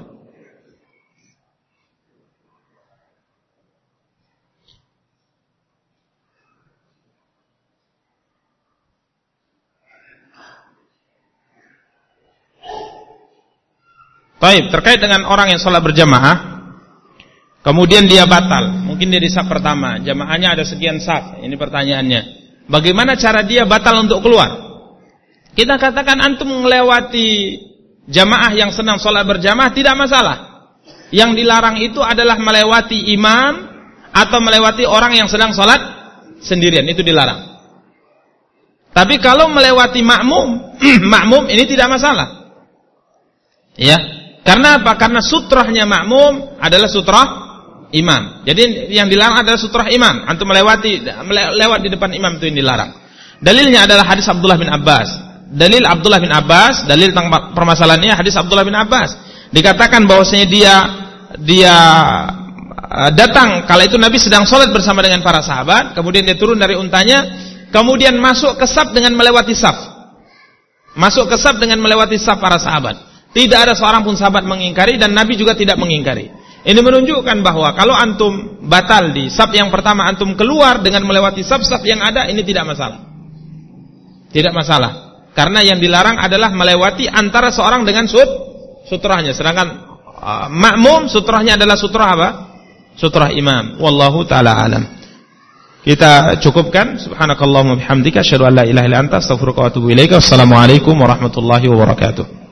Baik, terkait dengan orang yang sholat berjamaah, kemudian dia batal, mungkin dia di saf pertama, jamaahnya ada sekian saf. Ini pertanyaannya, bagaimana cara dia batal untuk keluar? Kita katakan antum melewati jamaah yang senang sholat berjamaah tidak masalah. Yang dilarang itu adalah melewati imam atau melewati orang yang sedang sholat sendirian, itu dilarang. Tapi kalau melewati makmum, makmum ini tidak masalah. Ya. Karena apa? Karena sutrahnya makmum adalah sutrah imam. Jadi yang dilarang adalah sutrah imam. Antum melewati lewat di depan imam itu yang dilarang. Dalilnya adalah hadis Abdullah bin Abbas. Dalil Abdullah bin Abbas, dalil tentang permasalahannya hadis Abdullah bin Abbas. Dikatakan bahwasanya dia dia datang kala itu Nabi sedang sholat bersama dengan para sahabat, kemudian dia turun dari untanya, kemudian masuk ke saf dengan melewati saf. Masuk ke saf dengan melewati saf para sahabat. Tidak ada seorang pun sahabat mengingkari dan Nabi juga tidak mengingkari. Ini menunjukkan bahwa kalau antum batal di saf yang pertama, antum keluar dengan melewati saf-saf yang ada, ini tidak masalah. Tidak masalah. Karena yang dilarang adalah melewati antara seorang dengan sut, sutrahnya. Sedangkan uh, makmum sutrahnya adalah sutrah apa? Sutrah imam. Wallahu ta'ala alam. Kita cukupkan. Subhanakallahumma bihamdika asyhadu an la ilaha illa anta astaghfiruka wa atubu ilaika. Wassalamualaikum warahmatullahi wabarakatuh.